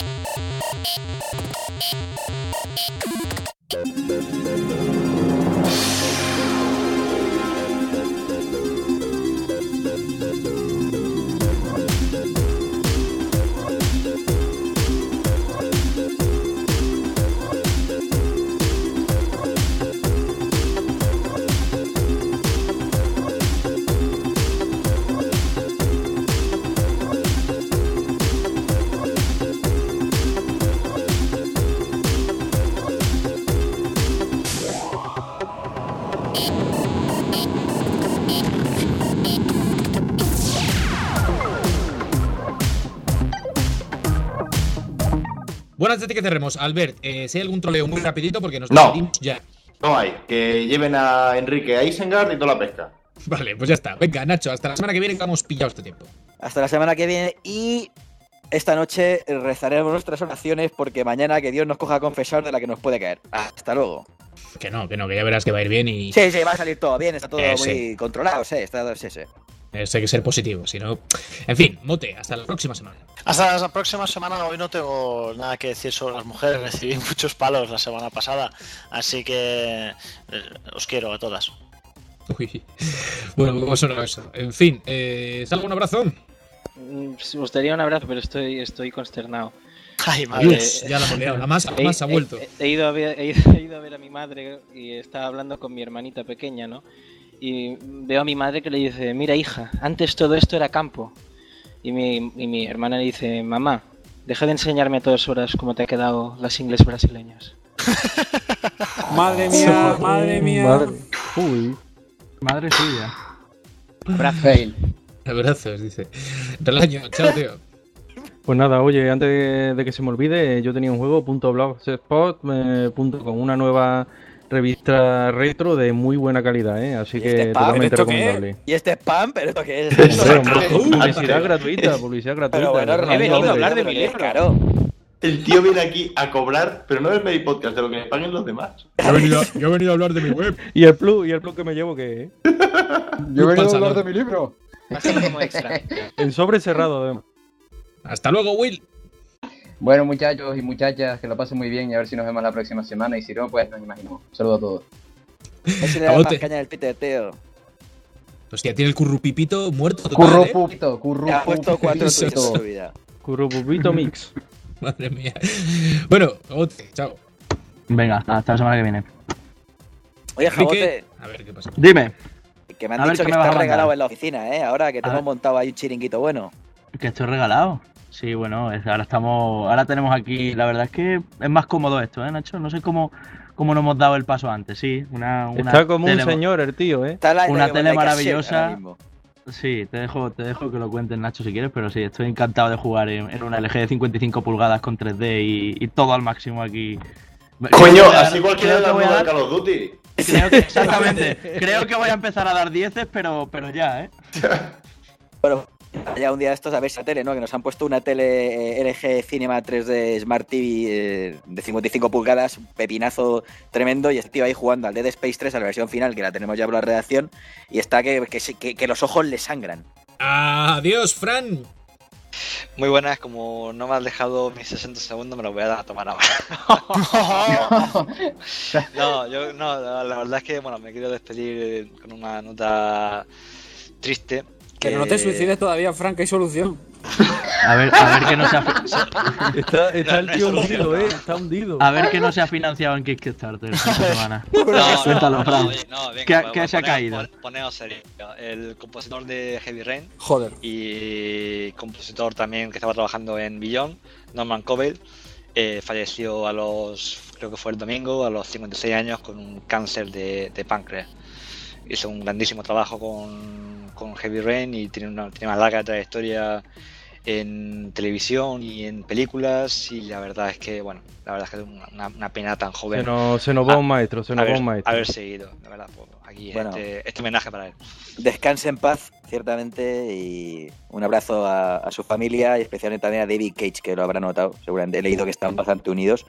Bueno, antes de que cerremos, Albert, eh, si hay algún troleo muy rapidito porque nos No. despedimos ya. No hay. Que lleven a Enrique a Isengard y toda la pesca. Vale, pues ya está. Venga, Nacho, hasta la semana que viene que hemos pillado este tiempo. Hasta la semana que viene y esta noche rezaremos nuestras oraciones porque mañana que Dios nos coja a confesar de la que nos puede caer. Hasta luego. Que no, que no, que ya verás que va a ir bien y... Sí, sí, va a salir todo bien, está todo Eh, muy sí. controlado, sí, está, sí, sí. Eso hay que ser positivo, si no... En fin, Mote, hasta la próxima semana. Hasta la próxima semana. Hoy no tengo nada que decir sobre las mujeres. Recibí muchos palos la semana pasada, así que eh, os quiero a todas. Uy. Bueno, ¿cómo suena eso? En fin, eh, ¿salgo un abrazo? Me gustaría un abrazo, pero estoy, estoy consternado. Ay, madre. Dios, ya la hemos liado. La masa, la masa ha vuelto. He, he, he, ido a ver, he, ido, he ido a ver a mi madre y estaba hablando con mi hermanita pequeña, ¿no? Y veo a mi madre que le dice, mira hija, antes todo esto era campo. Y mi, y mi hermana le dice, mamá, deja de enseñarme a todas horas cómo te ha quedado las ingles brasileñas. Madre mía, madre mía. Madre, uy, madre suya. Abrazo. Fail. Abrazos, dice. Relaño, chao, tío. Pues nada, oye, antes de, de que se me olvide, yo tenía un juego, .blogspot punto com, una nueva revista retro de muy buena calidad, ¿eh? Así que este totalmente recomendable. ¿Y este spam? ¿Pero esto qué es? Hombre, hombre, publicidad gratuita, publicidad gratuita. Pero bueno, he venido a hablar de mi libro. Claro. El tío viene aquí a cobrar, pero no del Medi Podcast, de lo que me paguen los demás. Yo he venido, yo he venido a hablar de mi web. ¿Y el plus? ¿Y el plus que me llevo qué es? Yo he venido a hablar de mi libro. Va a ser como extra. En sobre cerrado, además. Hasta luego, Will. Bueno, muchachos y muchachas, que lo pasen muy bien y a ver si nos vemos la próxima semana. Y si no, pues nos imaginamos. Saludos a todos. Ese le da más caña del Peter, tío. Hostia, tiene el currupipito muerto total, Currupupito, ¿eh? currupupito. Ha puesto cuatro tweets en su vida. Currupupito mix. Madre mía. Bueno, Jabote, chao. Venga, hasta la semana que viene. Oye, Jabote. A ver qué pasa. Dime. Que me han A ver dicho qué que me vas estás a regalado mandar. en la oficina, ¿eh? Ahora que te A hemos ver. montado ahí un chiringuito bueno. Que estoy regalado. Sí, bueno, es- ahora estamos, ahora tenemos aquí, la verdad es que es más cómodo esto, ¿eh, Nacho? No sé cómo, cómo no hemos dado el paso antes, sí. Una, una Está como tele- un señor el tío, ¿eh? Está la- Una la- tele la- la- maravillosa. ahora mismo. Sí, te dejo, te dejo que lo cuentes, Nacho, si quieres, pero sí, estoy encantado de jugar en, en una L G de cincuenta y cinco pulgadas con tres D y, y todo al máximo aquí. Coño, Creo que- así cualquiera de creo las que voy a nuevas de dar- Call of Duty. creo que- Exactamente. Creo que voy a empezar a dar dieces, pero, pero ya, ¿eh? Bueno, ya un día de estos a ver esa tele, ¿no? Que nos han puesto una tele eh, L G Cinema tres D Smart T V eh, de cincuenta y cinco pulgadas, un pepinazo tremendo, y este tío ahí jugando al Dead Space tres, a la versión final, que la tenemos ya por la redacción, y está que, que, se- que- que los ojos le sangran. Adiós, Fran. Muy buenas, como no me has dejado mis sesenta segundos, me lo voy a dar a tomar ahora. No, yo no, la, la verdad es que bueno, me quiero despedir con una nota triste. Que no te suicides todavía, Frank, que hay solución. A ver, a ver que no se ha, Está, está el No, no tío es hundido, solución. ¿eh? Está hundido. a ver que no se ha financiado en Kickstarter esta semana. No, no, Suéltalo, no, Fran. oye, no, venga, ¿Qué- pues, qué se ha poneo- caído? pon- Poneos serio. El compositor de Heavy Rain Joder. y compositor también que estaba trabajando en Beyond, Norman Covell, eh, falleció a los, creo que fue el domingo, a los cincuenta y seis años con un cáncer de, de páncreas. Hizo un grandísimo trabajo con, con Heavy Rain y tiene una, tiene una larga trayectoria en televisión y en películas, y la verdad es que, bueno, la verdad es que es una, una- una pena tan joven Se nos, se nos va Ah, un maestro, se nos haber, va un maestro. haber seguido, la verdad, pues, aquí Bueno. este, este homenaje para él. Descanse en paz, ciertamente, y un abrazo a, a su familia y especialmente también a David Cage, que lo habrá notado, seguramente he leído que están bastante unidos.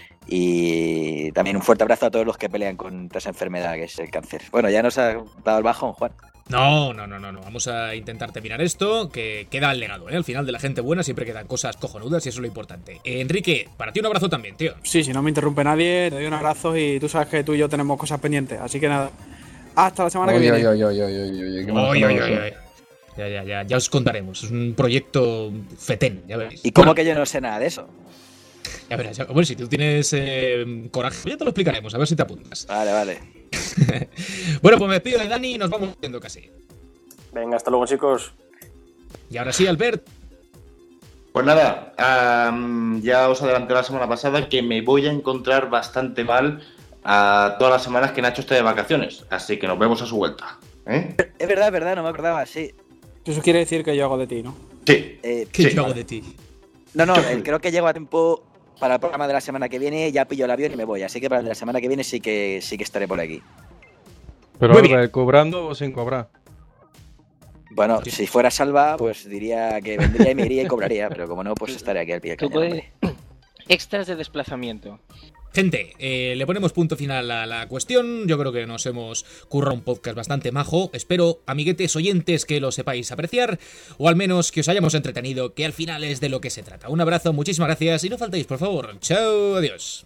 Y también un fuerte abrazo a todos los que pelean contra esa enfermedad que es el cáncer. Bueno, ya nos ha dado el bajón, Juan. No, no, no, no, no. Vamos a intentar terminar esto, que queda el legado, ¿eh? Al final de la gente buena siempre quedan cosas cojonudas y eso es lo importante. Eh, Enrique, para ti un abrazo también, tío. Sí, si no me interrumpe nadie, te doy un abrazo y tú sabes que tú y yo tenemos cosas pendientes. Así que nada. Hasta la semana que Oye, viene. oye, oye, oye, oye, oye, qué mal Oy, sonado oy, eso. oy, oy. Ya, ya, ya, ya os contaremos. Es un proyecto fetén, ya veréis. ¿Y cómo Bueno, que yo no sé nada de eso? Ya verás, ya- bueno, si tú tienes eh, coraje, ya te lo explicaremos, a ver si te apuntas. Vale, vale. Bueno, pues me despido de Dani y nos vamos viendo casi. Venga, hasta luego, chicos. Y ahora sí, Albert. Pues nada, am, ya os adelanté la semana pasada que me voy a encontrar bastante mal a todas las semanas que Nacho esté de vacaciones, así que nos vemos a su vuelta. ¿Eh? Es verdad, es verdad, no me acordaba, sí. Eso quiere decir que yo hago de ti, ¿no? Sí. Eh, ¿Qué Sí, yo hago vale. de ti? no, no, eh, creo que llego a tiempo para el programa de la semana que viene, ya pillo el avión y me voy. Así que para el de la semana que viene sí que sí que estaré por aquí. Pero Muy Albert, ¿cobrando o sin cobrar? Bueno, si fuera Salva, pues diría que vendría y me iría y cobraría, pero como no, pues estaré aquí al pie del Tú cañón. puedes... hombre. Extras de desplazamiento. Gente, eh, le ponemos punto final a la cuestión. Yo creo que nos hemos currado un podcast bastante majo. Espero, amiguetes oyentes, que lo sepáis apreciar, o al menos que os hayamos entretenido, que al final es de lo que se trata. Un abrazo, muchísimas gracias y no faltéis, por favor. Chao, adiós.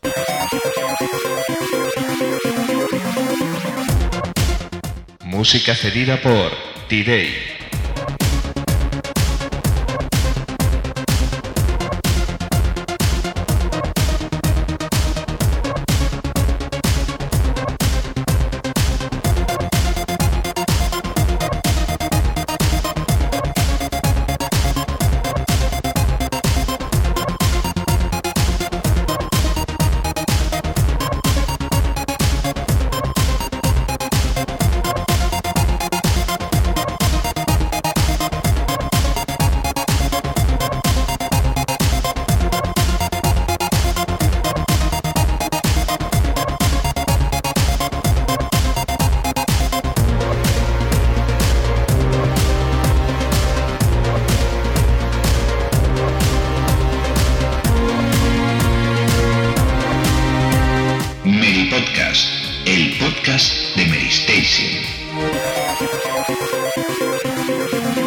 Música cedida por T-Day. Podcast, el podcast de Mary Station.